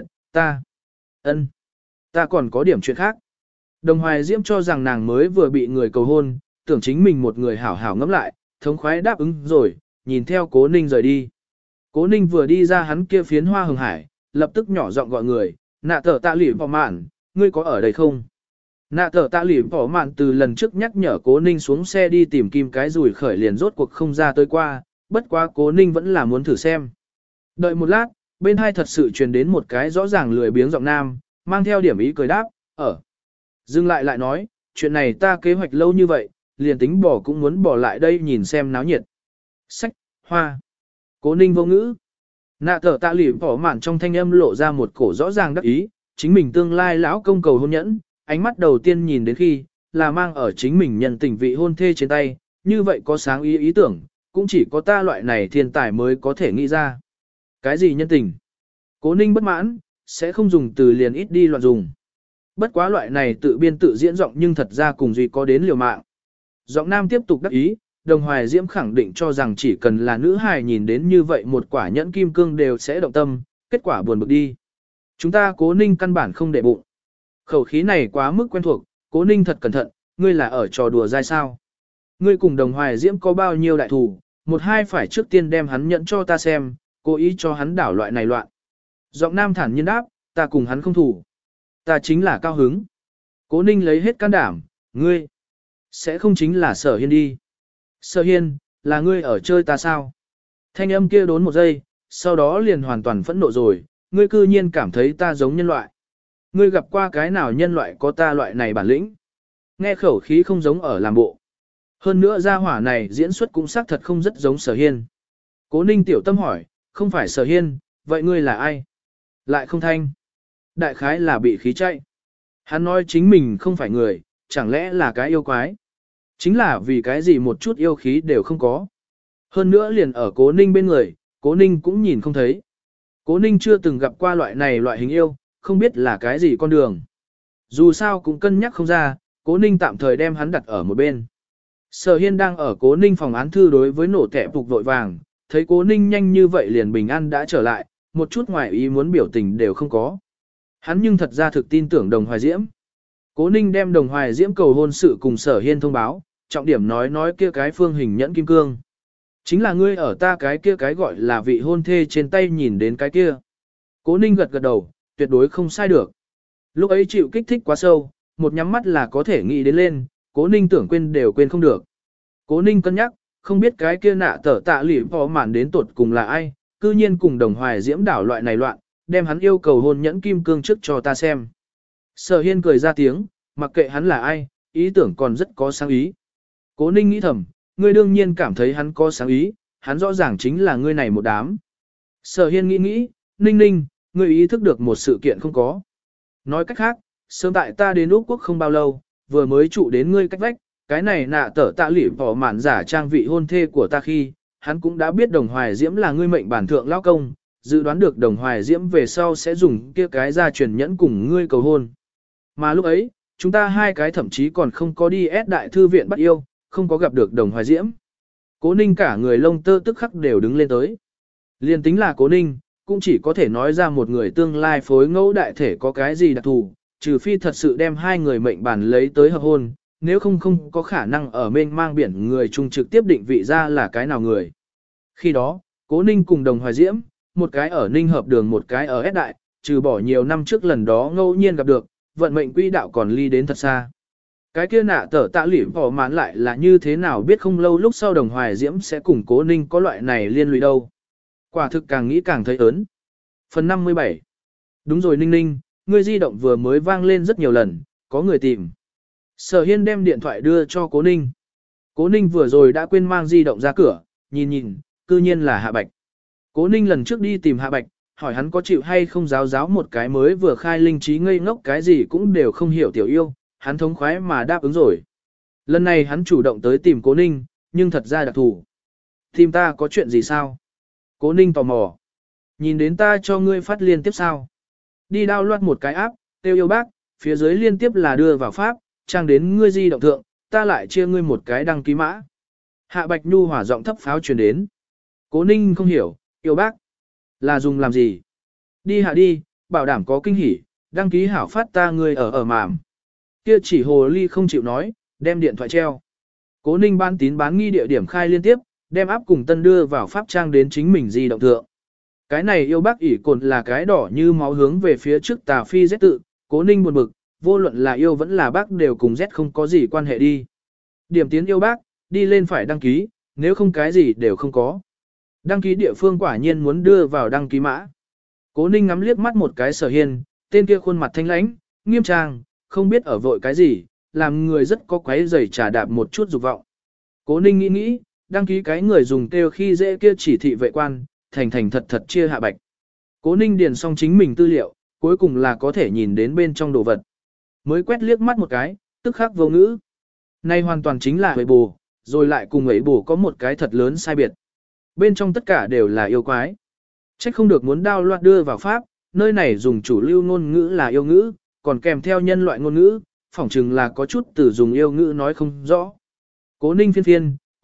ta còn có điểm chuyện khác. Đồng Hoài Diễm cho rằng nàng mới vừa bị người cầu hôn, tưởng chính mình một người hảo hảo ngẫm lại, thống khoái đáp ứng rồi, nhìn theo Cố Ninh rời đi. Cố Ninh vừa đi ra hắn kia phiến hoa hồng hải, lập tức nhỏ giọng gọi người, nạ tở tạ lỉ vò mạn, ngươi có ở đây không? Nạ tở tạ lỉ vò mạn từ lần trước nhắc nhở Cố Ninh xuống xe đi tìm kim cái rùi khởi liền rốt cuộc không ra tới qua, bất quá Cố Ninh vẫn là muốn thử xem. Đợi một lát, bên hai thật sự truyền đến một cái rõ ràng lười biếng giọng nam, mang theo điểm ý cười đáp, ở. Dừng lại nói, chuyện này ta kế hoạch lâu như vậy, liền tính bỏ cũng muốn bỏ lại đây nhìn xem náo nhiệt. Sách, hoa. Cố Ninh vô ngữ. Nạ tở tạ lỉ bỏ mạn trong thanh âm lộ ra một cổ rõ ràng đắc ý, chính mình tương lai lão công cầu hôn nhẫn, ánh mắt đầu tiên nhìn đến khi, là mang ở chính mình nhận tình vị hôn thê trên tay, như vậy có sáng ý tưởng, cũng chỉ có ta loại này thiên tài mới có thể nghĩ ra. Cái gì nhân tình? Cố Ninh bất mãn, sẽ không dùng từ liền ít đi loạn dùng. Bất quá loại này tự biên tự diễn giọng nhưng thật ra cùng Duy có đến liều mạng. Giọng nam tiếp tục đắc ý, Đồng Hoài Diễm khẳng định cho rằng chỉ cần là nữ hài nhìn đến như vậy một quả nhẫn kim cương đều sẽ động tâm, kết quả buồn bực đi. Chúng ta Cố Ninh căn bản không để bụng. Khẩu khí này quá mức quen thuộc, Cố Ninh thật cẩn thận, ngươi là ở trò đùa dai sao. Ngươi cùng Đồng Hoài Diễm có bao nhiêu đại thù, một hai phải trước tiên đem hắn nhận cho ta xem, cố ý cho hắn đảo loại này loạn. Giọng nam thản nhiên đáp, ta cùng hắn không thủ. Ta chính là cao hứng. Cố Ninh lấy hết can đảm, ngươi sẽ không chính là Sở Hiên đi. Sở Hiên, là ngươi ở chơi ta sao? Thanh âm kia đốn một giây, sau đó liền hoàn toàn phẫn nộ rồi, ngươi cư nhiên cảm thấy ta giống nhân loại. Ngươi gặp qua cái nào nhân loại có ta loại này bản lĩnh? Nghe khẩu khí không giống ở làm bộ. Hơn nữa gia hỏa này diễn xuất cũng xác thật không rất giống Sở Hiên. Cố Ninh tiểu tâm hỏi, không phải Sở Hiên, vậy ngươi là ai? Lại không thanh. Đại khái là bị khí chạy. Hắn nói chính mình không phải người, chẳng lẽ là cái yêu quái. Chính là vì cái gì một chút yêu khí đều không có. Hơn nữa liền ở Cố Ninh bên người, Cố Ninh cũng nhìn không thấy. Cố Ninh chưa từng gặp qua loại hình yêu, không biết là cái gì con đường. Dù sao cũng cân nhắc không ra, Cố Ninh tạm thời đem hắn đặt ở một bên. Sở Hiên đang ở Cố Ninh phòng án thư đối với nổ tẹp phục vội vàng, thấy Cố Ninh nhanh như vậy liền bình an đã trở lại, một chút ngoài ý muốn biểu tình đều không có. Hắn nhưng thật ra thực tin tưởng Đồng Hoài Diễm. Cố Ninh đem Đồng Hoài Diễm cầu hôn sự cùng Sở Hiên thông báo, trọng điểm nói kia cái phương hình nhẫn kim cương. Chính là ngươi ở ta cái kia cái gọi là vị hôn thê trên tay nhìn đến cái kia. Cố Ninh gật gật đầu, tuyệt đối không sai được. Lúc ấy chịu kích thích quá sâu, một nhắm mắt là có thể nghĩ đến lên, Cố Ninh tưởng quên đều quên không được. Cố Ninh cân nhắc, không biết cái kia nạ tở tạ lỉ phó màn đến tuột cùng là ai, cư nhiên cùng Đồng Hoài Diễm đảo loại này loạn, đem hắn yêu cầu hôn nhẫn kim cương trước cho ta xem. Sở Hiên cười ra tiếng, mặc kệ hắn là ai, ý tưởng còn rất có sáng ý. Cố Ninh nghĩ thầm, ngươi đương nhiên cảm thấy hắn có sáng ý, hắn rõ ràng chính là ngươi này một đám. Sở Hiên nghĩ, Ninh Ninh, ngươi ý thức được một sự kiện không có. Nói cách khác, sớm tại ta đến Úc Quốc không bao lâu, vừa mới trụ đến ngươi cách vách, cái này nạ tở tạ lỉ bỏ mạn giả trang vị hôn thê của ta khi, hắn cũng đã biết Đồng Hoài Diễm là ngươi mệnh bản thượng lao công, dự đoán được Đồng Hoài Diễm về sau sẽ dùng kia cái ra truyền nhẫn cùng ngươi cầu hôn. Mà lúc ấy, chúng ta hai cái thậm chí còn không có đi ép đại thư viện bắt yêu, không có gặp được Đồng Hoài Diễm. Cố Ninh cả người lông tơ tức khắc đều đứng lên tới. Liên tính là Cố Ninh, cũng chỉ có thể nói ra một người tương lai phối ngẫu đại thể có cái gì đặc thù, trừ phi thật sự đem hai người mệnh bản lấy tới hợp hôn, nếu không có khả năng ở mênh mang biển người chung trực tiếp định vị ra là cái nào người. Khi đó, Cố Ninh cùng Đồng Hoài Diễm, một cái ở Ninh Hợp Đường một cái ở S Đại, trừ bỏ nhiều năm trước lần đó ngẫu nhiên gặp được, vận mệnh quỹ đạo còn ly đến thật xa. Cái kia nạ tở tạ lỉ bỏ mán lại là như thế nào biết không lâu lúc sau Đồng Hoài Diễm sẽ cùng Cố Ninh có loại này liên lụy đâu. Quả thực càng nghĩ càng thấy ớn. Phần 57. Đúng rồi Ninh Ninh, ngươi di động vừa mới vang lên rất nhiều lần, có người tìm. Sở Hiên đem điện thoại đưa cho Cố Ninh. Cố Ninh vừa rồi đã quên mang di động ra cửa, nhìn, cư nhiên là Hạ Bạch. Cố Ninh lần trước đi tìm Hạ Bạch, hỏi hắn có chịu hay không giáo một cái mới vừa khai linh trí ngây ngốc cái gì cũng đều không hiểu tiểu yêu, hắn thống khoái mà đáp ứng rồi. Lần này hắn chủ động tới tìm Cố Ninh, nhưng thật ra đặc thù. Tìm ta có chuyện gì sao? Cố Ninh tò mò. Nhìn đến ta cho ngươi phát liên tiếp sao? Đi download một cái app, tiêu yêu bác, phía dưới liên tiếp là đưa vào pháp, trang đến ngươi di động thượng, ta lại chia ngươi một cái đăng ký mã. Hạ Bạch Nhu hỏa giọng thấp pháo truyền đến. Cố Ninh không hiểu, yêu bác, là dùng làm gì? Đi hạ đi, bảo đảm có kinh hỉ, đăng ký hảo phát ta ngươi ở màm. Kia chỉ hồ ly không chịu nói, đem điện thoại treo. Cố Ninh bán tín bán nghi địa điểm khai liên tiếp, đem áp cùng tân đưa vào pháp trang đến chính mình di động thượng. Cái này yêu bác ỉ cồn là cái đỏ như máu hướng về phía trước tà phi Z tự, Cố Ninh buồn bực, vô luận là yêu vẫn là bác đều cùng Z không có gì quan hệ đi. Điểm tiến yêu bác, đi lên phải đăng ký, nếu không cái gì đều không có. Đăng ký địa phương quả nhiên muốn đưa vào đăng ký mã. Cố Ninh ngắm liếc mắt một cái Sở Hiên, tên kia khuôn mặt thanh lãnh, nghiêm trang, không biết ở vội cái gì, làm người rất có quấy rầy trà đạp một chút dục vọng. Cố Ninh nghĩ, đăng ký cái người dùng kêu khi dễ kia chỉ thị vệ quan, thành thật chia Hạ Bạch. Cố Ninh điền xong chính mình tư liệu, cuối cùng là có thể nhìn đến bên trong đồ vật. Mới quét liếc mắt một cái, tức khắc vô ngữ. Nay hoàn toàn chính là Weibo, rồi lại cùng Weibo có một cái thật lớn sai biệt. Bên trong tất cả đều là yêu quái. Trách không được muốn download đưa vào Pháp, nơi này dùng chủ lưu ngôn ngữ là yêu ngữ, còn kèm theo nhân loại ngôn ngữ, phỏng chừng là có chút từ dùng yêu ngữ nói không rõ. Cố Ninh phiên,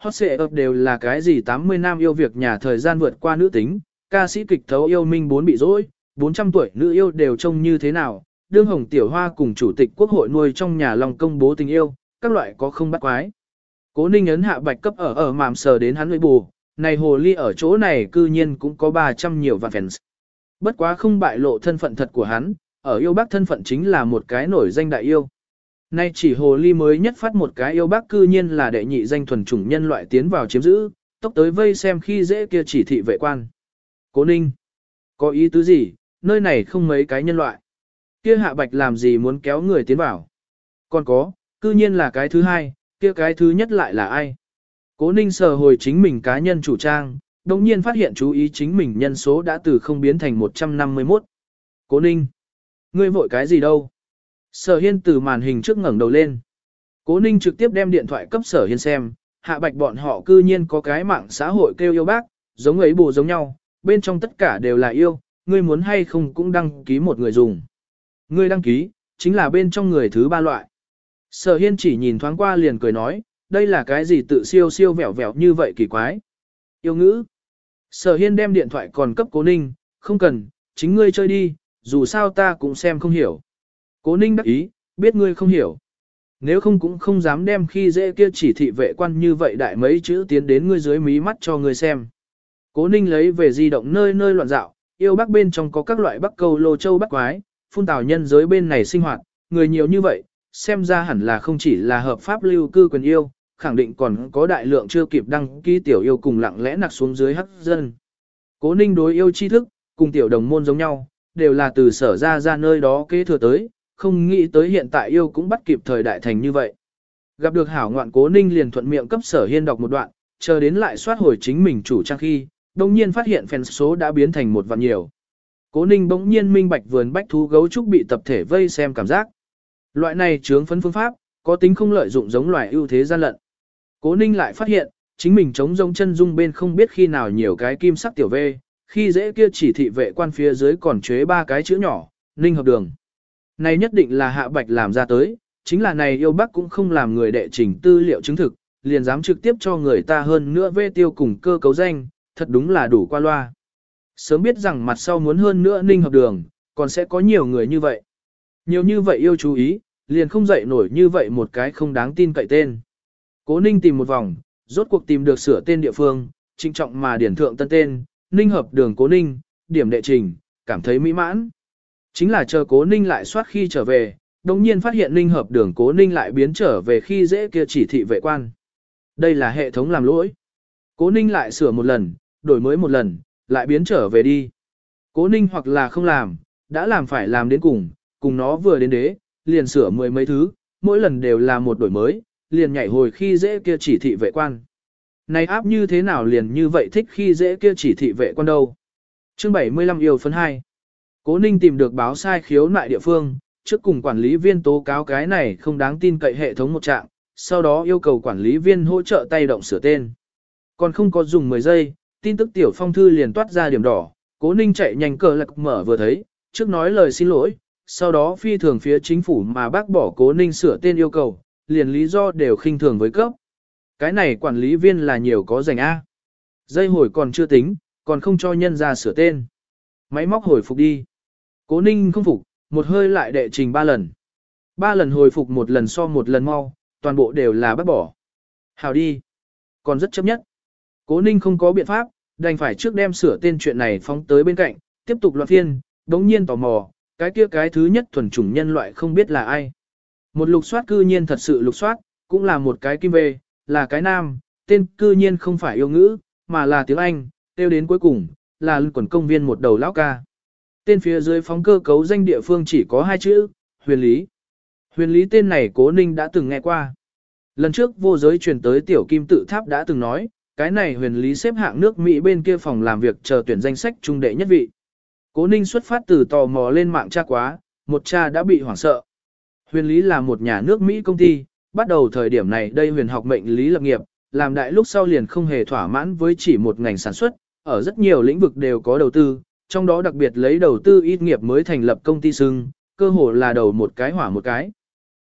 hot xệ ấp đều là cái gì 80 năm yêu việc nhà thời gian vượt qua nữ tính, ca sĩ kịch thấu yêu minh 4 bị dối, 400 tuổi nữ yêu đều trông như thế nào, đương hồng tiểu hoa cùng chủ tịch quốc hội nuôi trong nhà lòng công bố tình yêu, các loại có không bắt quái. Cố Ninh ấn hạ bạch cấp ở màm sờ đến hắn với bù, này hồ ly ở chỗ này cư nhiên cũng có 300 nhiều vạn fans. Bất quá không bại lộ thân phận thật của hắn, ở yêu bác thân phận chính là một cái nổi danh đại yêu. Nay chỉ hồ ly mới nhất phát một cái yêu bác cư nhiên là đệ nhị danh thuần chủng nhân loại tiến vào chiếm giữ, tốc tới vây xem khi dễ kia chỉ thị vệ quan. Cố Ninh, có ý tứ gì, nơi này không mấy cái nhân loại. Kia hạ bạch làm gì muốn kéo người tiến vào. Còn có, cư nhiên là cái thứ hai, kia cái thứ nhất lại là ai. Cố Ninh sờ hồi chính mình cá nhân chủ trang, đồng nhiên phát hiện chú ý chính mình nhân số đã từ không biến thành 151. Cố Ninh, ngươi vội cái gì đâu? Sở Hiên từ màn hình trước ngẩng đầu lên. Cố Ninh trực tiếp đem điện thoại cấp Sở Hiên xem, hạ bạch bọn họ cư nhiên có cái mạng xã hội kêu yêu bác, giống ấy bù giống nhau, bên trong tất cả đều là yêu, ngươi muốn hay không cũng đăng ký một người dùng. Ngươi đăng ký, chính là bên trong người thứ ba loại. Sở Hiên chỉ nhìn thoáng qua liền cười nói, đây là cái gì tự siêu siêu vẹo vẹo như vậy kỳ quái. Yêu ngữ. Sở Hiên đem điện thoại còn cấp Cố Ninh, không cần, chính ngươi chơi đi, dù sao ta cũng xem không hiểu. Cố Ninh đắc ý, biết ngươi không hiểu. Nếu không cũng không dám đem khi dễ kia chỉ thị vệ quan như vậy đại mấy chữ tiến đến ngươi dưới mí mắt cho ngươi xem. Cố Ninh lấy về di động nơi nơi loạn dạo, yêu bắc bên trong có các loại bắc câu lô châu bắc quái, phun tào nhân giới bên này sinh hoạt, người nhiều như vậy, xem ra hẳn là không chỉ là hợp pháp lưu cư quyền yêu, khẳng định còn có đại lượng chưa kịp đăng ký tiểu yêu cùng lặng lẽ nặc xuống dưới hắc dân. Cố Ninh đối yêu tri thức, cùng tiểu đồng môn giống nhau, đều là từ sở ra nơi đó kế thừa tới, không nghĩ tới hiện tại yêu cũng bắt kịp thời đại thành như vậy. Gặp được hảo ngoạn Cố Ninh liền thuận miệng cấp Sở Hiên đọc một đoạn, chờ đến lại soát hồi chính mình chủ trang khi, đồng nhiên phát hiện fan số đã biến thành một vạn nhiều. Cố Ninh bỗng nhiên minh bạch vườn bách thú gấu trúc bị tập thể vây xem cảm giác. Loại này chướng phấn phương pháp, có tính không lợi dụng giống loài ưu thế gian lận. Cố Ninh lại phát hiện, chính mình chống rông chân dung bên không biết khi nào nhiều cái kim sắc tiểu V, khi dễ kia chỉ thị vệ quan phía dưới còn chế 3 cái chữ nhỏ, Ninh hợp đường. Này nhất định là hạ bạch làm ra tới, chính là này yêu bắc cũng không làm người đệ trình tư liệu chứng thực, liền dám trực tiếp cho người ta hơn nữa vê tiêu cùng cơ cấu danh, thật đúng là đủ qua loa. Sớm biết rằng mặt sau muốn hơn nữa Ninh hợp đường, còn sẽ có nhiều người như vậy. Nhiều như vậy yêu chú ý, liền không dậy nổi như vậy một cái không đáng tin cậy tên. Cố Ninh tìm một vòng, rốt cuộc tìm được sửa tên địa phương, trinh trọng mà điển thượng tân tên, Ninh hợp đường Cố Ninh, điểm đệ trình, cảm thấy mỹ mãn. Chính là chờ Cố Ninh lại soát khi trở về, đồng nhiên phát hiện Ninh hợp đường Cố Ninh lại biến trở về khi dễ kia chỉ thị vệ quan. Đây là hệ thống làm lỗi. Cố Ninh lại sửa một lần, đổi mới một lần, lại biến trở về đi. Cố Ninh hoặc là không làm, đã làm phải làm đến cùng nó vừa đến đế, liền sửa 10 mấy thứ, mỗi lần đều là một đổi mới, liền nhảy hồi khi dễ kia chỉ thị vệ quan. Này áp như thế nào liền như vậy thích khi dễ kia chỉ thị vệ quan đâu. Chương 75 yêu phân 2. Cố Ninh tìm được báo sai khiếu nại địa phương, trước cùng quản lý viên tố cáo cái này không đáng tin cậy hệ thống một trạng, sau đó yêu cầu quản lý viên hỗ trợ tay động sửa tên. Còn không có dùng 10 giây, tin tức tiểu phong thư liền toát ra điểm đỏ, Cố Ninh chạy nhanh cờ lạc mở vừa thấy, trước nói lời xin lỗi, sau đó phi thường phía chính phủ mà bác bỏ Cố Ninh sửa tên yêu cầu, liền lý do đều khinh thường với cấp. Cái này quản lý viên là nhiều có dành A. Dây hồi còn chưa tính, còn không cho nhân ra sửa tên. Máy móc hồi phục đi. Cố Ninh không phục, một hơi lại đệ trình 3 lần. 3 lần hồi phục một lần so một lần mau, toàn bộ đều là bác bỏ. Hào đi. Còn rất chấp nhất. Cố Ninh không có biện pháp, đành phải trước đem sửa tên chuyện này phóng tới bên cạnh, tiếp tục loạn phiên, đống nhiên tò mò, cái kia cái thứ nhất thuần chủng nhân loại không biết là ai. Một lục soát cư nhiên thật sự lục soát, cũng là một cái kim về, là cái nam, tên cư nhiên không phải yêu ngữ, mà là tiếng Anh, tiêu đến cuối cùng, là quần công viên một đầu lão ca. Tên phía dưới phóng cơ cấu danh địa phương chỉ có 2 chữ, Huyền Lý. Huyền Lý tên này Cố Ninh đã từng nghe qua. Lần trước vô giới truyền tới tiểu kim tự tháp đã từng nói, cái này Huyền Lý xếp hạng nước Mỹ bên kia phòng làm việc chờ tuyển danh sách trung đệ nhất vị. Cố Ninh xuất phát từ tò mò lên mạng tra quá, một cha đã bị hoảng sợ. Huyền Lý là một nhà nước Mỹ công ty, bắt đầu thời điểm này đây huyền học mệnh lý lập nghiệp, làm đại lúc sau liền không hề thỏa mãn với chỉ một ngành sản xuất, ở rất nhiều lĩnh vực đều có đầu tư, trong đó đặc biệt lấy đầu tư ít nghiệp mới thành lập công ty xưng, cơ hồ là đầu một cái hỏa một cái.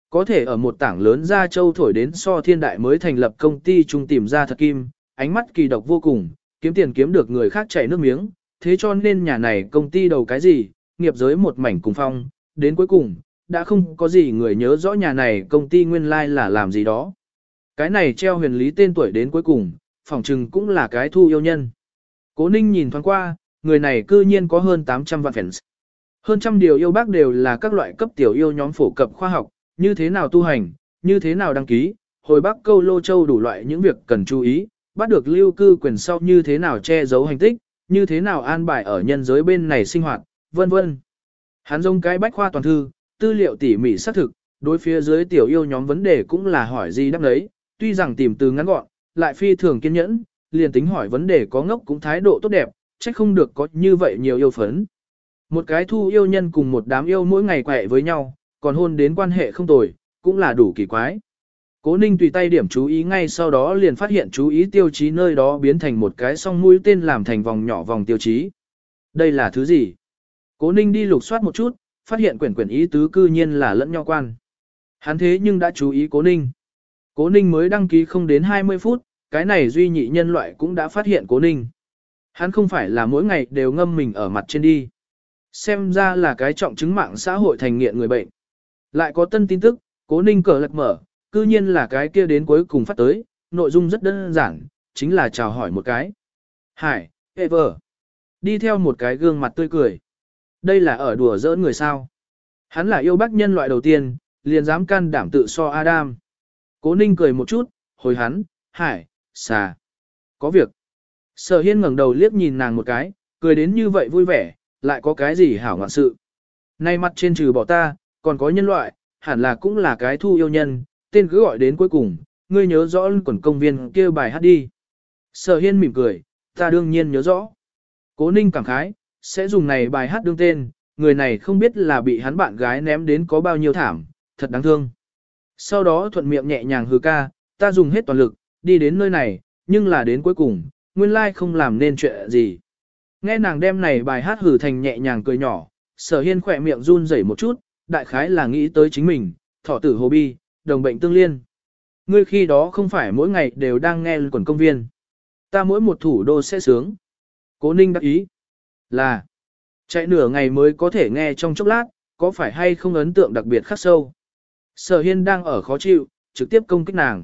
Có thể ở một tảng lớn ra châu thổi đến so thiên đại mới thành lập công ty chung tìm ra thật kim, ánh mắt kỳ độc vô cùng, kiếm tiền kiếm được người khác chảy nước miếng, thế cho nên nhà này công ty đầu cái gì, nghiệp giới một mảnh cùng phong, đến cuối cùng, đã không có gì người nhớ rõ nhà này công ty nguyên lai là làm gì đó. Cái này treo huyền lý tên tuổi đến cuối cùng, phỏng chừng cũng là cái thu yêu nhân. Cố Ninh nhìn thoáng qua, người này cư nhiên có hơn 800 vạn fans. Hơn trăm điều yêu bác đều là các loại cấp tiểu yêu nhóm phổ cập khoa học, như thế nào tu hành, như thế nào đăng ký, hồi bắc câu lô châu đủ loại những việc cần chú ý, bắt được lưu cư quyền sau như thế nào che giấu hành tích, như thế nào an bài ở nhân giới bên này sinh hoạt, vân vân. Hắn giống cái bách khoa toàn thư, tư liệu tỉ mỉ xác thực, đối phía dưới tiểu yêu nhóm vấn đề cũng là hỏi gì đáp đấy, tuy rằng tìm từ ngắn gọn, lại phi thường kiên nhẫn, liền tính hỏi vấn đề có ngốc cũng thái độ tốt đẹp, trách không được có như vậy nhiều yêu phấn. Một cái thu yêu nhân cùng một đám yêu mỗi ngày quẹ với nhau, còn hôn đến quan hệ không tồi, cũng là đủ kỳ quái. Cố Ninh tùy tay điểm chú ý ngay sau đó liền phát hiện chú ý tiêu chí nơi đó biến thành một cái song mũi tên làm thành vòng nhỏ vòng tiêu chí. Đây là thứ gì? Cố Ninh đi lục soát một chút, phát hiện quyển ý tứ cư nhiên là lẫn nhau quan. Hắn thế nhưng đã chú ý Cố Ninh. Cố Ninh mới đăng ký không đến 20 phút, cái này duy nhị nhân loại cũng đã phát hiện Cố Ninh. Hắn không phải là mỗi ngày đều ngâm mình ở mặt trên đi. Xem ra là cái trọng chứng mạng xã hội thành nghiện người bệnh. Lại có tân tin tức, Cố Ninh cờ lật mở, cư nhiên là cái kia đến cuối cùng phát tới, nội dung rất đơn giản, chính là chào hỏi một cái. Hải, Ever. Đi theo một cái gương mặt tươi cười. Đây là ở đùa giỡn người sao. Hắn là yêu bác nhân loại đầu tiên, liền dám can đảm tự so Adam. Cố Ninh cười một chút, hồi hắn, Hải, xà. Có việc. Sở Hiên ngẩng đầu liếc nhìn nàng một cái, cười đến như vậy vui vẻ, lại có cái gì hảo ngoạn sự. Nay mặt trên trừ bỏ ta, còn có nhân loại, hẳn là cũng là cái thu yêu nhân, tên cứ gọi đến cuối cùng, ngươi nhớ rõ quần công viên kia bài hát đi. Sở Hiên mỉm cười, ta đương nhiên nhớ rõ. Cố Ninh cảm khái, sẽ dùng này bài hát đương tên, người này không biết là bị hắn bạn gái ném đến có bao nhiêu thảm, thật đáng thương. Sau đó thuận miệng nhẹ nhàng hừ ca, ta dùng hết toàn lực, đi đến nơi này, nhưng là đến cuối cùng, nguyên lai không làm nên chuyện gì. Nghe nàng đem này bài hát hử thành nhẹ nhàng cười nhỏ, Sở Hiên khỏe miệng run rẩy một chút, đại khái là nghĩ tới chính mình, thọ tử hồ bi, đồng bệnh tương liên. Ngươi khi đó không phải mỗi ngày đều đang nghe quần công viên. Ta mỗi một thủ đô sẽ sướng. Cố Ninh đắc ý. Là, chạy nửa ngày mới có thể nghe trong chốc lát, có phải hay không ấn tượng đặc biệt khắc sâu. Sở Hiên đang ở khó chịu, trực tiếp công kích nàng.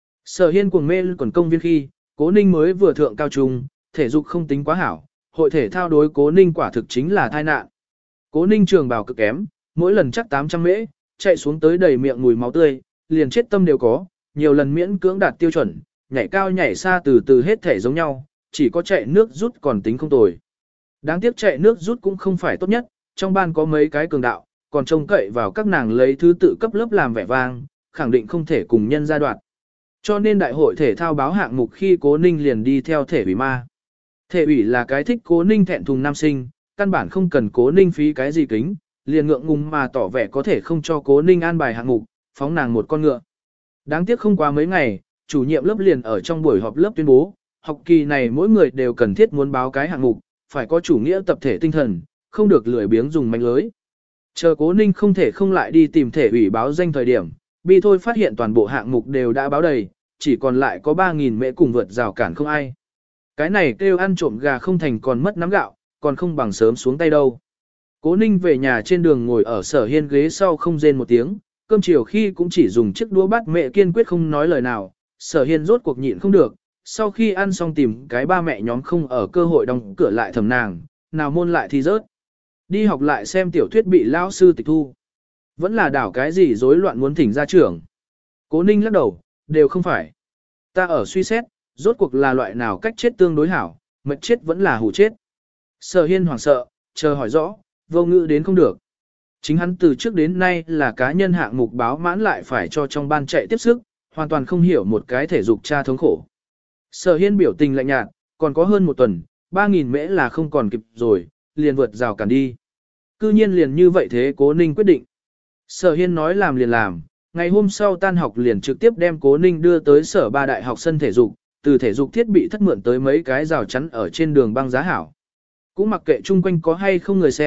Sở Hiên cuồng mê quần công viên khi, Cố Ninh mới vừa thượng cao trung, thể dục không tính quá hảo, hội thể thao đối Cố Ninh quả thực chính là tai nạn. Cố Ninh trường bào cực kém, mỗi lần chắc 800 mễ, chạy xuống tới đầy miệng mùi máu tươi, liền chết tâm đều có, nhiều lần miễn cưỡng đạt tiêu chuẩn, nhảy cao nhảy xa từ từ hết thể giống nhau, chỉ có chạy nước rút còn tính không tồi. Đáng tiếc chạy nước rút cũng không phải tốt nhất, trong ban có mấy cái cường đạo, còn trông cậy vào các nàng lấy thứ tự cấp lớp làm vẻ vang, khẳng định không thể cùng nhân gia đoạn. Cho nên đại hội thể thao báo hạng mục khi Cố Ninh liền đi theo thể ủy ma. Thể ủy là cái thích Cố Ninh thẹn thùng nam sinh, căn bản không cần Cố Ninh phí cái gì kính, liền ngượng ngùng mà tỏ vẻ có thể không cho Cố Ninh an bài hạng mục, phóng nàng một con ngựa. Đáng tiếc không qua mấy ngày, chủ nhiệm lớp liền ở trong buổi họp lớp tuyên bố, học kỳ này mỗi người đều cần thiết muốn báo cái hạng mục, phải có chủ nghĩa tập thể tinh thần, không được lười biếng dùng mánh lưới. Chờ Cố Ninh không thể không lại đi tìm thể ủy báo danh thời điểm, bi thôi phát hiện toàn bộ hạng mục đều đã báo đầy, chỉ còn lại có 3.000 mễ cùng vượt rào cản không ai. Cái này kêu ăn trộm gà không thành còn mất nắm gạo, còn không bằng sớm xuống tay đâu. Cố Ninh về nhà trên đường ngồi ở Sở Hiên ghế sau không rên một tiếng, cơm chiều khi cũng chỉ dùng chiếc đũa bát mẹ kiên quyết không nói lời nào, Sở Hiên rốt cuộc nhịn không được, sau khi ăn xong tìm cái ba mẹ nhóm không ở cơ hội đóng cửa lại thầm nàng, nào môn lại thì rớt. Đi học lại xem tiểu thuyết bị lão sư tịch thu. Vẫn là đảo cái gì rối loạn muốn thỉnh ra trưởng. Cố Ninh lắc đầu, đều không phải. Ta ở suy xét, rốt cuộc là loại nào cách chết tương đối hảo, mệt chết vẫn là hù chết. Sở Hiên hoảng sợ, chờ hỏi rõ, vô ngữ đến không được. Chính hắn từ trước đến nay là cá nhân hạng mục báo mãn lại phải cho trong ban chạy tiếp sức, hoàn toàn không hiểu một cái thể dục cha thống khổ. Sở Hiên biểu tình lạnh nhạt, còn có hơn một tuần, 3.000 mễ là không còn kịp rồi, liền vượt rào cản đi. Cư nhiên liền như vậy thế Cố Ninh quyết định. Sở Hiên nói làm liền làm, ngày hôm sau tan học liền trực tiếp đem Cố Ninh đưa tới sở ba đại học sân thể dục, từ thể dục thiết bị thất mượn tới mấy cái rào chắn ở trên đường băng giá hảo. Cũng mặc kệ chung quanh có hay không người xem,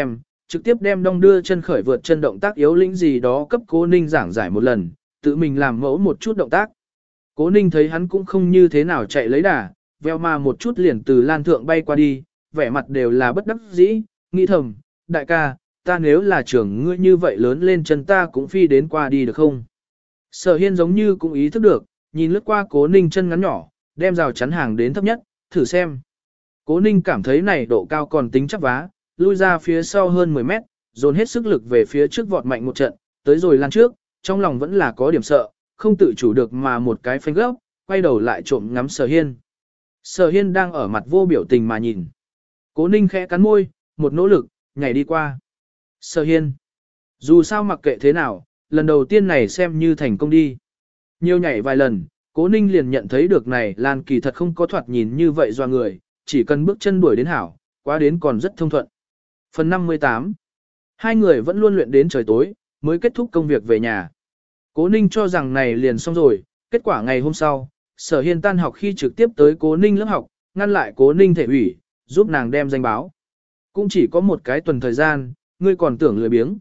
trực tiếp đem đong đưa chân khởi vượt chân động tác yếu lĩnh gì đó cấp Cố Ninh giảng giải một lần, tự mình làm mẫu một chút động tác. Cố Ninh thấy hắn cũng không như thế nào chạy lấy đà, veo mà một chút liền từ lan thượng bay qua đi, vẻ mặt đều là bất đắc dĩ, nghĩ thầm, đại ca, ta nếu là trưởng ngươi như vậy lớn lên chân ta cũng phi đến qua đi được không? Sở Hiên giống như cũng ý thức được, nhìn lướt qua Cố Ninh chân ngắn nhỏ, đem rào chắn hàng đến thấp nhất, thử xem. Cố Ninh cảm thấy này độ cao còn tính chắc vá, lui ra phía sau hơn 10 mét, dồn hết sức lực về phía trước vọt mạnh một trận, tới rồi lan trước, trong lòng vẫn là có điểm sợ, không tự chủ được mà một cái phanh gấp, quay đầu lại trộm ngắm Sở Hiên. Sở Hiên đang ở mặt vô biểu tình mà nhìn. Cố Ninh khẽ cắn môi, một nỗ lực, nhảy đi qua. Sở Hiên. Dù sao mặc kệ thế nào, lần đầu tiên này xem như thành công đi. Nhiều nhảy vài lần, Cố Ninh liền nhận thấy được này Lan kỳ thật không có thoạt nhìn như vậy do người, chỉ cần bước chân đuổi đến hảo, quá đến còn rất thông thuận. Phần 58. Hai người vẫn luôn luyện đến trời tối, mới kết thúc công việc về nhà. Cố Ninh cho rằng này liền xong rồi, kết quả ngày hôm sau, Sở Hiên tan học khi trực tiếp tới Cố Ninh lớp học, ngăn lại Cố Ninh thể ủy, giúp nàng đem danh báo. Cũng chỉ có một cái tuần thời gian, ngươi còn tưởng lười biếng.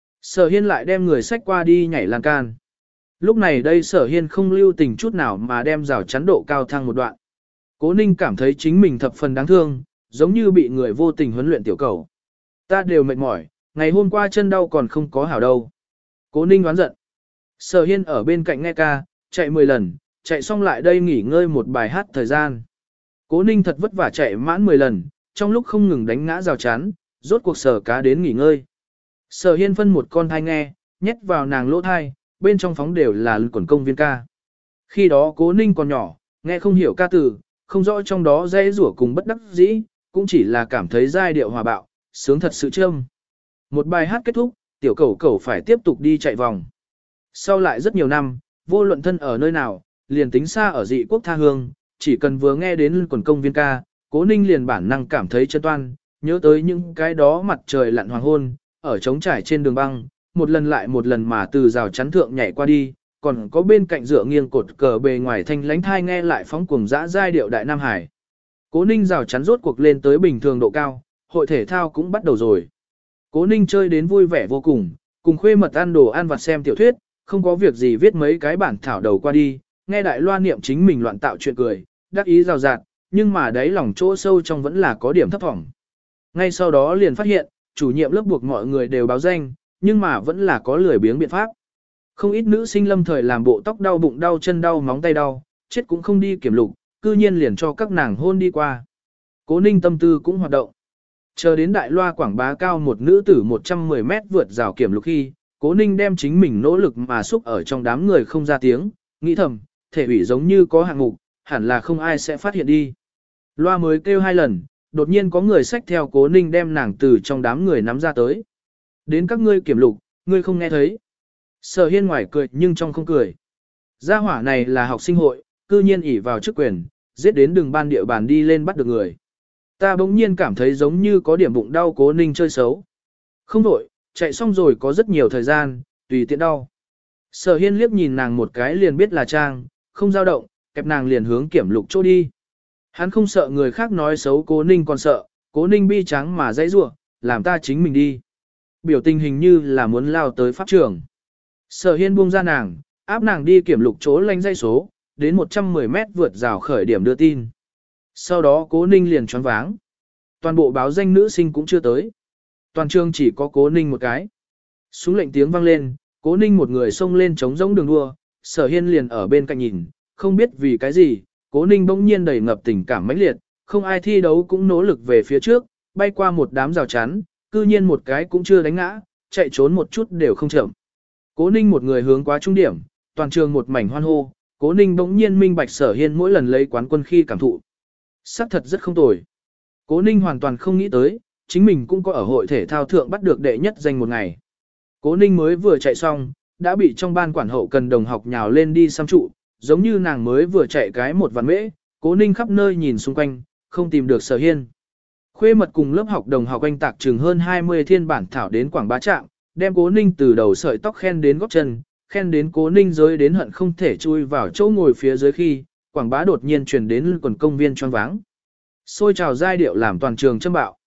Sở Hiên lại đem người sách qua đi nhảy lan can. Lúc này đây Sở Hiên không lưu tình chút nào mà đem rào chắn độ cao thăng một đoạn. Cố Ninh cảm thấy chính mình thập phần đáng thương, giống như bị người vô tình huấn luyện tiểu cầu. Ta đều mệt mỏi, ngày hôm qua chân đau còn không có hảo đâu. Cố Ninh đoán giận. Sở Hiên ở bên cạnh nghe ca, chạy 10 lần, chạy xong lại đây nghỉ ngơi một bài hát thời gian. Cố Ninh thật vất vả chạy mãn 10 lần, trong lúc không ngừng đánh ngã rào chắn, rốt cuộc Sở cá đến nghỉ ngơi. Sở Hiên phân một con thai nghe, nhét vào nàng lỗ thai, bên trong phóng đều là quần công viên ca. Khi đó Cố Ninh còn nhỏ, nghe không hiểu ca từ, không rõ trong đó dây rủa cùng bất đắc dĩ, cũng chỉ là cảm thấy giai điệu hòa bạo, sướng thật sự châm. Một bài hát kết thúc, tiểu cẩu cẩu phải tiếp tục đi chạy vòng. Sau lại rất nhiều năm, vô luận thân ở nơi nào, liền tính xa ở dị quốc tha hương, chỉ cần vừa nghe đến quần công viên ca, Cố Ninh liền bản năng cảm thấy chân toan, nhớ tới những cái đó mặt trời lặn hoàng hôn, ở trống trải trên đường băng, một lần lại một lần mà từ rào chắn thượng nhảy qua đi, còn có bên cạnh dựa nghiêng cột cờ bề ngoài thanh lánh thai nghe lại phóng cuồng dã giai điệu đại Nam Hải. Cố Ninh rào chắn rốt cuộc lên tới bình thường độ cao, hội thể thao cũng bắt đầu rồi. Cố Ninh chơi đến vui vẻ vô cùng khuê mật ăn đồ ăn vặt xem tiểu thuyết, không có việc gì viết mấy cái bản thảo đầu qua đi, nghe đại loa niệm chính mình loạn tạo chuyện cười, đắc ý rào rạt, nhưng mà đáy lòng chỗ sâu trong vẫn là có điểm thấp thỏm. Ngay sau đó liền phát hiện, chủ nhiệm lớp buộc mọi người đều báo danh, nhưng mà vẫn là có lười biếng biện pháp. Không ít nữ sinh lâm thời làm bộ tóc đau bụng đau chân đau móng tay đau, chết cũng không đi kiểm lục, cư nhiên liền cho các nàng hôn đi qua. Cố Ninh tâm tư cũng hoạt động. Chờ đến đại loa quảng bá cao một nữ tử 110 mét vượt rào kiểm lục khi, Cố Ninh đem chính mình nỗ lực mà xúc ở trong đám người không ra tiếng, nghĩ thầm, thể ủy giống như có hạng mục, hẳn là không ai sẽ phát hiện đi. Loa mới kêu 2 lần, đột nhiên có người xách theo Cố Ninh đem nàng từ trong đám người nắm ra tới. Đến các ngươi kiểm lục, ngươi không nghe thấy. Sở Hiên ngoài cười nhưng trong không cười. Gia hỏa này là học sinh hội, cư nhiên ỷ vào chức quyền, giết đến đường ban địa bàn đi lên bắt được người. Ta bỗng nhiên cảm thấy giống như có điểm bụng đau. Cố Ninh chơi xấu. Không đổi, chạy xong rồi có rất nhiều thời gian, tùy tiện đau. Sở Hiên liếc nhìn nàng một cái liền biết là trang, không dao động, kẹp nàng liền hướng kiểm lục chỗ đi. Hắn không sợ người khác nói xấu Cố Ninh còn sợ, Cố Ninh bi trắng mà dãy rủa, làm ta chính mình đi. Biểu tình hình như là muốn lao tới pháp trường. Sở Hiên buông ra nàng, áp nàng đi kiểm lục chỗ lanh dây số, đến 110 mét vượt rào khởi điểm đưa tin. Sau đó Cố Ninh liền choáng váng. Toàn bộ báo danh nữ sinh cũng chưa tới. Toàn trường chỉ có Cố Ninh một cái. Súng lệnh tiếng vang lên, Cố Ninh một người xông lên chống rỗng đường đua, Sở Hiên liền ở bên cạnh nhìn, không biết vì cái gì, Cố Ninh bỗng nhiên đầy ngập tình cảm mãnh liệt, không ai thi đấu cũng nỗ lực về phía trước, bay qua một đám rào chắn, cư nhiên một cái cũng chưa đánh ngã, chạy trốn một chút đều không chậm. Cố Ninh một người hướng qua trung điểm, toàn trường một mảnh hoan hô, Cố Ninh bỗng nhiên minh bạch Sở Hiên mỗi lần lấy quán quân khi cảm thụ. Sắc thật rất không tồi. Cố Ninh hoàn toàn không nghĩ tới, chính mình cũng có ở hội thể thao thượng bắt được đệ nhất danh một ngày. Cố Ninh mới vừa chạy xong, đã bị trong ban quản hậu cần đồng học nhào lên đi xăm trụ, giống như nàng mới vừa chạy cái một vạn mễ, Cố Ninh khắp nơi nhìn xung quanh, không tìm được Sở Hiên. Khuê mật cùng lớp học đồng học anh tạc chừng hơn 20 thiên bản thảo đến quảng bá trạm, đem Cố Ninh từ đầu sợi tóc khen đến gót chân, khen đến Cố Ninh rơi đến hận không thể chui vào chỗ ngồi phía dưới khi, quảng bá đột nhiên truyền đến quần công viên choáng váng. Xôi trào giai điệu làm toàn trường châm bạo.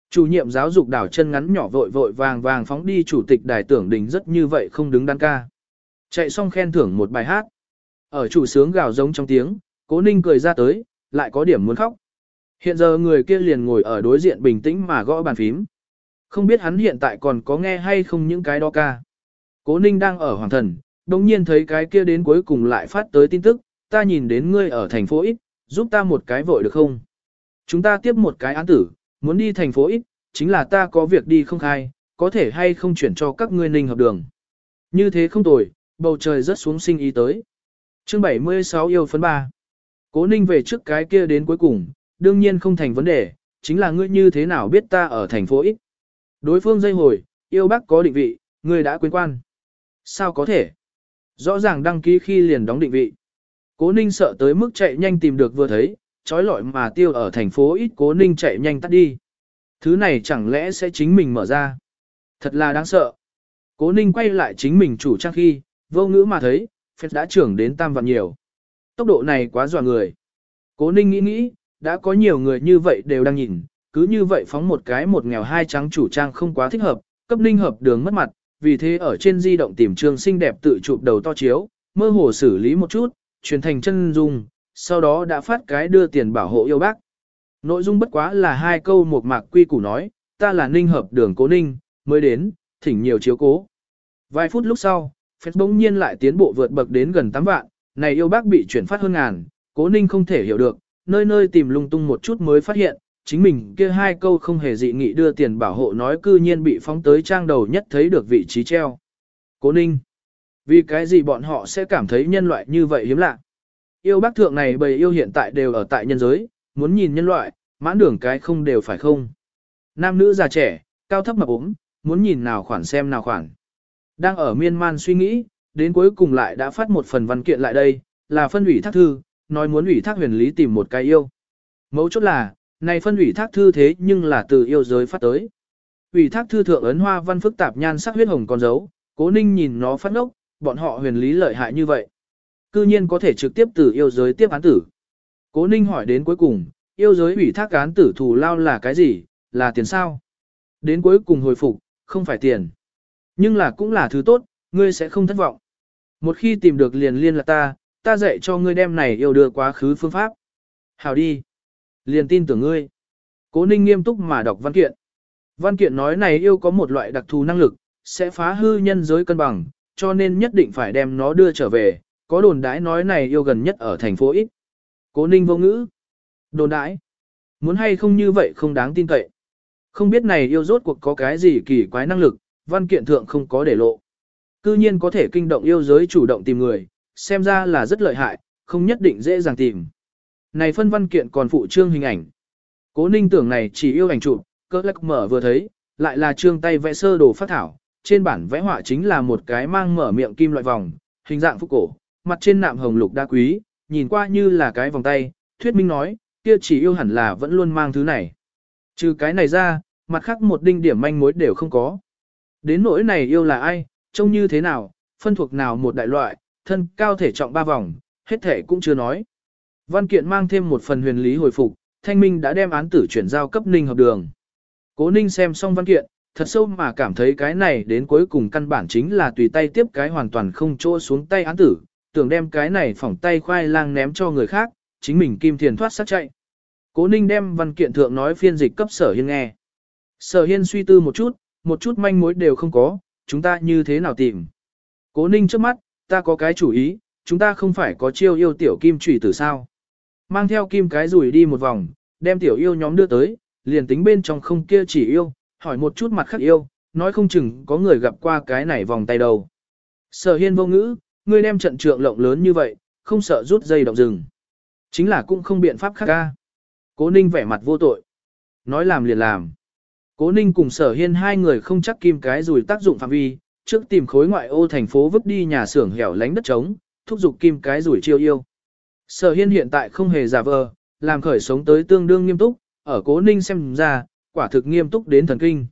Chủ nhiệm giáo dục đảo chân ngắn nhỏ vội vội vàng vàng phóng đi chủ tịch đài tưởng đình rất như vậy không đứng đắn ca. Chạy xong khen thưởng một bài hát. Ở chủ sướng gào giống trong tiếng, Cố Ninh cười ra tới, lại có điểm muốn khóc. Hiện giờ người kia liền ngồi ở đối diện bình tĩnh mà gõ bàn phím. Không biết hắn hiện tại còn có nghe hay không những cái đó ca. Cố Ninh đang ở hoàng thần, đồng nhiên thấy cái kia đến cuối cùng lại phát tới tin tức, ta nhìn đến ngươi ở thành phố X, giúp ta một cái vội được không? Chúng ta tiếp một cái án tử, muốn đi thành phố X, chính là ta có việc đi không khai, có thể hay không chuyển cho các ngươi Ninh hợp đường. Như thế không tồi, bầu trời rớt xuống sinh ý tới. Chương 76 yêu phấn 3. Cố Ninh về trước cái kia đến cuối cùng, đương nhiên không thành vấn đề, chính là ngươi như thế nào biết ta ở thành phố X. Đối phương dây hồi, yêu bác có định vị, ngươi đã quên quan. Sao có thể? Rõ ràng đăng ký khi liền đóng định vị. Cố Ninh sợ tới mức chạy nhanh tìm được vừa thấy, trói lọi mà tiêu ở thành phố X. Cố Ninh chạy nhanh tắt đi. Thứ này chẳng lẽ sẽ chính mình mở ra? Thật là đáng sợ. Cố Ninh quay lại chính mình chủ trang khi, vô ngữ mà thấy, phép đã trưởng đến tam vạn nhiều. Tốc độ này quá dọa người. Cố Ninh nghĩ, đã có nhiều người như vậy đều đang nhìn, cứ như vậy phóng một cái một nghèo hai trắng chủ trang không quá thích hợp, cấp Ninh hợp đường mất mặt, vì thế ở trên di động tìm trường xinh đẹp tự chụp đầu to chiếu, mơ hồ xử lý một chút, truyền thành chân dung, sau đó đã phát cái đưa tiền bảo hộ yêu bác. Nội dung bất quá là 2 câu một mạc quy củ nói, ta là Ninh hợp đường Cố Ninh, mới đến, thỉnh nhiều chiếu cố. Vài phút lúc sau, Facebook bỗng nhiên lại tiến bộ vượt bậc đến gần 8 vạn, này yêu bác bị chuyển phát hơn ngàn, Cố Ninh không thể hiểu được, nơi nơi tìm lung tung một chút mới phát hiện, chính mình kia 2 câu không hề dị nghị đưa tiền bảo hộ nói cư nhiên bị phóng tới trang đầu nhất thấy được vị trí treo. Cố Ninh, vì cái gì bọn họ sẽ cảm thấy nhân loại như vậy hiếm lạ? Yêu bác thượng này bầy yêu hiện tại đều ở tại nhân giới, muốn nhìn nhân loại, mãn đường cái không đều phải không? Nam nữ già trẻ, cao thấp mập ốm, muốn nhìn nào khoản xem nào khoản. Đang ở miên man suy nghĩ, đến cuối cùng lại đã phát một phần văn kiện lại đây, là phân ủy thác thư, nói muốn ủy thác huyền lý tìm một cái yêu. Mấu chốt là, này phân ủy thác thư thế nhưng là từ yêu giới phát tới. Ủy thác thư thượng ấn hoa văn phức tạp nhan sắc huyết hồng con dấu, Cố Ninh nhìn nó phát ngốc, bọn họ huyền lý lợi hại như vậy. Cư nhiên có thể trực tiếp từ yêu giới tiếp án tử. Cố Ninh hỏi đến cuối cùng, yêu giới ủy thác án tử thù lao là cái gì, là tiền sao? Đến cuối cùng hồi phục, không phải tiền. Nhưng là cũng là thứ tốt, ngươi sẽ không thất vọng. Một khi tìm được liền liên lạc ta dạy cho ngươi đem này yêu đưa quá khứ phương pháp. Hảo đi. Liền tin tưởng ngươi. Cố Ninh nghiêm túc mà đọc văn kiện. Văn kiện nói này yêu có một loại đặc thù năng lực, sẽ phá hư nhân giới cân bằng, cho nên nhất định phải đem nó đưa trở về. Có đồn đãi nói này yêu gần nhất ở thành phố X. Cố Ninh vô ngữ. Đồn đãi. Muốn hay không như vậy không đáng tin cậy. Không biết này yêu rốt cuộc có cái gì kỳ quái năng lực, văn kiện thượng không có để lộ. Cư nhiên có thể kinh động yêu giới chủ động tìm người, xem ra là rất lợi hại, không nhất định dễ dàng tìm. Này phân văn kiện còn phụ trương hình ảnh. Cố Ninh tưởng này chỉ yêu ảnh chụp, cơ lắc mở vừa thấy, lại là trương tay vẽ sơ đồ phát thảo, trên bản vẽ họa chính là một cái mang mở miệng kim loại vòng, hình dạng phúc cổ, mặt trên nạm hồng lục đá quý, nhìn qua như là cái vòng tay, thuyết minh nói, kia chỉ yêu hẳn là vẫn luôn mang thứ này. Trừ cái này ra, mặt khác một đinh điểm manh mối đều không có. Đến nỗi này yêu là ai, trông như thế nào, phân thuộc nào một đại loại, thân cao thể trọng 3 vòng, hết thể cũng chưa nói. Văn kiện mang thêm một phần huyền lý hồi phục, Thanh Minh đã đem án tử chuyển giao cấp Ninh hợp đường. Cố Ninh xem xong văn kiện, thật sâu mà cảm thấy cái này đến cuối cùng căn bản chính là tùy tay tiếp cái hoàn toàn không chỗ xuống tay án tử, tưởng đem cái này phỏng tay khoai lang ném cho người khác, chính mình kim thiền thoát sát chạy. Cố Ninh đem văn kiện thượng nói phiên dịch cấp Sở Hiên nghe. Sở Hiên suy tư một chút manh mối đều không có, chúng ta như thế nào tìm. Cố Ninh trước mắt, ta có cái chủ ý, chúng ta không phải có chiêu yêu tiểu kim trùy tử sao. Mang theo kim cái rùi đi một vòng, đem tiểu yêu nhóm đưa tới, liền tính bên trong không kia chỉ yêu, hỏi một chút mặt khác yêu, nói không chừng có người gặp qua cái này vòng tay đầu. Sở Hiên vô ngữ, ngươi đem trận trượng lộng lớn như vậy, không sợ rút dây động rừng. Chính là cũng không biện pháp khác ca. Cố Ninh vẻ mặt vô tội. Nói làm liền làm. Cố Ninh cùng Sở Hiên hai người không chắc kim cái rùi tác dụng phạm vi, trước tìm khối ngoại ô thành phố vứt đi nhà xưởng hẻo lánh đất trống, thúc giục kim cái rùi chiêu yêu. Sở Hiên hiện tại không hề giả vờ, làm khởi sống tới tương đương nghiêm túc, ở Cố Ninh xem ra, quả thực nghiêm túc đến thần kinh.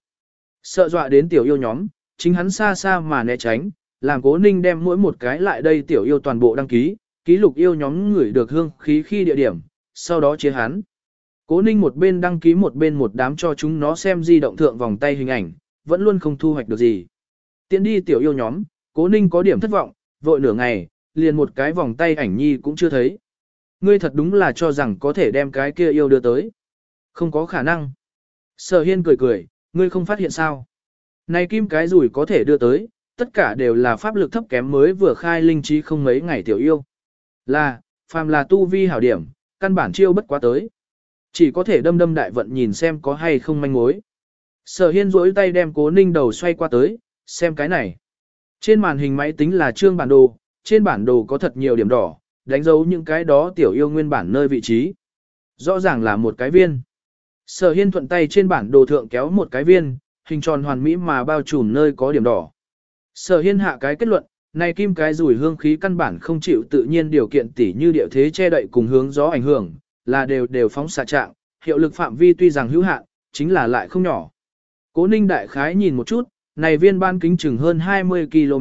Sợ dọa đến tiểu yêu nhóm, chính hắn xa xa mà né tránh, làm Cố Ninh đem mỗi một cái lại đây tiểu yêu toàn bộ đăng ký, ký lục yêu nhóm người được hương khí khi địa điểm, sau đó chế hắn. Cố Ninh một bên đăng ký một bên một đám cho chúng nó xem di động thượng vòng tay hình ảnh, vẫn luôn không thu hoạch được gì. Tiến đi tiểu yêu nhóm, Cố Ninh có điểm thất vọng, vội nửa ngày, liền một cái vòng tay ảnh nhi cũng chưa thấy. Ngươi thật đúng là cho rằng có thể đem cái kia yêu đưa tới. Không có khả năng. Sở Hiên cười cười, ngươi không phát hiện sao. Này kim cái rủi có thể đưa tới, tất cả đều là pháp lực thấp kém mới vừa khai linh trí không mấy ngày tiểu yêu. Là, phàm là tu vi hảo điểm, căn bản chiêu bất quá tới. Chỉ có thể đâm đâm đại vận nhìn xem có hay không manh mối. Sở Hiên duỗi tay đem Cố Ninh đầu xoay qua tới, xem cái này. Trên màn hình máy tính là trương bản đồ, trên bản đồ có thật nhiều điểm đỏ, đánh dấu những cái đó tiểu yêu nguyên bản nơi vị trí. Rõ ràng là một cái viên. Sở Hiên thuận tay trên bản đồ thượng kéo một cái viên, hình tròn hoàn mỹ mà bao trùm nơi có điểm đỏ. Sở Hiên hạ cái kết luận, này kim cái rủi hương khí căn bản không chịu tự nhiên điều kiện tỉ như địa thế che đậy cùng hướng gió ảnh hưởng, là đều phóng xạ trạng, hiệu lực phạm vi tuy rằng hữu hạn, chính là lại không nhỏ. Cố Ninh đại khái nhìn một chút, này viên ban kính chừng hơn 20 km.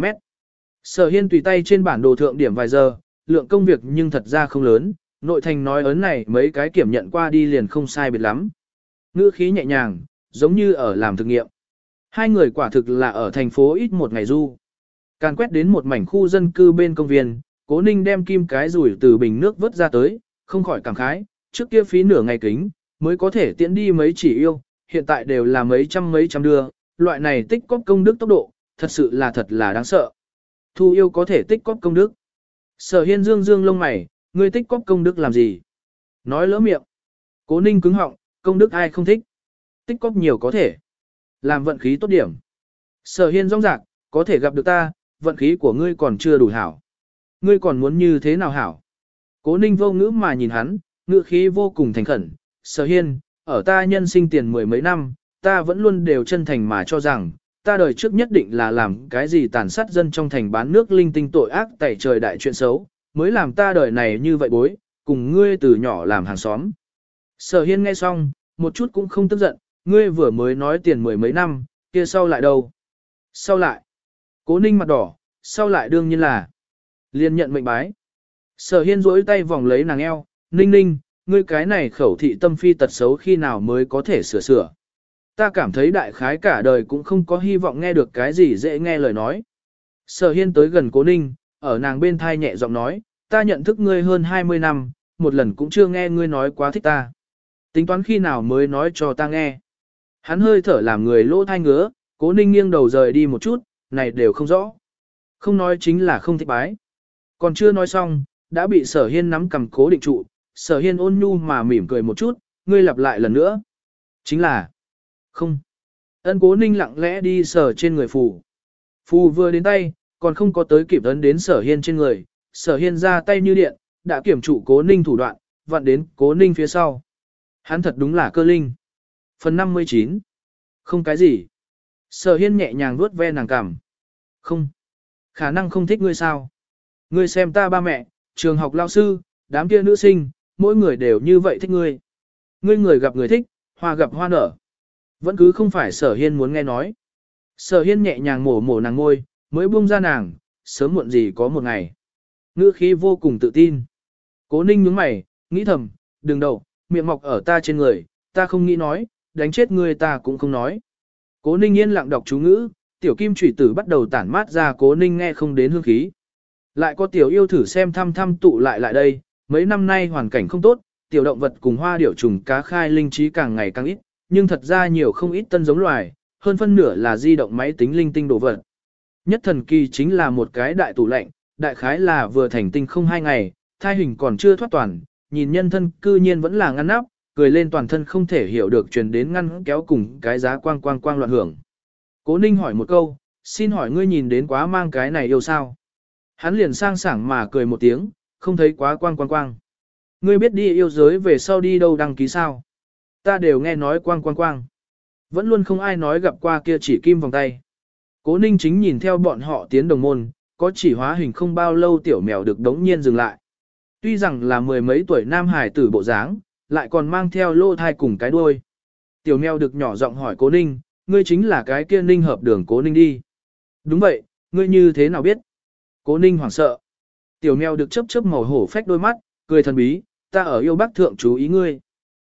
Sở Hiên tùy tay trên bản đồ thượng điểm vài giờ, lượng công việc nhưng thật ra không lớn, nội thành nói ấn này mấy cái kiểm nhận qua đi liền không sai biệt lắm. Ngữ khí nhẹ nhàng, giống như ở làm thực nghiệm. Hai người quả thực là ở thành phố ít một ngày du. Càn quét đến một mảnh khu dân cư bên công viên, Cố Ninh đem kim cái rủi từ bình nước vớt ra tới, không khỏi cảm khái, trước kia phí nửa ngày kính, mới có thể tiễn đi mấy chỉ yêu, hiện tại đều là mấy trăm đưa, loại này tích cóp công đức tốc độ, thật là đáng sợ. Thu yêu có thể tích cóp công đức. Sở Hiên dương dương lông mày, ngươi tích cóp công đức làm gì? Nói lỡ miệng. Cố Ninh cứng họng, công đức ai không thích. Tích cóp nhiều có thể. Làm vận khí tốt điểm. Sở Hiên rong rạc, có thể gặp được ta, vận khí của ngươi còn chưa đủ hảo. Ngươi còn muốn như thế nào hảo? Cố Ninh vô ngữ mà nhìn hắn, ngữ khí vô cùng thành khẩn. Sở Hiên, ở ta nhân sinh tiền mười mấy năm, ta vẫn luôn đều chân thành mà cho rằng, ta đời trước nhất định là làm cái gì tàn sát dân trong thành bán nước linh tinh tội ác tẩy trời đại chuyện xấu, mới làm ta đời này như vậy bối, cùng ngươi từ nhỏ làm hàng xóm. Sở Hiên nghe xong, một chút cũng không tức giận, ngươi vừa mới nói tiền mười mấy năm, kia sau lại đâu? Sau lại? Cố Ninh mặt đỏ, sau lại đương nhiên là liền nhận mệnh bái. Sở Hiên duỗi tay vòng lấy nàng eo, Ninh Ninh, ngươi cái này khẩu thị tâm phi tật xấu khi nào mới có thể sửa. Ta cảm thấy đại khái cả đời cũng không có hy vọng nghe được cái gì dễ nghe lời nói. Sở Hiên tới gần Cố Ninh, ở nàng bên thai nhẹ giọng nói, ta nhận thức ngươi hơn 20 năm, một lần cũng chưa nghe ngươi nói quá thích ta. Tính toán khi nào mới nói cho ta nghe. Hắn hơi thở làm người lỗ thai ngứa, Cố Ninh nghiêng đầu rời đi một chút, này đều không rõ. Không nói chính là không thích bái. Còn chưa nói xong, đã bị Sở Hiên nắm cầm cố định trụ, Sở Hiên ôn nhu mà mỉm cười một chút, ngươi lặp lại lần nữa. Chính là không. Ân Cố Ninh lặng lẽ đi sờ trên người phù. Phù vừa đến tay, còn không có tới kịp ấn đến Sở Hiên trên người, Sở Hiên ra tay như điện, đã kiểm trụ Cố Ninh thủ đoạn, vặn đến Cố Ninh phía sau. Hắn thật đúng là cơ linh. Phần 59. Không cái gì. Sở Hiên nhẹ nhàng vuốt ve nàng cằm. Không. Khả năng không thích ngươi sao? Ngươi xem ta ba mẹ, trường học lao sư, đám kia nữ sinh, mỗi người đều như vậy thích ngươi. Ngươi người gặp người thích, hoa gặp hoa nở. Vẫn cứ không phải Sở Hiên muốn nghe nói. Sở Hiên nhẹ nhàng mổ nàng ngôi, mới buông ra nàng, sớm muộn gì có một ngày. Ngữ khí vô cùng tự tin. Cố Ninh nhướng mày, nghĩ thầm, đừng đậu, miệng mọc ở ta trên người, ta không nghĩ nói, đánh chết ngươi ta cũng không nói. Cố Ninh yên lặng đọc chú ngữ, tiểu kim chủy tử bắt đầu tản mát ra, Cố Ninh nghe không đến hương khí. Lại có tiểu yêu thử xem thăm tụ lại đây, mấy năm nay hoàn cảnh không tốt, tiểu động vật cùng hoa điểu trùng cá khai linh trí càng ngày càng ít, nhưng thật ra nhiều không ít tân giống loài, hơn phân nửa là di động máy tính linh tinh đồ vật. Nhất thần kỳ chính là một cái đại tủ lạnh, đại khái là vừa thành tinh không 2 ngày, thai hình còn chưa thoát toàn, nhìn nhân thân cư nhiên vẫn là ngăn nắp, cười lên toàn thân không thể hiểu được truyền đến ngăn kéo cùng cái giá quang loạn hưởng. Cố Ninh hỏi một câu, xin hỏi ngươi nhìn đến quá mang cái này yêu sao? Hắn liền sang sảng mà cười một tiếng, không thấy quá quang. Ngươi biết đi yêu giới về sau đi đâu đăng ký sao? Ta đều nghe nói quang. Vẫn luôn không ai nói gặp qua kia chỉ kim vòng tay. Cố Ninh chính nhìn theo bọn họ tiến đồng môn, có chỉ hóa hình không bao lâu tiểu mèo được đống nhiên dừng lại. Tuy rằng là mười mấy tuổi nam hải tử bộ dáng, lại còn mang theo lô thai cùng cái đuôi. Tiểu mèo được nhỏ giọng hỏi Cố Ninh, ngươi chính là cái kia Ninh hợp đường Cố Ninh đi. Đúng vậy, ngươi như thế nào biết? Cố Ninh hoảng sợ. Tiểu mèo được chớp màu hổ phách đôi mắt, cười thần bí, ta ở yêu bác thượng chú ý ngươi.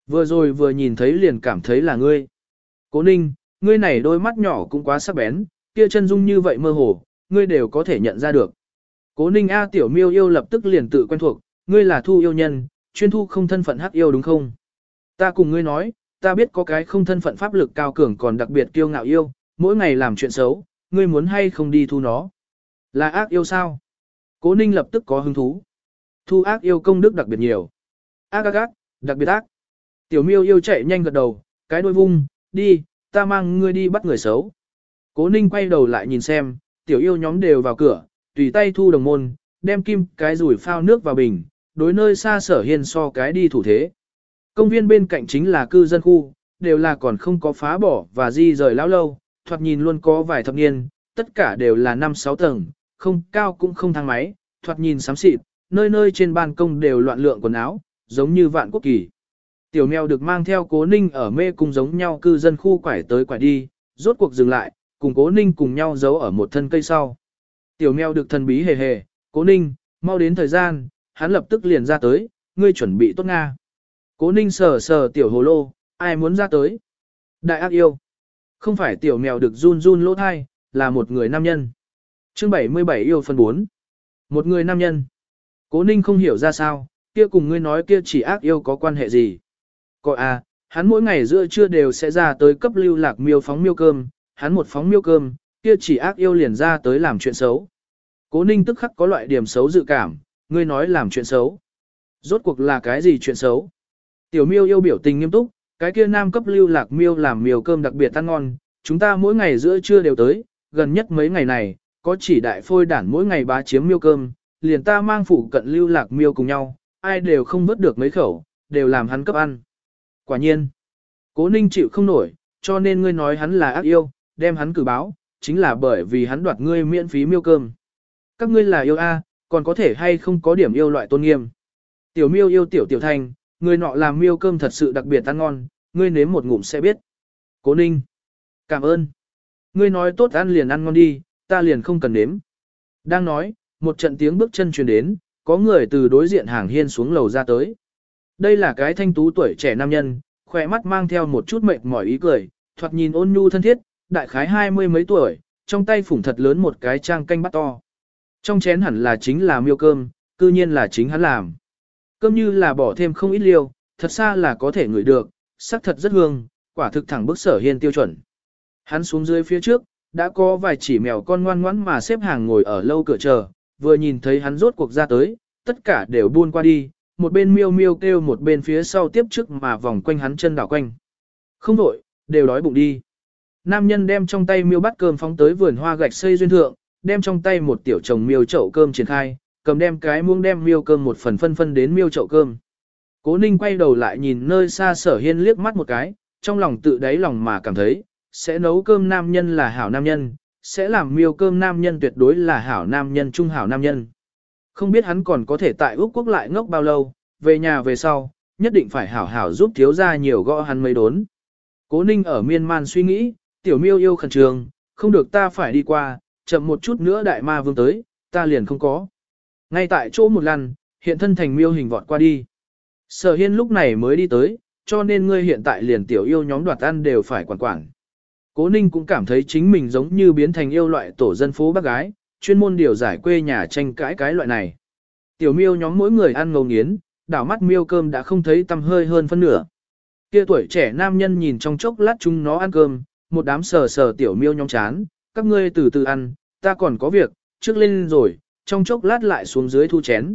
Vừa rồi vừa nhìn thấy liền cảm thấy là ngươi. Cố Ninh, ngươi này đôi mắt nhỏ cũng quá sắc bén, kia chân dung như vậy mơ hồ, ngươi đều có thể nhận ra được. Cố Ninh A tiểu miêu yêu lập tức liền tự quen thuộc, ngươi là thu yêu nhân, chuyên thu không thân phận hắc yêu đúng không? Ta cùng ngươi nói, ta biết có cái không thân phận pháp lực cao cường còn đặc biệt kiêu ngạo yêu, mỗi ngày làm chuyện xấu, ngươi muốn hay không đi thu nó? Là ác yêu sao? Cố Ninh lập tức có hứng thú. Thu ác yêu công đức đặc biệt nhiều. Ác ác ác, đặc biệt ác. Tiểu miêu yêu chạy nhanh gật đầu, cái đôi vung, đi, ta mang ngươi đi bắt người xấu. Cố Ninh quay đầu lại nhìn xem, tiểu yêu nhóm đều vào cửa, tùy tay thu đồng môn, đem kim cái rủi phao nước vào bình, đối nơi xa Sở Hiên so cái đi thủ thế. Công viên bên cạnh chính là cư dân khu, đều là còn không có phá bỏ và di rời lão lâu, thoạt nhìn luôn có vài thập niên, tất cả đều là 5-6 tầng, không cao cũng không thang máy, thoạt nhìn xám xịt, nơi nơi trên ban công đều loạn lượng quần áo, giống như vạn quốc kỳ. Tiểu mèo được mang theo Cố Ninh ở mê cung giống nhau cư dân khu quải tới quải đi, rốt cuộc dừng lại, cùng Cố Ninh cùng nhau giấu ở một thân cây sau. Tiểu mèo được thần bí hề hề, Cố Ninh, mau đến thời gian, hắn lập tức liền ra tới, ngươi chuẩn bị tốt Nga. Cố Ninh sờ sờ tiểu hồ lô, ai muốn ra tới? Đại ác yêu. Không phải tiểu mèo được run run lỗ thai, là một người nam nhân. Chương 77 yêu phần 4. Một người nam nhân. Cố Ninh không hiểu ra sao, kia cùng ngươi nói kia chỉ ác yêu có quan hệ gì. Coi à, hắn mỗi ngày giữa trưa đều sẽ ra tới cấp lưu lạc miêu phóng miêu cơm, hắn một phóng miêu cơm, kia chỉ ác yêu liền ra tới làm chuyện xấu. Cố Ninh tức khắc có loại điểm xấu dự cảm, ngươi nói làm chuyện xấu. Rốt cuộc là cái gì chuyện xấu? Tiểu miêu yêu biểu tình nghiêm túc, cái kia nam cấp lưu lạc miêu làm miêu cơm đặc biệt ăn ngon, chúng ta mỗi ngày giữa trưa đều tới, gần nhất mấy ngày này, có chỉ đại phôi đản mỗi ngày bá chiếm miêu cơm, liền ta mang phụ cận lưu lạc miêu cùng nhau, ai đều không vớt được mấy khẩu, đều làm hắn cấp ăn. Quả nhiên, Cố Ninh chịu không nổi, cho nên ngươi nói hắn là ác yêu, đem hắn cử báo, chính là bởi vì hắn đoạt ngươi miễn phí miêu cơm. Các ngươi là yêu a, còn có thể hay không có điểm yêu loại tôn nghiêm. Tiểu miêu yêu tiểu tiểu thanh, người nọ làm miêu cơm thật sự đặc biệt ăn ngon, ngươi nếm một ngụm sẽ biết. Cố Ninh, cảm ơn. Ngươi nói tốt ăn liền ăn ngon đi, ta liền không cần nếm. Đang nói, một trận tiếng bước chân truyền đến, có người từ đối diện hàng hiên xuống lầu ra tới. Đây là cái thanh tú tuổi trẻ nam nhân, khỏe mắt mang theo một chút mệt mỏi ý cười, thoạt nhìn ôn nhu thân thiết, đại khái 20 mấy tuổi, trong tay phủng thật lớn một cái trang canh bát to. Trong chén hẳn là chính là miêu cơm, cư nhiên là chính hắn làm. Cơm như là bỏ thêm không ít liêu, thật xa là có thể ngửi được, sắc thật rất hương, quả thực thẳng bức Sở Hiên tiêu chuẩn. Hắn xuống dưới phía trước, đã có vài chỉ mèo con ngoan ngoãn mà xếp hàng ngồi ở lâu cửa chờ, vừa nhìn thấy hắn rốt cuộc ra tới, tất cả đều buôn qua đi, một bên miêu miêu kêu một bên phía sau tiếp trước mà vòng quanh hắn chân đảo quanh. Không đổi, đều đói bụng đi. Nam nhân đem trong tay miêu bắt cơm phóng tới vườn hoa gạch xây duyên thượng, đem trong tay một tiểu chồng miêu chậu cơm triển khai, cầm đem cái muỗng đem miêu cơm một phần phân đến miêu chậu cơm. Cố Ninh quay đầu lại nhìn nơi xa Sở Hiên liếc mắt một cái, trong lòng tự đáy lòng mà cảm thấy, sẽ nấu cơm nam nhân là hảo nam nhân, sẽ làm miêu cơm nam nhân tuyệt đối là hảo nam nhân trung hảo nam nhân. Không biết hắn còn có thể tại Úc Quốc lại ngốc bao lâu, về nhà về sau, nhất định phải hảo hảo giúp thiếu gia nhiều gõ hắn mấy đốn. Cố Ninh ở miên man suy nghĩ, tiểu miêu yêu khẩn trương, không được ta phải đi qua, chậm một chút nữa đại ma vương tới, ta liền không có. Ngay tại chỗ một lần, hiện thân thành miêu hình vọt qua đi. Sở Hiên lúc này mới đi tới, cho nên ngươi hiện tại liền tiểu yêu nhóm đoạt ăn đều phải quản quản. Cố Ninh cũng cảm thấy chính mình giống như biến thành yêu loại tổ dân phố bác gái, chuyên môn điều giải quê nhà tranh cãi cái loại này. Tiểu miêu nhóm mỗi người ăn ngấu nghiến, đảo mắt miêu cơm đã không thấy tăm hơi hơn phân nửa. Kia tuổi trẻ nam nhân nhìn trong chốc lát chúng nó ăn cơm, một đám sờ sờ tiểu miêu nhóm chán, các ngươi từ từ ăn, ta còn có việc, trước lên rồi, trong chốc lát lại xuống dưới thu chén.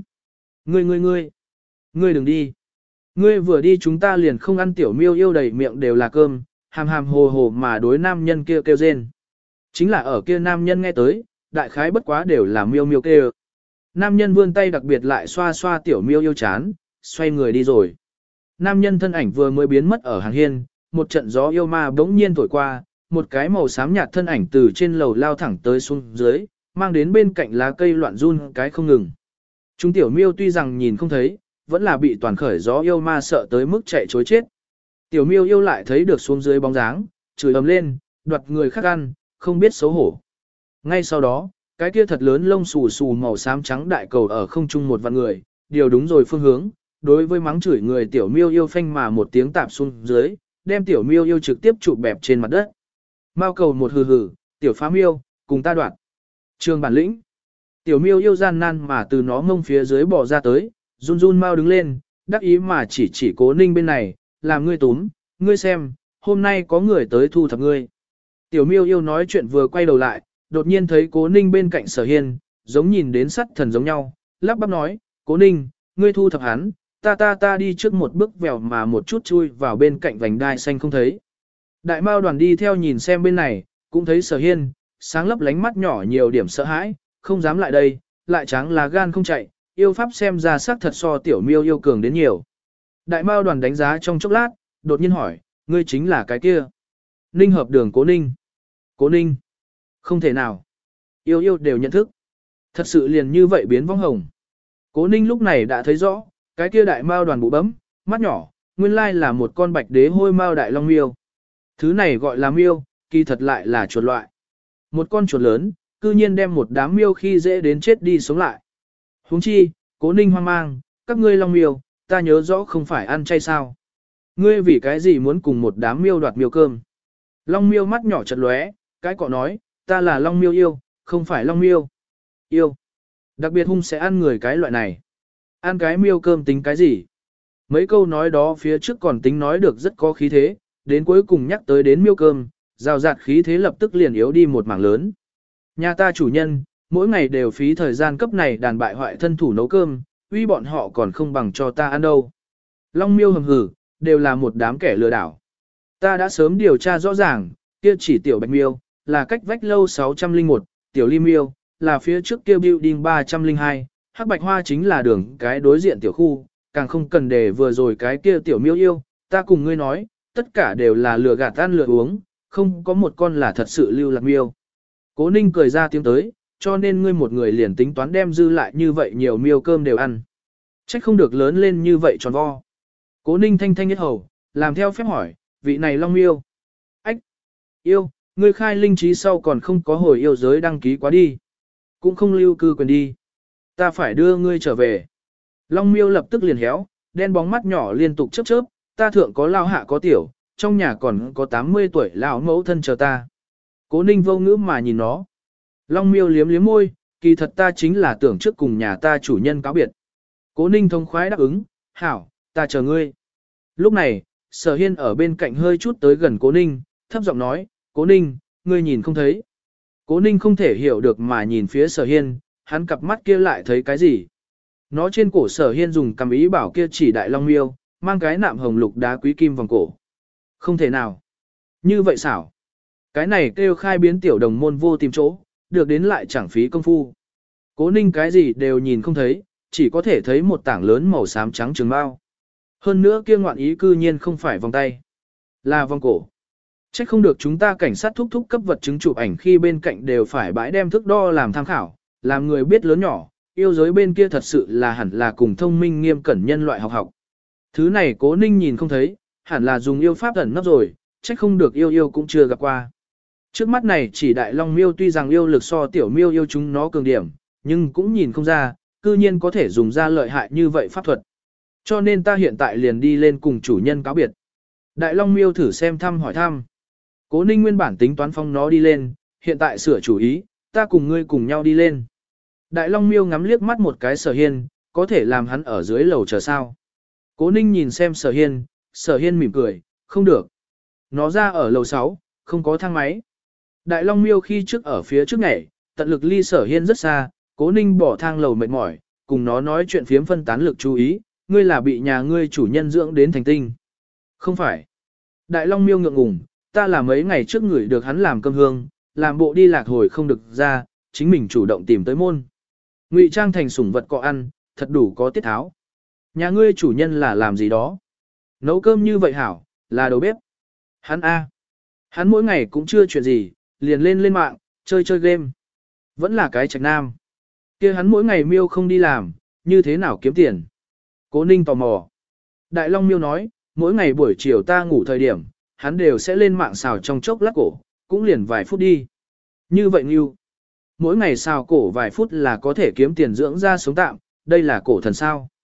Ngươi đừng đi. Ngươi vừa đi chúng ta liền không ăn tiểu miêu yêu đầy miệng đều là cơm, hàm hàm hồ hồ mà đối nam nhân kia kêu rên. Chính là ở kia nam nhân nghe tới, đại khái bất quá đều là miêu miêu kêu. Nam nhân vươn tay đặc biệt lại xoa xoa tiểu miêu yêu chán, xoay người đi rồi. Nam nhân thân ảnh vừa mới biến mất ở hàng hiên, một trận gió yêu ma bỗng nhiên thổi qua, một cái màu xám nhạt thân ảnh từ trên lầu lao thẳng tới xuống dưới, mang đến bên cạnh lá cây loạn run cái không ngừng. Chúng tiểu miêu tuy rằng nhìn không thấy, vẫn là bị toàn khởi gió yêu ma sợ tới mức chạy chối chết. Tiểu miêu yêu lại thấy được xuống dưới bóng dáng, chửi ầm lên, đoạt người khác ăn, không biết xấu hổ. Ngay sau đó, cái kia thật lớn lông xù xù màu xám trắng đại cầu ở không trung một vạn người, điều đúng rồi phương hướng, đối với mắng chửi người tiểu miêu yêu phanh mà một tiếng tạp xuống dưới, đem tiểu miêu yêu trực tiếp chụp bẹp trên mặt đất. Mao cầu một hừ hừ, tiểu phá miêu, cùng ta đoạt. Trường bản lĩnh. Tiểu miêu yêu gian nan mà từ nó mông phía dưới bỏ ra tới, run run mau đứng lên, đắc ý mà chỉ Cố Ninh bên này, làm ngươi túm, ngươi xem, hôm nay có người tới thu thập ngươi. Tiểu miêu yêu nói chuyện vừa quay đầu lại, đột nhiên thấy Cố Ninh bên cạnh Sở Hiên, giống nhìn đến sắt thần giống nhau, lắp bắp nói, Cố Ninh, ngươi thu thập hắn, ta đi trước một bước vèo mà một chút chui vào bên cạnh vành đai xanh không thấy. Đại mao đoàn đi theo nhìn xem bên này, cũng thấy Sở Hiên, sáng lấp lánh mắt nhỏ nhiều điểm sợ hãi, không dám lại đây, lại trắng là gan không chạy, yêu pháp xem ra sắc thật so tiểu miêu yêu cường đến nhiều. Đại mao đoàn đánh giá trong chốc lát, đột nhiên hỏi, ngươi chính là cái kia. Ninh hợp đường Cố Ninh. Cố Ninh. Không thể nào. Yêu đều nhận thức. Thật sự liền như vậy biến vong hồng. Cố Ninh lúc này đã thấy rõ, cái kia đại mao đoàn bụ bấm, mắt nhỏ, nguyên lai là một con bạch đế hôi mao đại long miêu. Thứ này gọi là miêu, kỳ thật lại là chuột loại. Một con chuột lớn, cư nhiên đem một đám miêu khi dễ đến chết đi sống lại. Huống chi, Cố Ninh hoang mang, các ngươi long miêu, ta nhớ rõ không phải ăn chay sao. Ngươi vì cái gì muốn cùng một đám miêu đoạt miêu cơm? Long miêu mắt nhỏ chật lóe, cái cọ nói, ta là long miêu yêu, không phải long miêu. Yêu. Đặc biệt hung sẽ ăn người cái loại này. Ăn cái miêu cơm tính cái gì? Mấy câu nói đó phía trước còn tính nói được rất có khí thế, đến cuối cùng nhắc tới đến miêu cơm, rào rạt khí thế lập tức liền yếu đi một mảng lớn. Nhà ta chủ nhân, mỗi ngày đều phí thời gian cấp này đàn bại hoại thân thủ nấu cơm, uy bọn họ còn không bằng cho ta ăn đâu. Long miêu hầm hử, đều là một đám kẻ lừa đảo. Ta đã sớm điều tra rõ ràng, kia chỉ tiểu bạch miêu, là cách vách lâu 601, tiểu ly miêu, là phía trước kia building 302, hắc bạch hoa chính là đường cái đối diện tiểu khu, càng không cần để vừa rồi cái kia tiểu miêu yêu, ta cùng ngươi nói, tất cả đều là lừa gạt ăn lừa uống, không có một con là thật sự lưu lạc miêu. Cố Ninh cười ra tiếng tới, cho nên ngươi một người liền tính toán đem dư lại như vậy nhiều miêu cơm đều ăn. Trách không được lớn lên như vậy tròn vo. Cố Ninh thanh thanh nhất hầu, làm theo phép hỏi, vị này long miêu. Ách! Yêu, ngươi khai linh trí sau còn không có hồi yêu giới đăng ký quá đi. Cũng không lưu cư quyền đi. Ta phải đưa ngươi trở về. Long miêu lập tức liền héo, đen bóng mắt nhỏ liên tục chớp chớp, ta thượng có lao hạ có tiểu, trong nhà còn có 80 tuổi lão mẫu thân chờ ta. Cố Ninh vô ngữ mà nhìn nó. Long miêu liếm liếm môi, kỳ thật ta chính là tưởng trước cùng nhà ta chủ nhân cáo biệt. Cố Ninh thông khoái đáp ứng, hảo, ta chờ ngươi. Lúc này, Sở Hiên ở bên cạnh hơi chút tới gần Cố Ninh, thấp giọng nói, Cố Ninh, ngươi nhìn không thấy. Cố Ninh không thể hiểu được mà nhìn phía Sở Hiên, hắn cặp mắt kia lại thấy cái gì. Nó trên cổ Sở Hiên dùng cầm ý bảo kia chỉ đại long miêu, mang cái nạm hồng lục đá quý kim vòng cổ. Không thể nào. Như vậy xảo. Cái này kêu khai biến tiểu đồng môn vô tìm chỗ, được đến lại chẳng phí công phu. Cố Ninh cái gì đều nhìn không thấy, chỉ có thể thấy một tảng lớn màu xám trắng trường bao. Hơn nữa kia ngoạn ý cư nhiên không phải vòng tay, là vòng cổ. Chắc không được chúng ta cảnh sát thúc thúc cấp vật chứng chụp ảnh khi bên cạnh đều phải bãi đem thước đo làm tham khảo, làm người biết lớn nhỏ, yêu giới bên kia thật sự là hẳn là cùng thông minh nghiêm cẩn nhân loại học. Thứ này Cố Ninh nhìn không thấy, hẳn là dùng yêu pháp ẩn nấp rồi, chắc không được yêu cũng chưa gặp qua. Trước mắt này chỉ đại long miêu tuy rằng yêu lực so tiểu miêu yêu chúng nó cường điểm, nhưng cũng nhìn không ra, cư nhiên có thể dùng ra lợi hại như vậy pháp thuật. Cho nên ta hiện tại liền đi lên cùng chủ nhân cáo biệt. Đại long miêu thử xem thăm hỏi thăm. Cố Ninh nguyên bản tính toán phong nó đi lên, hiện tại sửa chủ ý, ta cùng ngươi cùng nhau đi lên. Đại long miêu ngắm liếc mắt một cái Sở Hiên, có thể làm hắn ở dưới lầu chờ sao. Cố Ninh nhìn xem Sở Hiên mỉm cười, không được. Nó ra ở lầu 6, không có thang máy. Đại long miêu khi trước ở phía trước nhảy, tận lực ly Sở Hiên rất xa, Cố Ninh bỏ thang lầu mệt mỏi, cùng nó nói chuyện phiếm phân tán lực chú ý, ngươi là bị nhà ngươi chủ nhân dưỡng đến thành tinh. Không phải. Đại long miêu ngượng ngùng, ta là mấy ngày trước người được hắn làm cơm hương, làm bộ đi lạc hồi không được ra, chính mình chủ động tìm tới môn. Ngụy trang thành sủng vật cọ ăn, thật đủ có tiết tháo. Nhà ngươi chủ nhân là làm gì đó? Nấu cơm như vậy hảo, là đầu bếp. Hắn mỗi ngày cũng chưa chuyện gì, liền lên mạng, chơi game. Vẫn là cái trạch nam. Kia hắn mỗi ngày miêu không đi làm, như thế nào kiếm tiền? Cố Ninh tò mò. Đại long miêu nói, mỗi ngày buổi chiều ta ngủ thời điểm, hắn đều sẽ lên mạng xào trong chốc lát cổ, cũng liền vài phút đi. Như vậy Ngưu, mỗi ngày xào cổ vài phút là có thể kiếm tiền dưỡng ra sống tạm, đây là cổ thần sao.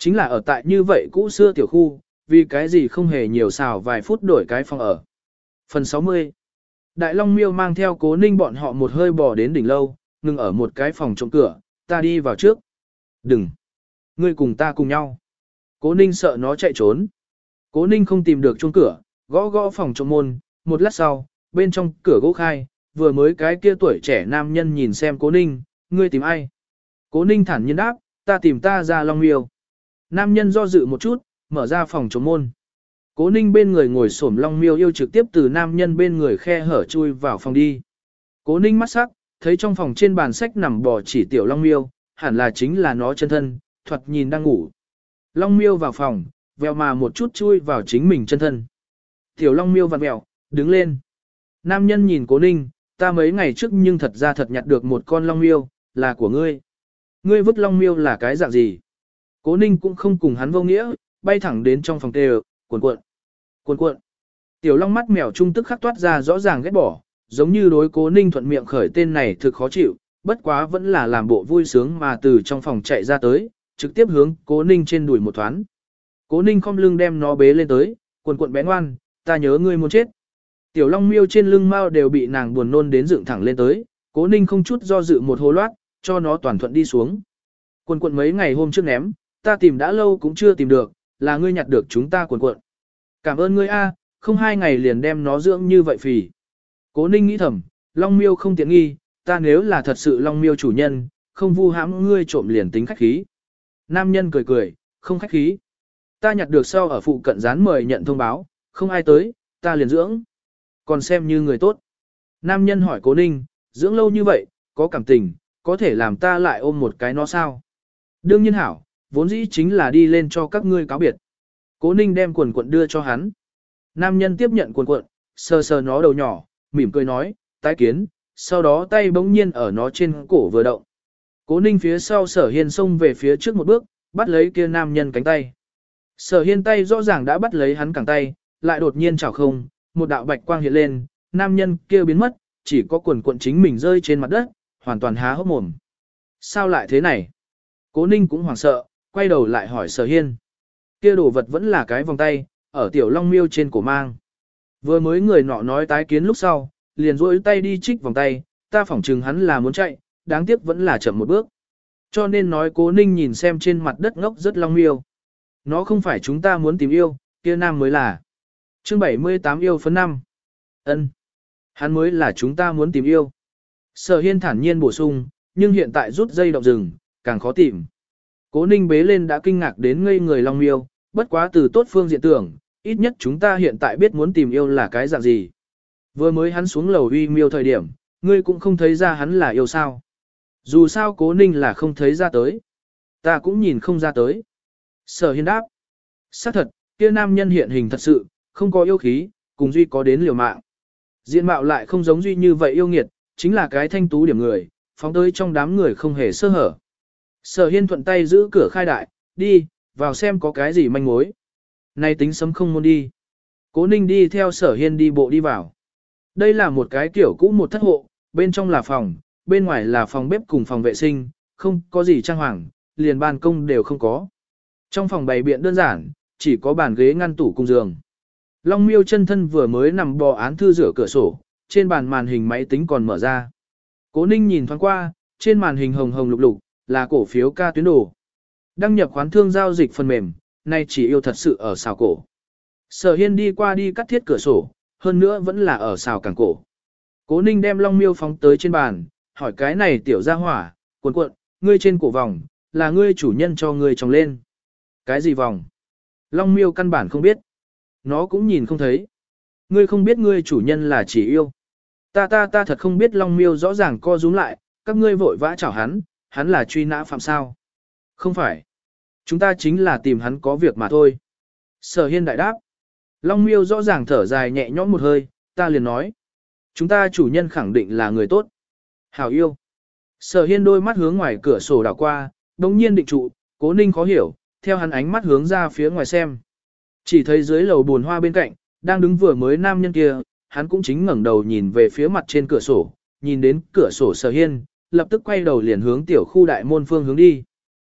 Chính là ở tại như vậy cũ xưa tiểu khu, vì cái gì không hề nhiều xào vài phút đổi cái phòng ở. Phần 60. Đại Long Miêu mang theo Cố Ninh bọn họ một hơi bò đến đỉnh lâu, ngừng ở một cái phòng trộm cửa, ta đi vào trước. Đừng. Ngươi cùng ta cùng nhau. Cố Ninh sợ nó chạy trốn. Cố Ninh không tìm được chuông cửa, gõ gõ phòng trộm môn, một lát sau, bên trong cửa gỗ khai, vừa mới cái kia tuổi trẻ nam nhân nhìn xem Cố Ninh, ngươi tìm ai? Cố Ninh thản nhiên đáp, ta tìm ta ra Long Miêu. Nam nhân do dự một chút, mở ra phòng trộm môn. Cố Ninh bên người ngồi xổm Long Miêu yêu trực tiếp từ nam nhân bên người khe hở chui vào phòng đi. Cố Ninh mắt sắc, thấy trong phòng trên bàn sách nằm bò chỉ tiểu Long Miêu, hẳn là chính là nó chân thân, thoạt nhìn đang ngủ. Long Miêu vào phòng, vèo mà một chút chui vào chính mình chân thân. Tiểu Long Miêu vặn vẹo, đứng lên. Nam nhân nhìn Cố Ninh, ta mấy ngày trước nhưng thật ra thật nhặt được một con Long Miêu, là của ngươi. Ngươi vứt Long Miêu là cái dạng gì? Cố Ninh cũng không cùng hắn vô nghĩa, bay thẳng đến trong phòng tê cuộn cuộn. Cuộn cuộn. Tiểu Long mắt mèo trung tức khắc toát ra rõ ràng ghét bỏ, giống như đối Cố Ninh thuận miệng khởi tên này thực khó chịu, bất quá vẫn là làm bộ vui sướng mà từ trong phòng chạy ra tới, trực tiếp hướng Cố Ninh trên đùi một thoáng. Cố Ninh khom lưng đem nó bế lên tới, cuộn cuộn bé ngoan, ta nhớ ngươi muốn chết. Tiểu Long Miêu trên lưng mao đều bị nàng buồn nôn đến dựng thẳng lên tới, Cố Ninh không chút do dự một hô loát, cho nó toàn thuận đi xuống. Cuộn cuộn mấy ngày hôm trước ném, ta tìm đã lâu cũng chưa tìm được, là ngươi nhặt được chúng ta cuộn cuộn. Cảm ơn ngươi a, không 2 ngày liền đem nó dưỡng như vậy phì. Cố Ninh nghĩ thầm, Long Miêu không tiện nghi, ta nếu là thật sự Long Miêu chủ nhân, không vu hãm ngươi trộm liền tính khách khí. Nam nhân cười cười, không khách khí. Ta nhặt được sau ở phụ cận dán mời nhận thông báo, không ai tới, ta liền dưỡng. Còn xem như người tốt. Nam nhân hỏi Cố Ninh, dưỡng lâu như vậy, có cảm tình, có thể làm ta lại ôm một cái nó sao? Đương nhiên hảo, vốn dĩ chính là đi lên cho các ngươi cáo biệt. Cố Ninh đem quần cuộn đưa cho hắn. Nam nhân tiếp nhận quần cuộn, sờ sờ nó đầu nhỏ, mỉm cười nói, tái kiến, sau đó tay bỗng nhiên ở nó trên cổ vừa động. Cố Ninh phía sau Sở Hiên xông về phía trước một bước, bắt lấy kia nam nhân cánh tay. Sở Hiên tay rõ ràng đã bắt lấy hắn cẳng tay, lại đột nhiên chảo không, một đạo bạch quang hiện lên, nam nhân kia biến mất, chỉ có quần cuộn chính mình rơi trên mặt đất, hoàn toàn há hốc mồm. Sao lại thế này? Cố Ninh cũng hoảng sợ, quay đầu lại hỏi Sở Hiên. Kia đồ vật vẫn là cái vòng tay, ở tiểu Long Miêu trên cổ mang. Vừa mới người nọ nói tái kiến lúc sau, liền rỗi tay đi trích vòng tay, ta phỏng chừng hắn là muốn chạy, đáng tiếc vẫn là chậm một bước. Cho nên nói Cố Ninh nhìn xem trên mặt đất ngốc rất Long Miêu. Nó không phải chúng ta muốn tìm yêu, kia nam mới là. Chương 78 yêu phấn 5. Ân, hắn mới là chúng ta muốn tìm yêu. Sở Hiên thản nhiên bổ sung, nhưng hiện tại rút dây động rừng, càng khó tìm. Cố Ninh bế lên đã kinh ngạc đến ngây người Long Miêu, bất quá từ tốt phương diện tưởng, ít nhất chúng ta hiện tại biết muốn tìm yêu là cái dạng gì. Vừa mới hắn xuống lầu uy miêu thời điểm, ngươi cũng không thấy ra hắn là yêu sao. Dù sao Cố Ninh là không thấy ra tới. Ta cũng nhìn không ra tới. Sở Hiên đáp. Xác thật, kia nam nhân hiện hình thật sự, không có yêu khí, cùng Duy có đến liều mạng. Diện mạo lại không giống Duy như vậy yêu nghiệt, chính là cái thanh tú điểm người, phóng tới trong đám người không hề sơ hở. Sở Hiên thuận tay giữ cửa khai đại, đi, vào xem có cái gì manh mối. Này tính sấm không muốn đi. Cố Ninh đi theo Sở Hiên đi bộ đi vào. Đây là một cái kiểu cũ một thất hộ, bên trong là phòng, bên ngoài là phòng bếp cùng phòng vệ sinh, không có gì trang hoàng, liền ban công đều không có. Trong phòng bày biện đơn giản, chỉ có bàn ghế ngăn tủ cùng giường. Long Miêu chân thân vừa mới nằm bò án thư rửa cửa sổ, trên bàn màn hình máy tính còn mở ra. Cố Ninh nhìn thoáng qua, trên màn hình hồng hồng lục lục, là cổ phiếu ca tuyến đồ. Đăng nhập khoán thương giao dịch phần mềm, nay chỉ yêu thật sự ở xào cổ. Sở Hiên đi qua đi cắt thiết cửa sổ, hơn nữa vẫn là ở xào cảng cổ. Cố Ninh đem Long Miêu phóng tới trên bàn, hỏi cái này tiểu gia hỏa, cuộn cuộn, ngươi trên cổ vòng, là ngươi chủ nhân cho ngươi trồng lên. Cái gì vòng? Long Miêu căn bản không biết. Nó cũng nhìn không thấy. Ngươi không biết ngươi chủ nhân là chỉ yêu. Ta thật không biết. Long Miêu rõ ràng co rúm lại, các ngươi vội vã chảo hắn là truy nã phạm sao. Không phải. Chúng ta chính là tìm hắn có việc mà thôi. Sở Hiên đại đáp. Long Miêu rõ ràng thở dài nhẹ nhõm một hơi, ta liền nói. Chúng ta chủ nhân khẳng định là người tốt. Hảo yêu. Sở Hiên đôi mắt hướng ngoài cửa sổ đảo qua, đồng nhiên định trụ, Cố Ninh khó hiểu, theo hắn ánh mắt hướng ra phía ngoài xem. Chỉ thấy dưới lầu buồn hoa bên cạnh, đang đứng vừa mới nam nhân kia, hắn cũng chính ngẩng đầu nhìn về phía mặt trên cửa sổ, nhìn đến cửa sổ Sở Hiên, lập tức quay đầu liền hướng tiểu khu đại môn phương hướng đi.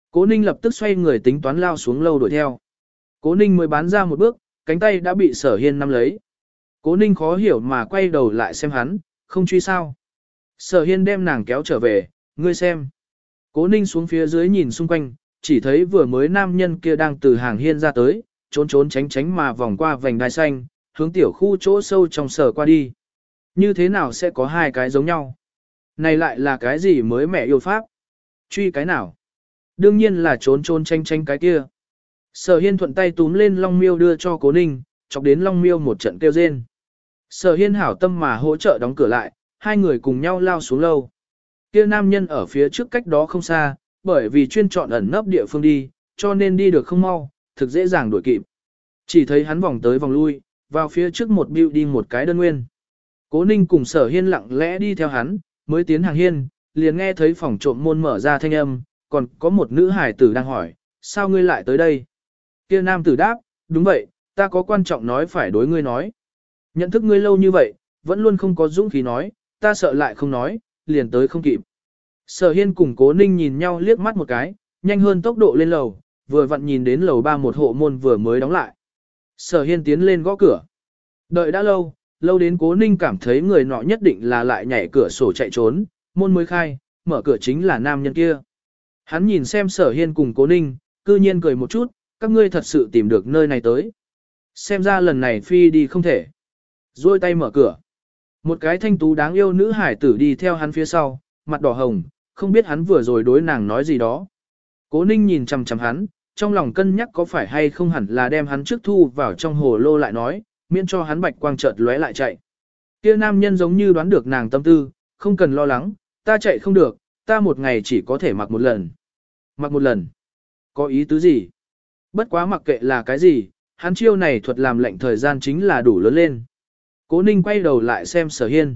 Cố Ninh lập tức xoay người tính toán lao xuống lâu đuổi theo. Cố Ninh mới bán ra một bước, cánh tay đã bị Sở Hiên nắm lấy. Cố Ninh khó hiểu mà quay đầu lại xem hắn, không truy sao. Sở Hiên đem nàng kéo trở về, ngươi xem. Cố Ninh xuống phía dưới nhìn xung quanh, chỉ thấy vừa mới nam nhân kia đang từ hàng hiên ra tới, trốn trốn tránh tránh mà vòng qua vành đai xanh, hướng tiểu khu chỗ sâu trong sở qua đi. Như thế nào sẽ có hai cái giống nhau? Này lại là cái gì mới mẹ yêu pháp? Truy cái nào? Đương nhiên là trốn trốn tránh tránh cái kia. Sở Hiên thuận tay túm lên Long Miêu đưa cho Cố Ninh, chọc đến Long Miêu một trận kêu rên. Sở Hiên hảo tâm mà hỗ trợ đóng cửa lại, hai người cùng nhau lao xuống lâu. Kia nam nhân ở phía trước cách đó không xa, bởi vì chuyên chọn ẩn nấp địa phương đi, cho nên đi được không mau, thực dễ dàng đuổi kịp. Chỉ thấy hắn vòng tới vòng lui, vào phía trước một building một cái đơn nguyên. Cố Ninh cùng Sở Hiên lặng lẽ đi theo hắn, mới tiến hàng hiên, liền nghe thấy phòng trộm môn mở ra thanh âm, còn có một nữ hải tử đang hỏi, sao ngươi lại tới đây? Kia nam tử đáp, đúng vậy, ta có quan trọng nói phải đối ngươi nói. Nhận thức ngươi lâu như vậy, vẫn luôn không có dũng khí nói, ta sợ lại không nói, liền tới không kịp. Sở Hiên cùng Cố Ninh nhìn nhau liếc mắt một cái, nhanh hơn tốc độ lên lầu, vừa vặn nhìn đến lầu 3 một hộ môn vừa mới đóng lại. Sở Hiên tiến lên gõ cửa. Đợi đã lâu, lâu đến Cố Ninh cảm thấy người nọ nhất định là lại nhảy cửa sổ chạy trốn, môn mới khai, mở cửa chính là nam nhân kia. Hắn nhìn xem Sở Hiên cùng Cố Ninh, cư nhiên cười một chút, các ngươi thật sự tìm được nơi này tới. Xem ra lần này phi đi không thể. Rồi tay mở cửa. Một cái thanh tú đáng yêu nữ hải tử đi theo hắn phía sau, mặt đỏ hồng, không biết hắn vừa rồi đối nàng nói gì đó. Cố Ninh nhìn chằm chằm hắn, trong lòng cân nhắc có phải hay không hẳn là đem hắn trước thu vào trong hồ lô lại nói, miễn cho hắn bạch quang chợt lóe lại chạy. Kia nam nhân giống như đoán được nàng tâm tư, không cần lo lắng, ta chạy không được, ta một ngày chỉ có thể mặc một lần. Mặc một lần? Có ý tứ gì? Bất quá mặc kệ là cái gì, hắn chiêu này thuật làm lệnh thời gian chính là đủ lớn lên. Cố Ninh quay đầu lại xem Sở Hiên.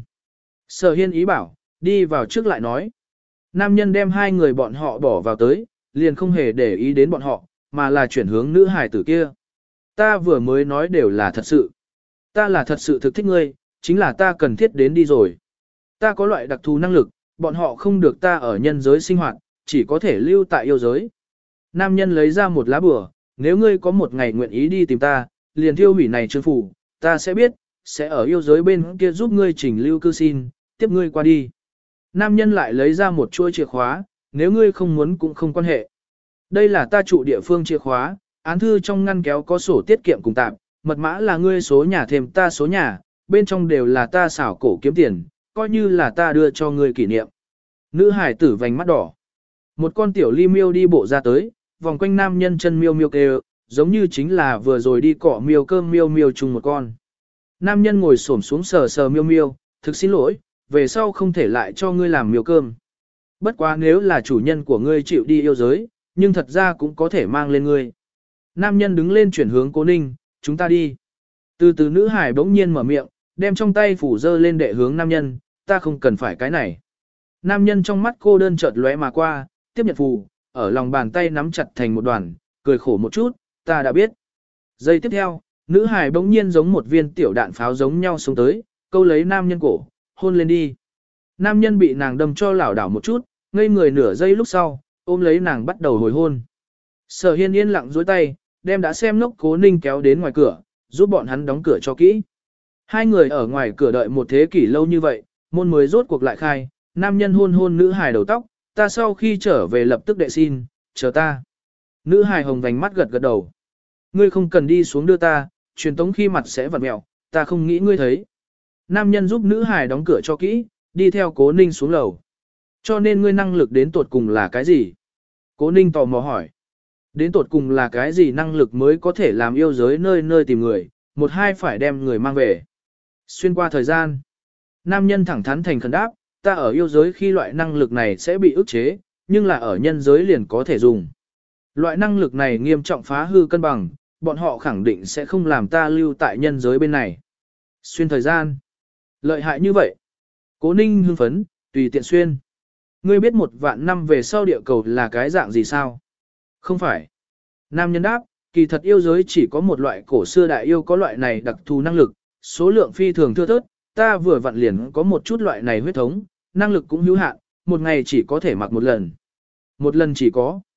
Sở Hiên ý bảo, đi vào trước lại nói. Nam nhân đem hai người bọn họ bỏ vào tới, liền không hề để ý đến bọn họ, mà là chuyển hướng nữ hài tử kia. Ta vừa mới nói đều là thật sự. Ta là thật sự thực thích ngươi, chính là ta cần thiết đến đi rồi. Ta có loại đặc thù năng lực, bọn họ không được ta ở nhân giới sinh hoạt, chỉ có thể lưu tại yêu giới. Nam nhân lấy ra một lá bùa, nếu ngươi có một ngày nguyện ý đi tìm ta, liền thiêu hủy này chương phủ, ta sẽ biết, sẽ ở yêu giới bên kia giúp ngươi chỉnh lưu cư xin, tiếp ngươi qua đi. Nam nhân lại lấy ra một chuôi chìa khóa, nếu ngươi không muốn cũng không quan hệ. Đây là ta trụ địa phương chìa khóa, án thư trong ngăn kéo có sổ tiết kiệm cùng tạm, mật mã là ngươi số nhà thêm ta số nhà, bên trong đều là ta xảo cổ kiếm tiền, coi như là ta đưa cho ngươi kỷ niệm. Nữ hải tử vành mắt đỏ. Một con tiểu ly miêu đi bộ ra tới, vòng quanh nam nhân chân miêu miêu kêu, giống như chính là vừa rồi đi cọ miêu cơm miêu miêu chung một con. Nam nhân ngồi xổm xuống sờ sờ miêu miêu, thực xin lỗi, về sau không thể lại cho ngươi làm miêu cơm. Bất quá nếu là chủ nhân của ngươi chịu đi yêu giới, nhưng thật ra cũng có thể mang lên ngươi. Nam nhân đứng lên chuyển hướng Cố Ninh, chúng ta đi. Từ từ nữ hải bỗng nhiên mở miệng, đem trong tay phủ dơ lên đệ hướng nam nhân, ta không cần phải cái này. Nam nhân trong mắt cô đơn chợt lóe mà qua, tiếp nhận phù, ở lòng bàn tay nắm chặt thành một đoàn, cười khổ một chút, ta đã biết. Giây tiếp theo, nữ hải bỗng nhiên giống một viên tiểu đạn pháo giống nhau xuống tới, câu lấy nam nhân cổ, hôn lên đi. Nam nhân bị nàng đâm cho lảo đảo một chút, ngây người nửa giây lúc sau, ôm lấy nàng bắt đầu hồi hôn. Sở Hiên yên lặng dối tay, đem đã xem nốc Cố Ninh kéo đến ngoài cửa, giúp bọn hắn đóng cửa cho kỹ. Hai người ở ngoài cửa đợi một thế kỷ lâu như vậy, môn mới rốt cuộc lại khai, nam nhân hôn hôn nữ hài đầu tóc, ta sau khi trở về lập tức đệ xin, chờ ta. Nữ hài hồng vành mắt gật gật đầu. Ngươi không cần đi xuống đưa ta, truyền tống khi mặt sẽ vặn mẹo, ta không nghĩ ngươi thấy. Nam nhân giúp nữ hài đóng cửa cho kỹ, đi theo Cố Ninh xuống lầu. Cho nên ngươi năng lực đến tột cùng là cái gì? Cố Ninh tò mò hỏi. Đến tột cùng là cái gì năng lực mới có thể làm yêu giới nơi nơi tìm người, một hai phải đem người mang về. Xuyên qua thời gian, nam nhân thẳng thắn thành khẩn đáp, ta ở yêu giới khi loại năng lực này sẽ bị ức chế, nhưng là ở nhân giới liền có thể dùng. Loại năng lực này nghiêm trọng phá hư cân bằng, bọn họ khẳng định sẽ không làm ta lưu tại nhân giới bên này. Xuyên thời gian. Lợi hại như vậy. Cố Ninh hưng phấn, tùy tiện xuyên. Ngươi biết 1.000.000 năm về sau địa cầu là cái dạng gì sao? Không phải. Nam nhân đáp, kỳ thật yêu giới chỉ có một loại cổ xưa đại yêu có loại này đặc thù năng lực, số lượng phi thường thưa thớt, ta vừa vặn liền có một chút loại này huyết thống, năng lực cũng hữu hạn, một ngày chỉ có thể mặc một lần. Một lần chỉ có.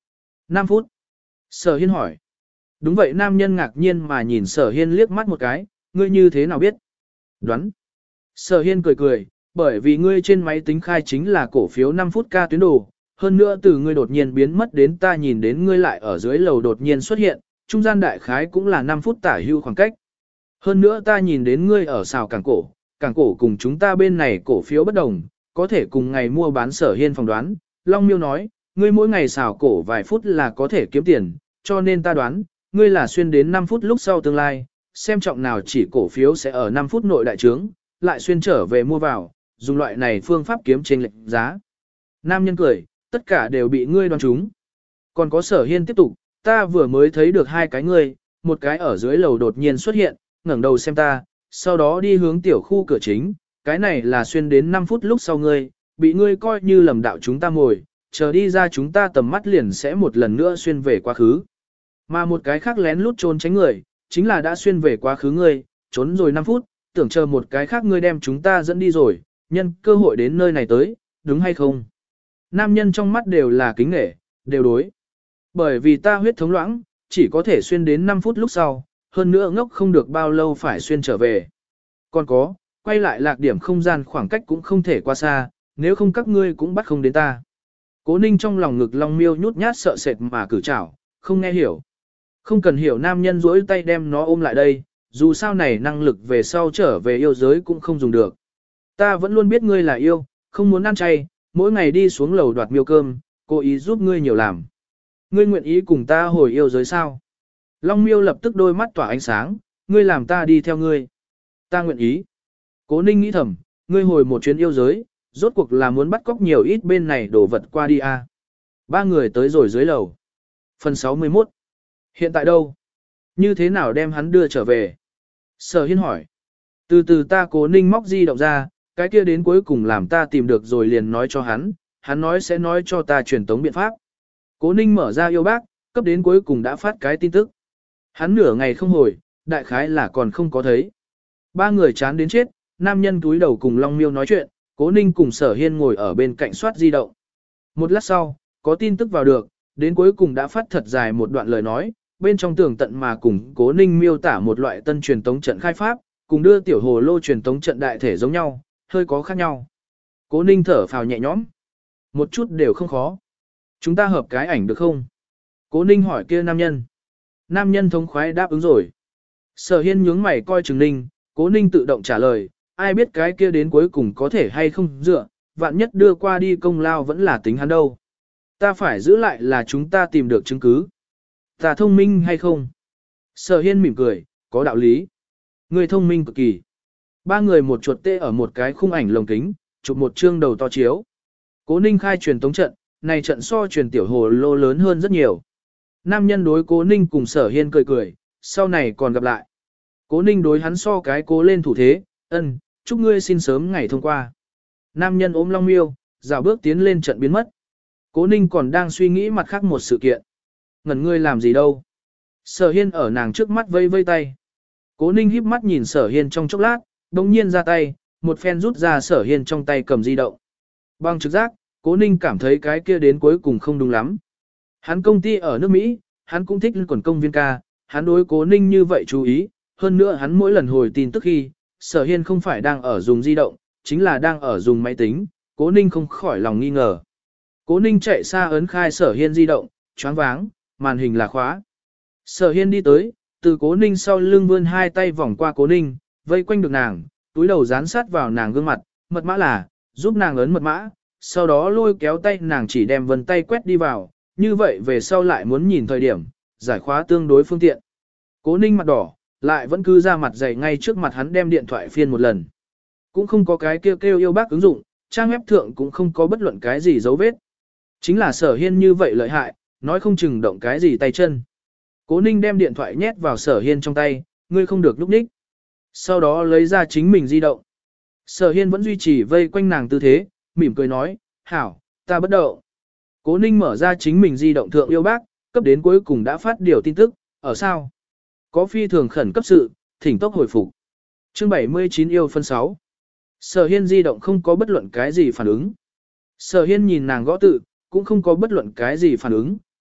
5 phút. Sở Hiên hỏi. Đúng vậy, nam nhân ngạc nhiên mà nhìn Sở Hiên liếc mắt một cái, ngươi như thế nào biết? Đoán. Sở Hiên cười cười, bởi vì ngươi trên máy tính khai chính là cổ phiếu 5 phút ca tuyến đồ, hơn nữa từ ngươi đột nhiên biến mất đến ta nhìn đến ngươi lại ở dưới lầu đột nhiên xuất hiện, trung gian đại khái cũng là 5 phút tả hưu khoảng cách. Hơn nữa ta nhìn đến ngươi ở xào cảng cổ cùng chúng ta bên này cổ phiếu bất đồng, có thể cùng ngày mua bán. Sở Hiên phỏng đoán, Long Miêu nói, ngươi mỗi ngày xào cổ vài phút là có thể kiếm tiền, cho nên ta đoán, ngươi là xuyên đến 5 phút lúc sau tương lai, xem trọng nào chỉ cổ phiếu sẽ ở 5 phút nội đại trướng, lại xuyên trở về mua vào, dùng loại này phương pháp kiếm chênh lệch giá. Nam nhân cười, tất cả đều bị ngươi đoán trúng. Còn có Sở Hiên tiếp tục, ta vừa mới thấy được hai cái ngươi, một cái ở dưới lầu đột nhiên xuất hiện, ngẩng đầu xem ta, sau đó đi hướng tiểu khu cửa chính, cái này là xuyên đến 5 phút lúc sau ngươi, bị ngươi coi như lầm đạo chúng ta ngồi, chờ đi ra chúng ta tầm mắt liền sẽ một lần nữa xuyên về quá khứ. Mà một cái khác lén lút trốn tránh người, chính là đã xuyên về quá khứ ngươi, trốn rồi 5 phút, tưởng chờ một cái khác ngươi đem chúng ta dẫn đi rồi, nhân cơ hội đến nơi này tới, đúng hay không? Nam nhân trong mắt đều là kính nể, đều đối. Bởi vì ta huyết thống loãng, chỉ có thể xuyên đến 5 phút lúc sau, hơn nữa ngốc không được bao lâu phải xuyên trở về. Còn có, quay lại lạc điểm không gian khoảng cách cũng không thể qua xa, nếu không các ngươi cũng bắt không đến ta. Cố Ninh trong lòng ngực Long Miêu nhút nhát sợ sệt mà cử chảo, không nghe hiểu. Không cần hiểu, nam nhân duỗi tay đem nó ôm lại đây, dù sao này năng lực về sau trở về yêu giới cũng không dùng được. Ta vẫn luôn biết ngươi là yêu, không muốn ăn chay, mỗi ngày đi xuống lầu đoạt miêu cơm, cố ý giúp ngươi nhiều làm. Ngươi nguyện ý cùng ta hồi yêu giới sao? Long Miêu lập tức đôi mắt tỏa ánh sáng, ngươi làm ta đi theo ngươi. Ta nguyện ý. Cố Ninh nghĩ thầm, ngươi hồi một chuyến yêu giới, rốt cuộc là muốn bắt cóc nhiều ít bên này đổ vật qua đi à. Ba người tới rồi dưới lầu. Phần 61. Hiện tại đâu? Như thế nào đem hắn đưa trở về? Sở Hiên hỏi. Từ từ ta. Cố Ninh móc di động ra, cái kia đến cuối cùng làm ta tìm được rồi liền nói cho hắn nói sẽ nói cho ta truyền tống biện pháp. Cố Ninh mở ra yêu bác, cấp đến cuối cùng đã phát cái tin tức. Hắn nửa ngày không hồi, đại khái là còn không có thấy. Ba người chán đến chết, nam nhân túi đầu cùng Long Miêu nói chuyện, Cố Ninh cùng Sở Hiên ngồi ở bên cạnh soát di động. Một lát sau, có tin tức vào được, đến cuối cùng đã phát thật dài một đoạn lời nói, bên trong tường tận mà cùng Cố Ninh miêu tả một loại tân truyền tống trận khai pháp, cùng đưa tiểu hồ lô truyền tống trận đại thể giống nhau, hơi có khác nhau. Cố Ninh thở phào nhẹ nhõm. Một chút đều không khó. Chúng ta hợp cái ảnh được không? Cố Ninh hỏi kia nam nhân. Nam nhân thống khoái đáp ứng rồi. Sở Hiên nhướng mày coi chừng Ninh, Cố Ninh tự động trả lời, ai biết cái kia đến cuối cùng có thể hay không dựa, vạn nhất đưa qua đi công lao vẫn là tính hắn đâu. Ta phải giữ lại là chúng ta tìm được chứng cứ. Ta thông minh hay không? Sở Hiên mỉm cười, có đạo lý. Người thông minh cực kỳ. Ba người một chuột tê ở một cái khung ảnh lồng kính, chụp một chương đầu to chiếu. Cố Ninh khai truyền tống trận, này trận so truyền tiểu hồ lô lớn hơn rất nhiều. Nam nhân đối Cố Ninh cùng Sở Hiên cười cười, sau này còn gặp lại. Cố Ninh đối hắn so cái cố lên thủ thế, ân, chúc ngươi xin sớm ngày thông qua. Nam nhân ôm Long Miêu, dạo bước tiến lên trận biến mất. Cố Ninh còn đang suy nghĩ mặt khác một sự kiện. Ngẩn ngươi làm gì đâu? Sở Hiên ở nàng trước mắt vây vây tay. Cố Ninh híp mắt nhìn Sở Hiên trong chốc lát, đồng nhiên ra tay, một phen rút ra Sở Hiên trong tay cầm di động. Bằng trực giác, Cố Ninh cảm thấy cái kia đến cuối cùng không đúng lắm. Hắn công ty ở nước Mỹ, hắn cũng thích quần công viên ca, hắn đối Cố Ninh như vậy chú ý, hơn nữa hắn mỗi lần hồi tin tức khi, Sở Hiên không phải đang ở dùng di động, chính là đang ở dùng máy tính, Cố Ninh không khỏi lòng nghi ngờ. Cố Ninh chạy xa ấn khai Sở Hiên di động, choáng váng, màn hình là khóa. Sở Hiên đi tới, từ Cố Ninh sau lưng vươn hai tay vòng qua Cố Ninh, vây quanh được nàng, túi đầu dán sát vào nàng gương mặt, mật mã là, giúp nàng ấn mật mã, sau đó lôi kéo tay nàng chỉ đem vân tay quét đi vào, như vậy về sau lại muốn nhìn thời điểm, giải khóa tương đối phương tiện. Cố Ninh mặt đỏ, lại vẫn cứ ra mặt dày ngay trước mặt hắn đem điện thoại phiên một lần. Cũng không có cái kêu kêu yêu bác ứng dụng, trang web thượng cũng không có bất luận cái gì dấu vết. Chính là Sở Hiên như vậy lợi hại, nói không chừng động cái gì tay chân. Cố Ninh đem điện thoại nhét vào Sở Hiên trong tay, ngươi không được lúc ních. Sau đó lấy ra chính mình di động. Sở Hiên vẫn duy trì vây quanh nàng tư thế, mỉm cười nói, hảo, ta bất động. Cố Ninh mở ra chính mình di động thượng yêu bác, cấp đến cuối cùng đã phát điều tin tức, ở sao? Có phi thường khẩn cấp sự, thỉnh tốc hồi phục. Chương 79 yêu phân 6. Sở Hiên di động không có bất luận cái gì phản ứng. Sở Hiên nhìn nàng gõ tự, cũng không có bất luận cái gì phản ứng,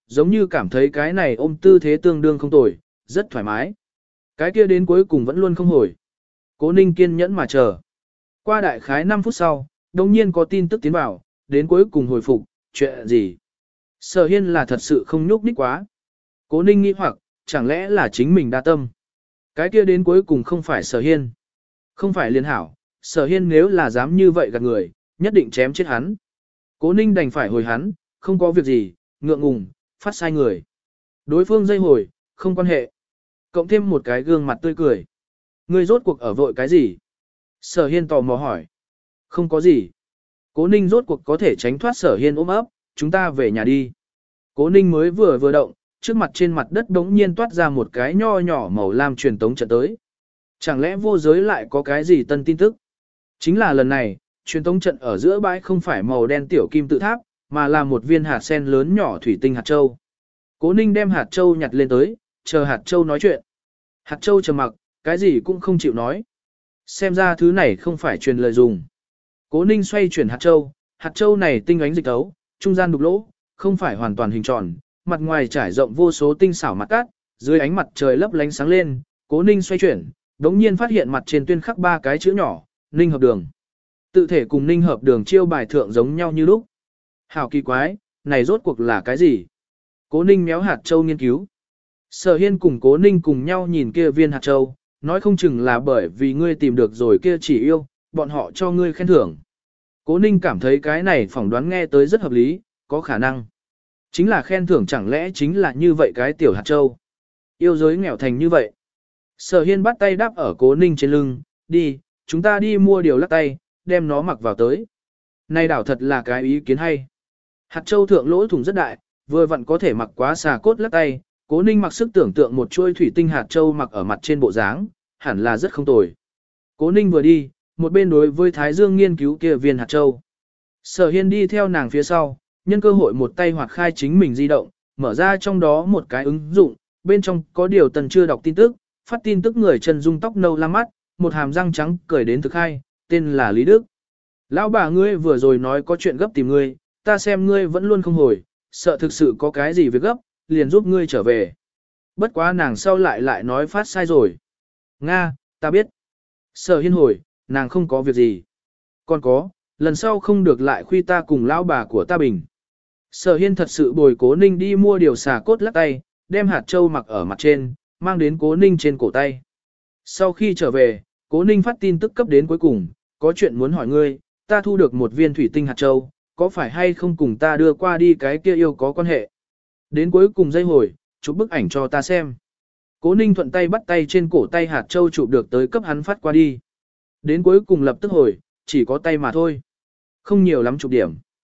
giống như cảm thấy cái này ôm tư thế tương đương không tồi, rất thoải mái. Cái kia đến cuối cùng vẫn luôn không hồi. Cố Ninh kiên nhẫn mà chờ. Qua đại khái 5 phút sau, đồng nhiên có tin tức tiến vào, đến cuối cùng hồi phục, chuyện gì? Sở Hiên là thật sự không nhúc nhích quá. Cố Ninh nghĩ hoặc, chẳng lẽ là chính mình đa tâm. Cái kia đến cuối cùng không phải Sở Hiên. Không phải liên hảo, Sở Hiên nếu là dám như vậy gạt người, nhất định chém chết hắn. Cố Ninh đành phải hồi hắn, không có việc gì, ngượng ngùng, phát sai người. Đối phương dây hồi, không quan hệ. Cộng thêm một cái gương mặt tươi cười. Ngươi rốt cuộc ở vội cái gì? Sở Hiên tò mò hỏi. Không có gì. Cố Ninh rốt cuộc có thể tránh thoát Sở Hiên ôm ấp, chúng ta về nhà đi. Cố Ninh mới vừa động, trước mặt trên mặt đất đống nhiên toát ra một cái nho nhỏ màu lam truyền tống trận tới. Chẳng lẽ vô giới lại có cái gì tân tin tức? Chính là lần này, truyền tống trận ở giữa bãi không phải màu đen tiểu kim tự tháp, mà là một viên hạt sen lớn nhỏ thủy tinh hạt châu. Cố Ninh đem hạt châu nhặt lên tới, chờ hạt châu nói chuyện. Hạt châu trầm mặc, cái gì cũng không chịu nói. Xem ra thứ này không phải truyền lời dùng. Cố Ninh xoay chuyển hạt châu này tinh ánh dịch tấu, trung gian đục lỗ, không phải hoàn toàn hình tròn, mặt ngoài trải rộng vô số tinh xảo mặt cát, dưới ánh mặt trời lấp lánh sáng lên, Cố Ninh xoay chuyển, đống nhiên phát hiện mặt trên tuyên khắc 3 cái chữ nhỏ, Ninh hợp đường. Tự thể cùng Ninh hợp đường chiêu bài thượng giống nhau như lúc. Hảo kỳ quái, này rốt cuộc là cái gì? Cố Ninh méo hạt châu nghiên cứu. Sở Hiên cùng Cố Ninh cùng nhau nhìn kia viên hạt châu, nói không chừng là bởi vì ngươi tìm được rồi kia chỉ yêu, bọn họ cho ngươi khen thưởng. Cố Ninh cảm thấy cái này phỏng đoán nghe tới rất hợp lý, có khả năng. Chính là khen thưởng chẳng lẽ chính là như vậy cái tiểu hạt châu. Yêu giới nghèo thành như vậy. Sở Hiên bắt tay đáp ở Cố Ninh trên lưng, đi, chúng ta đi mua điều lắc tay, đem nó mặc vào tới. Này đảo thật là cái ý kiến hay. Hạt châu thượng lỗ thủng rất đại, vừa vặn có thể mặc quá xà cốt lắc tay, Cố Ninh mặc sức tưởng tượng một chuôi thủy tinh hạt châu mặc ở mặt trên bộ dáng, hẳn là rất không tồi. Cố Ninh vừa đi, một bên đối với Thái Dương nghiên cứu kia viên hạt châu. Sở Hiên đi theo nàng phía sau, nhân cơ hội một tay hoạt khai chính mình di động, mở ra trong đó một cái ứng dụng, bên trong có điều tần chưa đọc tin tức, phát tin tức người chân dung tóc nâu lam mắt, một hàm răng trắng cười đến thực hay, tên là Lý Đức. Lão bà ngươi vừa rồi nói có chuyện gấp tìm ngươi, ta xem ngươi vẫn luôn không hồi, sợ thực sự có cái gì việc gấp, liền giúp ngươi trở về. Bất quá nàng sau lại nói phát sai rồi. Nga, ta biết. Sở Hiên hồi, nàng không có việc gì. Còn có, lần sau không được lại khuy ta cùng lão bà của ta bình. Sở Hiên thật sự bồi Cố Ninh đi mua điều xà cốt lắc tay, đem hạt châu mặc ở mặt trên, mang đến Cố Ninh trên cổ tay. Sau khi trở về, Cố Ninh phát tin tức cấp đến cuối cùng, có chuyện muốn hỏi ngươi, ta thu được một viên thủy tinh hạt châu, có phải hay không cùng ta đưa qua đi cái kia yêu có quan hệ. Đến cuối cùng dây hồi, chụp bức ảnh cho ta xem. Cố Ninh thuận tay bắt tay trên cổ tay hạt châu chụp được tới cấp hắn phát qua đi. Đến cuối cùng lập tức hồi, chỉ có tay mà thôi. Không nhiều lắm chụp điểm.